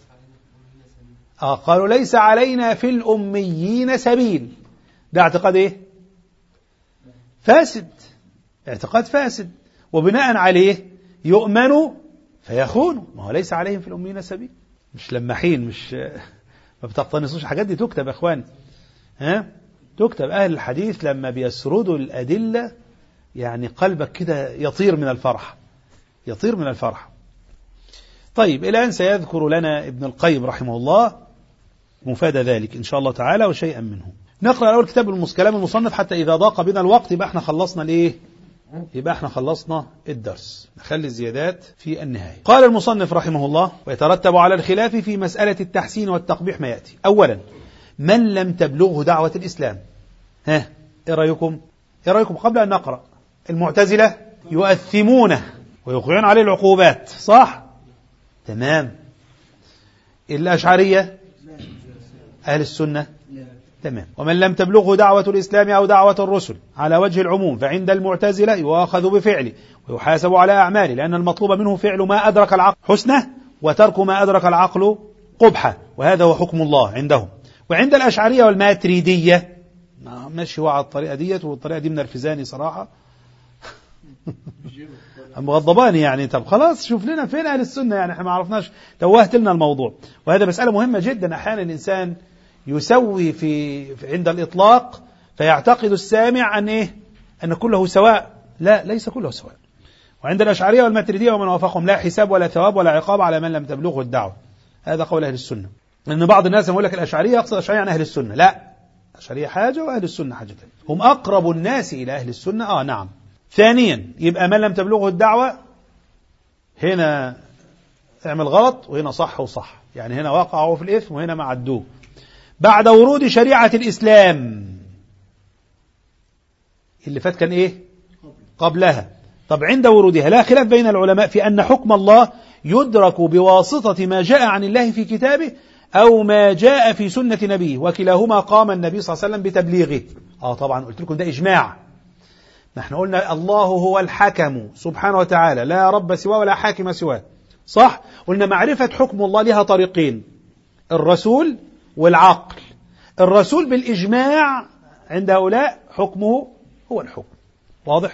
قالوا ليس علينا في الأميين سبيل. ده اعتقاد إيه؟ فاسد، اعتقاد فاسد، وبناء عليه يؤمن فيخون. ما هو ليس عليهم في الأميين سبيل، مش لماحين، مش ما بتقتنصوش الحاجات دي، تكتب يا إخواني، تكتب. أهل الحديث لما بيسردوا الأدلة يعني قلبك كده يطير من الفرح، يطير من الفرح. طيب الآن سيذكر لنا ابن القيم رحمه الله مفاد ذلك إن شاء الله تعالى وشيئا منه. نقرأ الأول كتاب كلام المصنف حتى إذا ضاق بنا الوقت يبقى احنا خلصنا الإيه؟ يبقى احنا خلصنا الدرس، نخلي الزيادات في النهاية. قال المصنف رحمه الله ويترتب على الخلاف في مسألة التحسين والتقبيح ما يأتي. أولا من لم تبلغه دعوة الإسلام. إيه رأيكم؟ إيه رأيكم قبل أن نقرأ؟ المعتزلة يؤثمونه ويوقعون عليه العقوبات، صح؟ تمام. الأشعرية أهل السنة تمام. ومن لم تبلغه دعوة الإسلام أو دعوة الرسل على وجه العموم فعند المعتزلة يؤاخذ بفعله ويحاسب على أعماله، لأن المطلوب منه فعل ما أدرك العقل حسنه وترك ما أدرك العقل قبحه، وهذا هو حكم الله عندهم. وعند الأشعرية والماتريدية ماشي هو على الطريقة ديت، والطريقة دي منرفزاني صراحة مغضباني يعني. طب خلاص شوف لنا فين أهل السنة، يعني احنا ما عرفناش، توهت لنا الموضوع. وهذا مسألة مهمة جدا. أحيانا الإنسان يسوي في عند الإطلاق فيعتقد السامع أن إيه؟ أن كله سواء. لا، ليس كله سواء. وعند الأشعرية والماتريدية ومن وافقهم لا حساب ولا ثواب ولا عقاب على من لم تبلغه الدعوة. هذا قول أهل السنة. لأن بعض الناس يقول لك الأشعرية يقصد الأشعرية عن أهل السنة. لا، الأشعرية حاجة وأهل السنة حاجة ثانية، هم أقرب الناس إلى أهل السنة. نعم. ثانيا يبقى من لم تبلغه الدعوة هنا اعمل غلط وهنا صح وصح، يعني هنا وقعوا في الإثم وهنا ما عدوه بعد ورود شريعة الإسلام. اللي فات كان إيه؟ قبلها. طب عند ورودها لا خلاف بين العلماء في أن حكم الله يدرك بواسطة ما جاء عن الله في كتابه أو ما جاء في سنة نبيه، وكلاهما قام النبي صلى الله عليه وسلم بتبليغه. طبعا قلت لكم ده إجماع. نحن قلنا الله هو الحكم سبحانه وتعالى، لا رب سواه ولا حاكم سواه، صح؟ قلنا معرفة حكم الله لها طريقين، الرسول والعقل. الرسول بالإجماع عند هؤلاء حكمه هو الحكم، واضح؟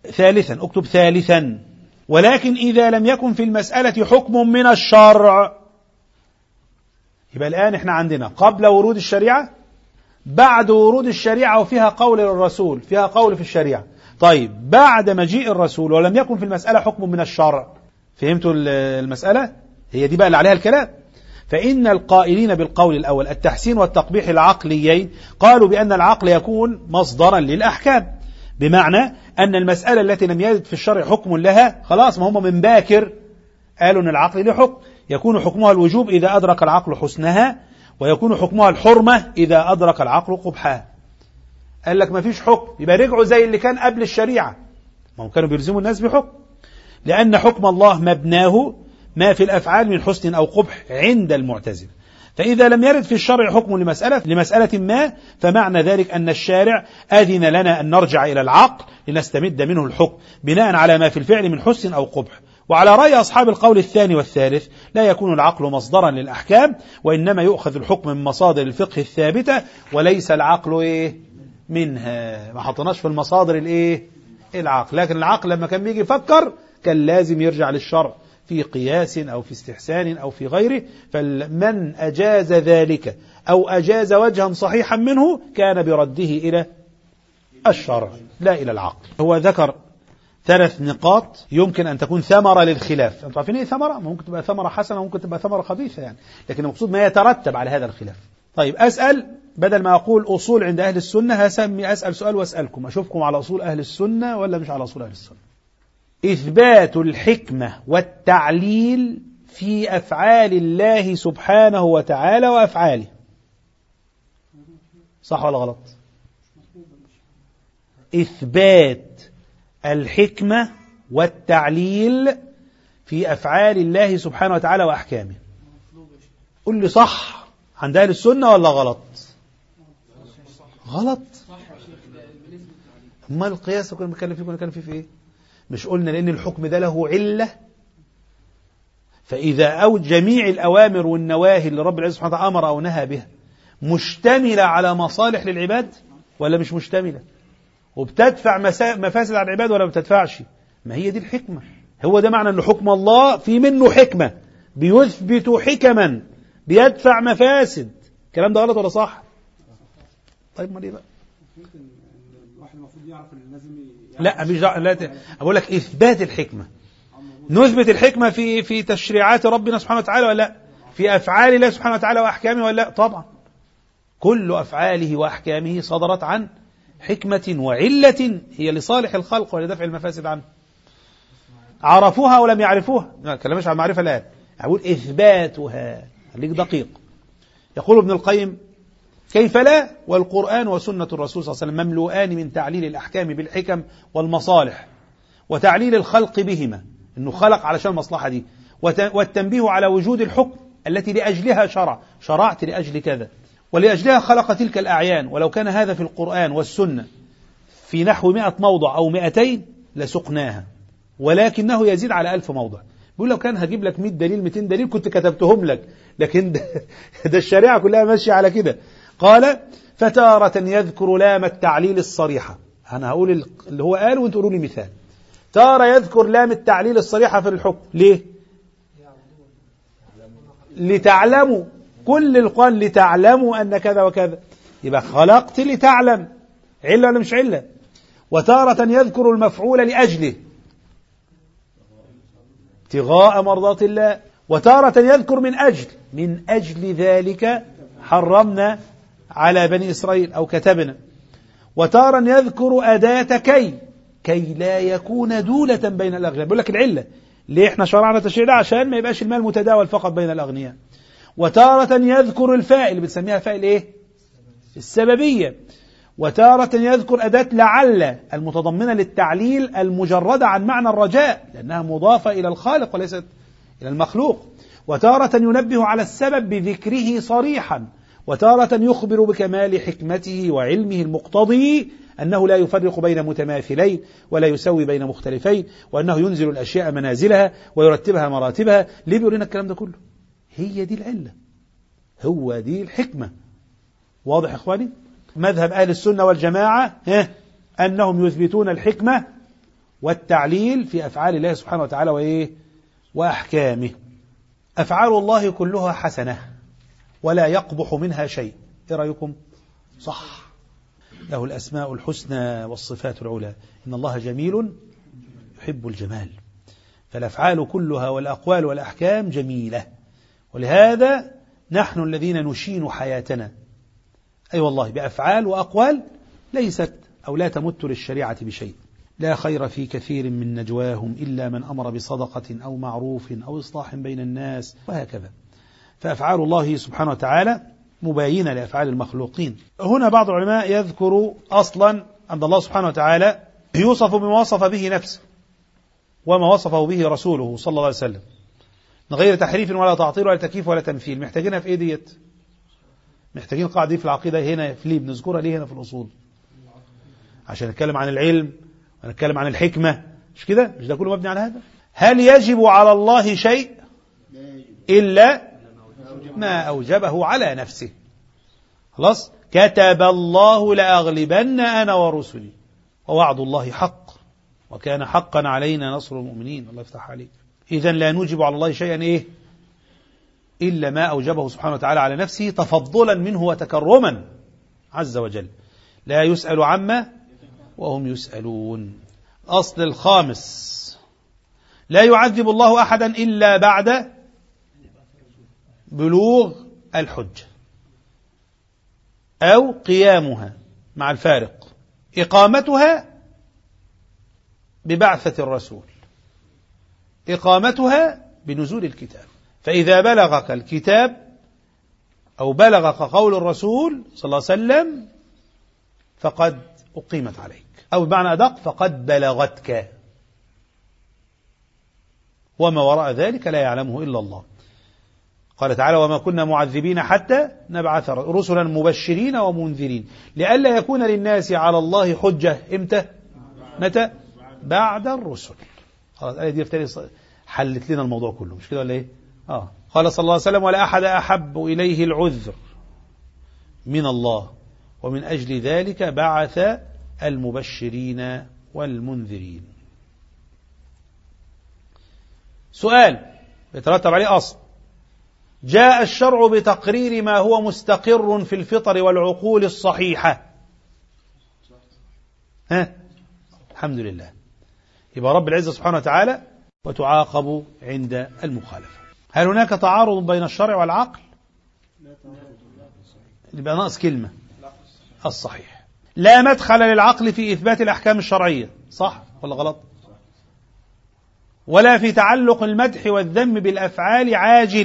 ثالثا، اكتب ثالثا، ولكن إذا لم يكن في المسألة حكم من الشرع. يبقى الآن احنا عندنا قبل ورود الشريعة، بعد ورود الشريعة وفيها قول للرسول، فيها قول في الشريعة. طيب بعد مجيء الرسول ولم يكن في المسألة حكم من الشرع، فهمتوا المسألة؟ هي دي بقى اللي عليها الكلام. فإن القائلين بالقول الأول التحسين والتقبيح العقليين قالوا بأن العقل يكون مصدرا للأحكام، بمعنى أن المسألة التي لم يرد في الشرع حكم لها خلاص، ما هم من باكر قالوا أن العقل له حكم، يكون حكمها الوجوب إذا أدرك العقل حسنها، ويكون حكمها الحرمة إذا أدرك العقل قبحها. قال لك ما فيش حكم، يبقى رجعوا زي اللي كان قبل الشريعة، ما هم كانوا بيلزموا الناس بحكم، لأن حكم الله مبناه ما في الأفعال من حسن أو قبح عند المعتزلة. فإذا لم يرد في الشرع حكم لمسألة ما، فمعنى ذلك أن الشارع أذن لنا أن نرجع إلى العقل لنستمد منه الحكم بناء على ما في الفعل من حسن أو قبح. وعلى رأي أصحاب القول الثاني والثالث لا يكون العقل مصدرا للأحكام، وإنما يؤخذ الحكم من مصادر الفقه الثابتة، وليس العقل منها. ما حطناش في المصادر العقل، لكن العقل لما كان بيجي يفكر كان لازم يرجع للشرع في قياس أو في استحسان أو في غيره. فمن أجاز ذلك أو أجاز وجها صحيحا منه كان برده إلى الشرع لا إلى العقل. هو ذكر 3 نقاط يمكن أن تكون ثمرة للخلاف. أنتم عارفين إيه ثمرة؟ ممكن تبقى ثمرة حسنة وممكن تبقى ثمرة خبيثة يعني، لكن المقصود ما يترتب على هذا الخلاف. طيب أسأل، بدل ما أقول أصول عند أهل السنة أسأل سؤال وأسألكم، أشوفكم على أصول أهل السنة ولا مش على أصول أهل السنة. إثبات الحكمة والتعليل في أفعال الله سبحانه وتعالى وأفعاله، صح ولا غلط؟ إثبات الحكمة والتعليل في أفعال الله سبحانه وتعالى وأحكامه. قل لي صح عند أهل السنة ولا غلط؟ غلط. أما القياس كنا بنتكلم فيه في إيه؟ مش قلنا لأن الحكم ده له علة؟ فإذا أو جميع الأوامر والنواهي اللي رب العزة سبحانه وتعالى أمر أو نهى بها مشتملة على مصالح للعباد ولا مش مشتملة؟ وبتدفع مفاسد على العباد ولا بتدفعش؟ ما هي دي الحكمة. هو ده معنى أن حكم الله في منه حكمة، بيثبت حكما بيدفع مفاسد. الكلام ده غلط ولا صح؟ طيب ما ليه بقى؟ الواحد المفروض يعرف ان لازم لا مش لا أقول لك إثبات الحكمة. نثبت الحكمة في تشريعات ربنا سبحانه وتعالى ولا لا؟ في أفعال الله سبحانه وتعالى وأحكامه ولا لا؟ طبعا كل أفعاله وأحكامه صدرت عن حكمة وعلة هي لصالح الخلق ولدفع المفاسد عنه. عرفوها ولم يعرفوها، ما كلامش عن معرفة الآن، أقول إثباتها. خليك دقيق. يقول ابن القيم: كيف لا والقرآن وسنة الرسول صلى الله عليه وسلم مملوءان من تعليل الأحكام بالحكم والمصالح وتعليل الخلق بهما، إنه خلق علشان المصلحة دي، والتنبيه على وجود الحكم التي لأجلها شرعت لأجل كذا ولأجلها خلق تلك الأعيان. ولو كان هذا في القرآن والسنة في نحو 100 موضع أو 200 لسقناها، ولكنه يزيد على 1000 موضع. بيقول لو كان هجيب لك 100 دليل 200 دليل كنت كتبتهم لك، لكن ده الشريعة كلها ماشية على كده. قال: فتارة يذكر لام التعليل الصريحة. أنا هقول اللي هو قال وانتوا قولوا لي مثال. تارة يذكر لام التعليل الصريحة في الحكم. ليه؟ لتعلموا. كل القرآن لتعلموا أن كذا وكذا، يبقى خلقت لتعلم. علة ولا مش علة؟ وتارة يذكر المفعول لأجله ابتغاء مرضات الله، وتارة يذكر من أجل ذلك حرمنا على بني إسرائيل أو كتبنا. وتارة يذكر أداة كي لا يكون دولة بين الأغنياء. بيقول لك العلة ليه احنا شرعنا تشريع ده؟ عشان ما يبقاش المال متداول فقط بين الأغنياء. وتارة يذكر الفاعل اللي بتسميها فاعل ايه؟ السببية. وتارة يذكر أداة لعل المتضمنة للتعليل المجردة عن معنى الرجاء لأنها مضافة إلى الخالق وليست إلى المخلوق. وتارة ينبه على السبب بذكره صريحا. وتارة يخبر بكمال حكمته وعلمه المقتضي أنه لا يفرق بين متماثلين ولا يسوي بين مختلفين، وأنه ينزل الأشياء منازلها ويرتبها مراتبها. ليه بيقول لنا الكلام ده كله؟ هي دي العلة، هو دي الحكمة. واضح يا إخواني؟ مذهب أهل السنة والجماعة أنهم يثبتون الحكمة والتعليل في أفعال الله سبحانه وتعالى وإيه وأحكامه. أفعال الله كلها حسنة ولا يقبح منها شيء. إيه رأيكم؟ صح، له الأسماء الحسنى والصفات العلى، إن الله جميل يحب الجمال. فالأفعال كلها والأقوال والأحكام جميلة، ولهذا نحن الذين نشين حياتنا أي والله بأفعال وأقوال ليست أو لا تمت للشريعة بشيء. لا خير في كثير من نجواهم إلا من أمر بصدقة أو معروف أو إصلاح بين الناس، وهكذا. فأفعال الله سبحانه وتعالى مباينة لأفعال المخلوقين. هنا بعض العلماء يذكر أصلا أن الله سبحانه وتعالى يوصف بما وصف به نفسه وما وصفه به رسوله صلى الله عليه وسلم من غير تحريف ولا تعطيل ولا تكييف ولا تمثيل. محتاجينها في إيه ديت؟ محتاجين قاعدة في العقيدة هنا في ليه بنذكرها ليه هنا في الأصول؟ عشان نتكلم عن العلم ونتكلم عن الحكمة، مش كده؟ مش ده كله مبني على هذا؟ هل يجب على الله شيء إلا ما أوجبه على نفسه؟ خلاص، كتب الله لأغلبن أنا ورسلي ووعد الله حق وكان حقا علينا نصر المؤمنين. الله يفتح عليك. إذن لا نوجب على الله شيئا إيه إلا ما أوجبه سبحانه وتعالى على نفسه تفضلا منه وتكرما عز وجل. لا يسأل عما وهم يسألون. أصل الخامس: لا يعذب الله أحدا إلا بعد بلوغ الحجة أو قيامها، مع الفارق إقامتها ببعثة الرسول، إقامتها بنزول الكتاب. فإذا بلغك الكتاب أو بلغك قول الرسول صلى الله عليه وسلم فقد أقيمت عليك، أو بمعنى أدق فقد بلغتك، وما وراء ذلك لا يعلمه إلا الله. قال تعالى: وما كنا معذبين حتى نبعث رسلا مبشرين ومنذرين لئلا يكون للناس على الله حجة. إمتى؟ متى؟ بعد الرسل. خلاص، الآية دي في حلت لنا الموضوع كله، مش كده ولا إيه؟ قال صلى الله عليه وسلم: ولا أحد أحب إليه العذر من الله ومن أجل ذلك بعث المبشرين والمنذرين. سؤال يترتب عليه أصل: جاء الشرع بتقرير ما هو مستقر في الفطر والعقول الصحيحة. الحمد لله. يبقى رب العزة سبحانه وتعالى وتعاقب عند المخالفة. هل هناك تعارض بين الشرع والعقل؟ يبقى ناقص كلمة: الصحيح. لا مدخل للعقل في إثبات الأحكام الشرعية، صح ولا غلط؟ ولا في تعلق المدح والذم بالأفعال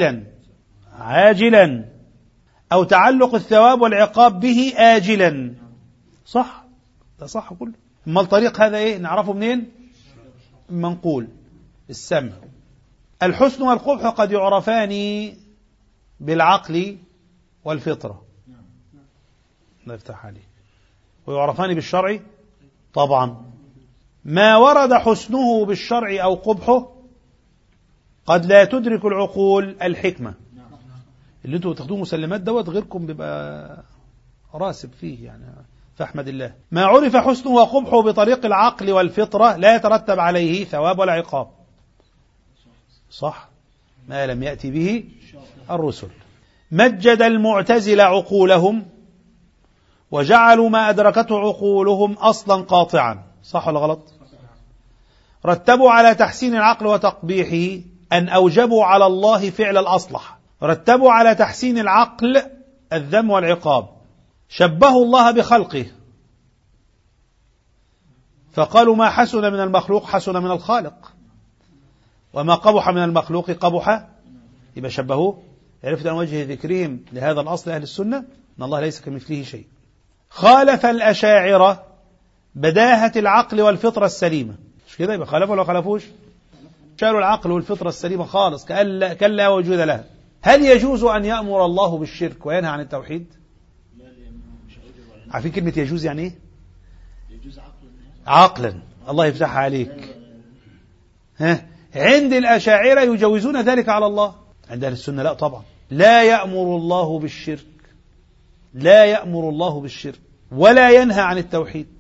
عاجلا أو تعلق الثواب والعقاب به آجلا، صح؟ ده صح كله. أما الطريق هذا إيه؟ نعرفه منين؟ منقول السمع. الحسن والقبح قد يعرفان بالعقل والفطرة، الله يفتح عليك، ويعرفان بالشرع طبعا. ما ورد حسنه بالشرع أو قبحه قد لا تدرك العقول الحكمة. اللي انتوا بتاخدوه مسلمات دوت غيركم بيبقى راسب فيه، يعني فاحمد الله. ما عرف حسنه وقبحه بطريق العقل والفطرة لا يترتب عليه ثواب ولا عقاب، صح؟ ما لم يأتي به الرسل. مجد المعتزلة عقولهم وجعلوا ما أدركته عقولهم أصلا قاطعا، صح ولا غلط؟ رتبوا على تحسين العقل وتقبيحه أن أوجبوا على الله فعل الأصلح. رتبوا على تحسين العقل الذم والعقاب. شبهوا الله بخلقه فقالوا ما حسن من المخلوق حسن من الخالق، وما قبح من المخلوق قبح. يبقى شبهوه. عرفت عن وجه ذكرهم لهذا الأصل أهل السنة أن الله ليس كمثله شيء. خالف الأشاعرة بداهة العقل والفطرة السليمة، مش كده؟ يبقى خالفوا ولا خالفوش؟ شالوا العقل والفطرة السليمة خالص، كأن لا وجود لها. هل يجوز أن يأمر الله بالشرك وينهى عن التوحيد؟ عارفين كلمة يجوز يعني إيه؟ يجوز عقلا. الله يفتح عليك. عند الأشاعرة يجوزون ذلك على الله، عند أهل السنة لا طبعا. لا يأمر الله بالشرك، لا يأمر الله بالشرك ولا ينهى عن التوحيد.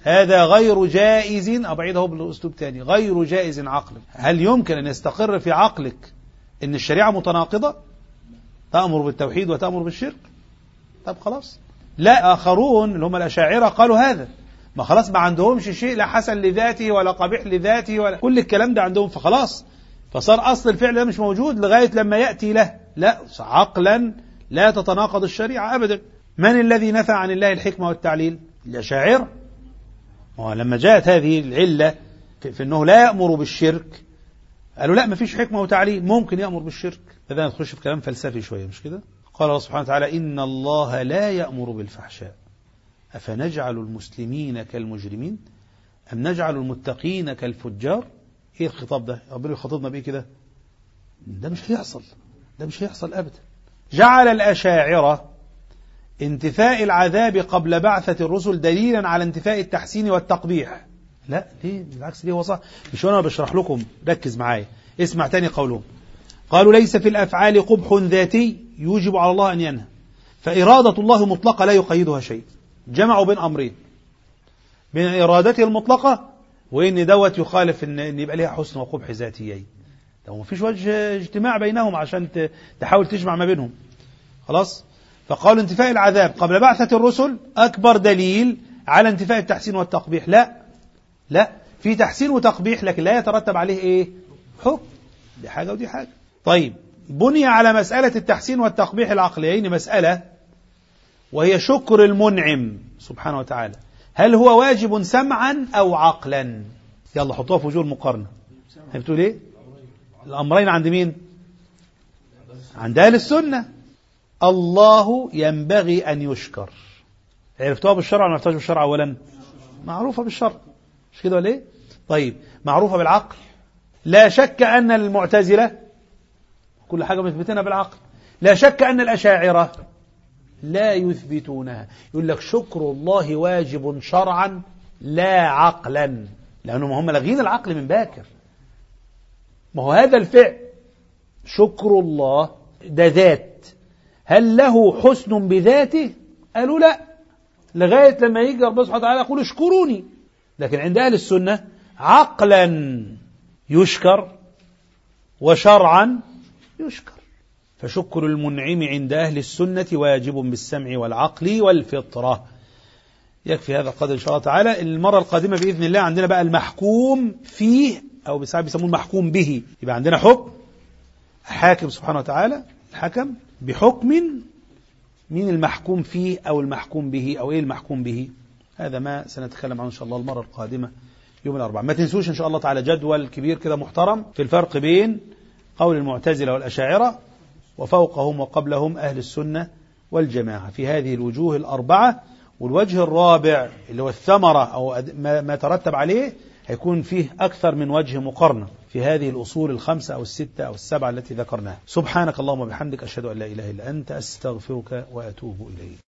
هذا غير جائز، أبعده بالأسلوب تاني، غير جائز عقلا. هل يمكن أن يستقر في عقلك أن الشريعة متناقضة، تأمر بالتوحيد وتأمر بالشرك؟ طب خلاص. لا، آخرون اللي هم الأشاعرة قالوا هذا، ما خلاص ما عندهمش شيء لا حسن لذاته ولا قبيح لذاته ولا كل الكلام ده عندهم، فخلاص فصار أصل الفعل ده مش موجود لغاية لما يأتي له. لا، عقلا لا تتناقض الشريعة أبدا. من الذي نفى عن الله الحكمة والتعليل؟ الأشاعرة. ولما جاءت هذه العلة في أنه لا يأمر بالشرك، قالوا لا، ما فيش حكمة وتعليل، ممكن يأمر بالشرك. هذا نخش في كلام فلسفي شوية، مش كده؟ قال الله سبحانه وتعالى: إن الله لا يأمر بالفحشاء أفنجعل المسلمين كالمجرمين أم نجعل المتقين كالفجار. إيه الخطاب ده؟ ربنا يخاطبنا بإيه كده؟ ده مش هيحصل، ده مش هيحصل أبدا. جعل الأشاعرة انتفاء العذاب قبل بعثة الرسل دليلا على انتفاء التحسين والتقبيح. لا، ليه؟ بالعكس، ليه؟ هو صح. مش أنا بشرح لكم، ركز معايا، اسمع تاني قولهم. قالوا: ليس في الأفعال قبح ذاتي يوجب على الله أن ينهى، فإرادة الله مطلقة لا يقيدها شيء. جمعوا بين أمرين، بين إرادته المطلقة وإن دوت يخالف إن يبقى لها حسن وقبح ذاتيين. لو ما فيش وجه اجتماع بينهم عشان تحاول تجمع ما بينهم. خلاص. فقالوا انتفاء العذاب قبل بعثة الرسل أكبر دليل على انتفاء التحسين والتقبيح. لا، في تحسين وتقبيح لكن لا يترتب عليه إيه؟ حكم. دي حاجة ودي حاجة. طيب، بني على مسألة التحسين والتقبيح العقليين مسألة، وهي شكر المنعم سبحانه وتعالى. هل هو واجب سمعا أو عقلا؟ يلا حطوها في وجوه المقارنة. بتقول إيه؟ الأمرين عند مين؟ عند أهل السنة. الله ينبغي أن يشكر. عرفتوها بالشرع ولا عرفتوها بالشرع؟ أولا معروفة بالشرع، مش كده ولا إيه؟ طيب، معروفة بالعقل. لا شك أن المعتزلة كل حاجة مثبتنا بالعقل. لا شك أن الأشاعرة لا يثبتونها. يقول لك شكر الله واجب شرعا لا عقلا، لأنهم هم لاغين العقل من باكر. ما هو هذا الفعل شكر الله ده ذات، هل له حسن بذاته؟ قالوا لا، لغاية لما يجي ربنا سبحانه وتعالى يقول اشكروني. لكن عند أهل السنة عقلا يشكر وشرعا يشكر. فشكر المنعم عند أهل السنة واجب بالسمع والعقل والفطرة. يكفي هذا القدر إن شاء الله تعالى. المرة القادمة بإذن الله عندنا بقى المحكوم فيه، أو بساعات بيسموه المحكوم به. يبقى عندنا حكم حاكم سبحانه وتعالى، الحكم بحكم، مين المحكوم فيه أو المحكوم به أو إيه المحكوم به. هذا ما سنتكلم عنه إن شاء الله المرة القادمة يوم الأربعاء. ما تنسوش إن شاء الله تعالى جدول كبير كده محترم في الفرق بين قول المعتزلة والأشاعرة وفوقهم وقبلهم أهل السنة والجماعة في هذه الوجوه الأربعة. والوجه الرابع اللي هو الثمرة أو ما ترتب عليه هيكون فيه أكثر من وجه مقارنة في هذه الأصول الخمسة أو الستة أو السبعة التي ذكرناها. سبحانك اللهم وبحمدك، أشهد أن لا إله إلا أنت، أستغفرك وأتوب إليك.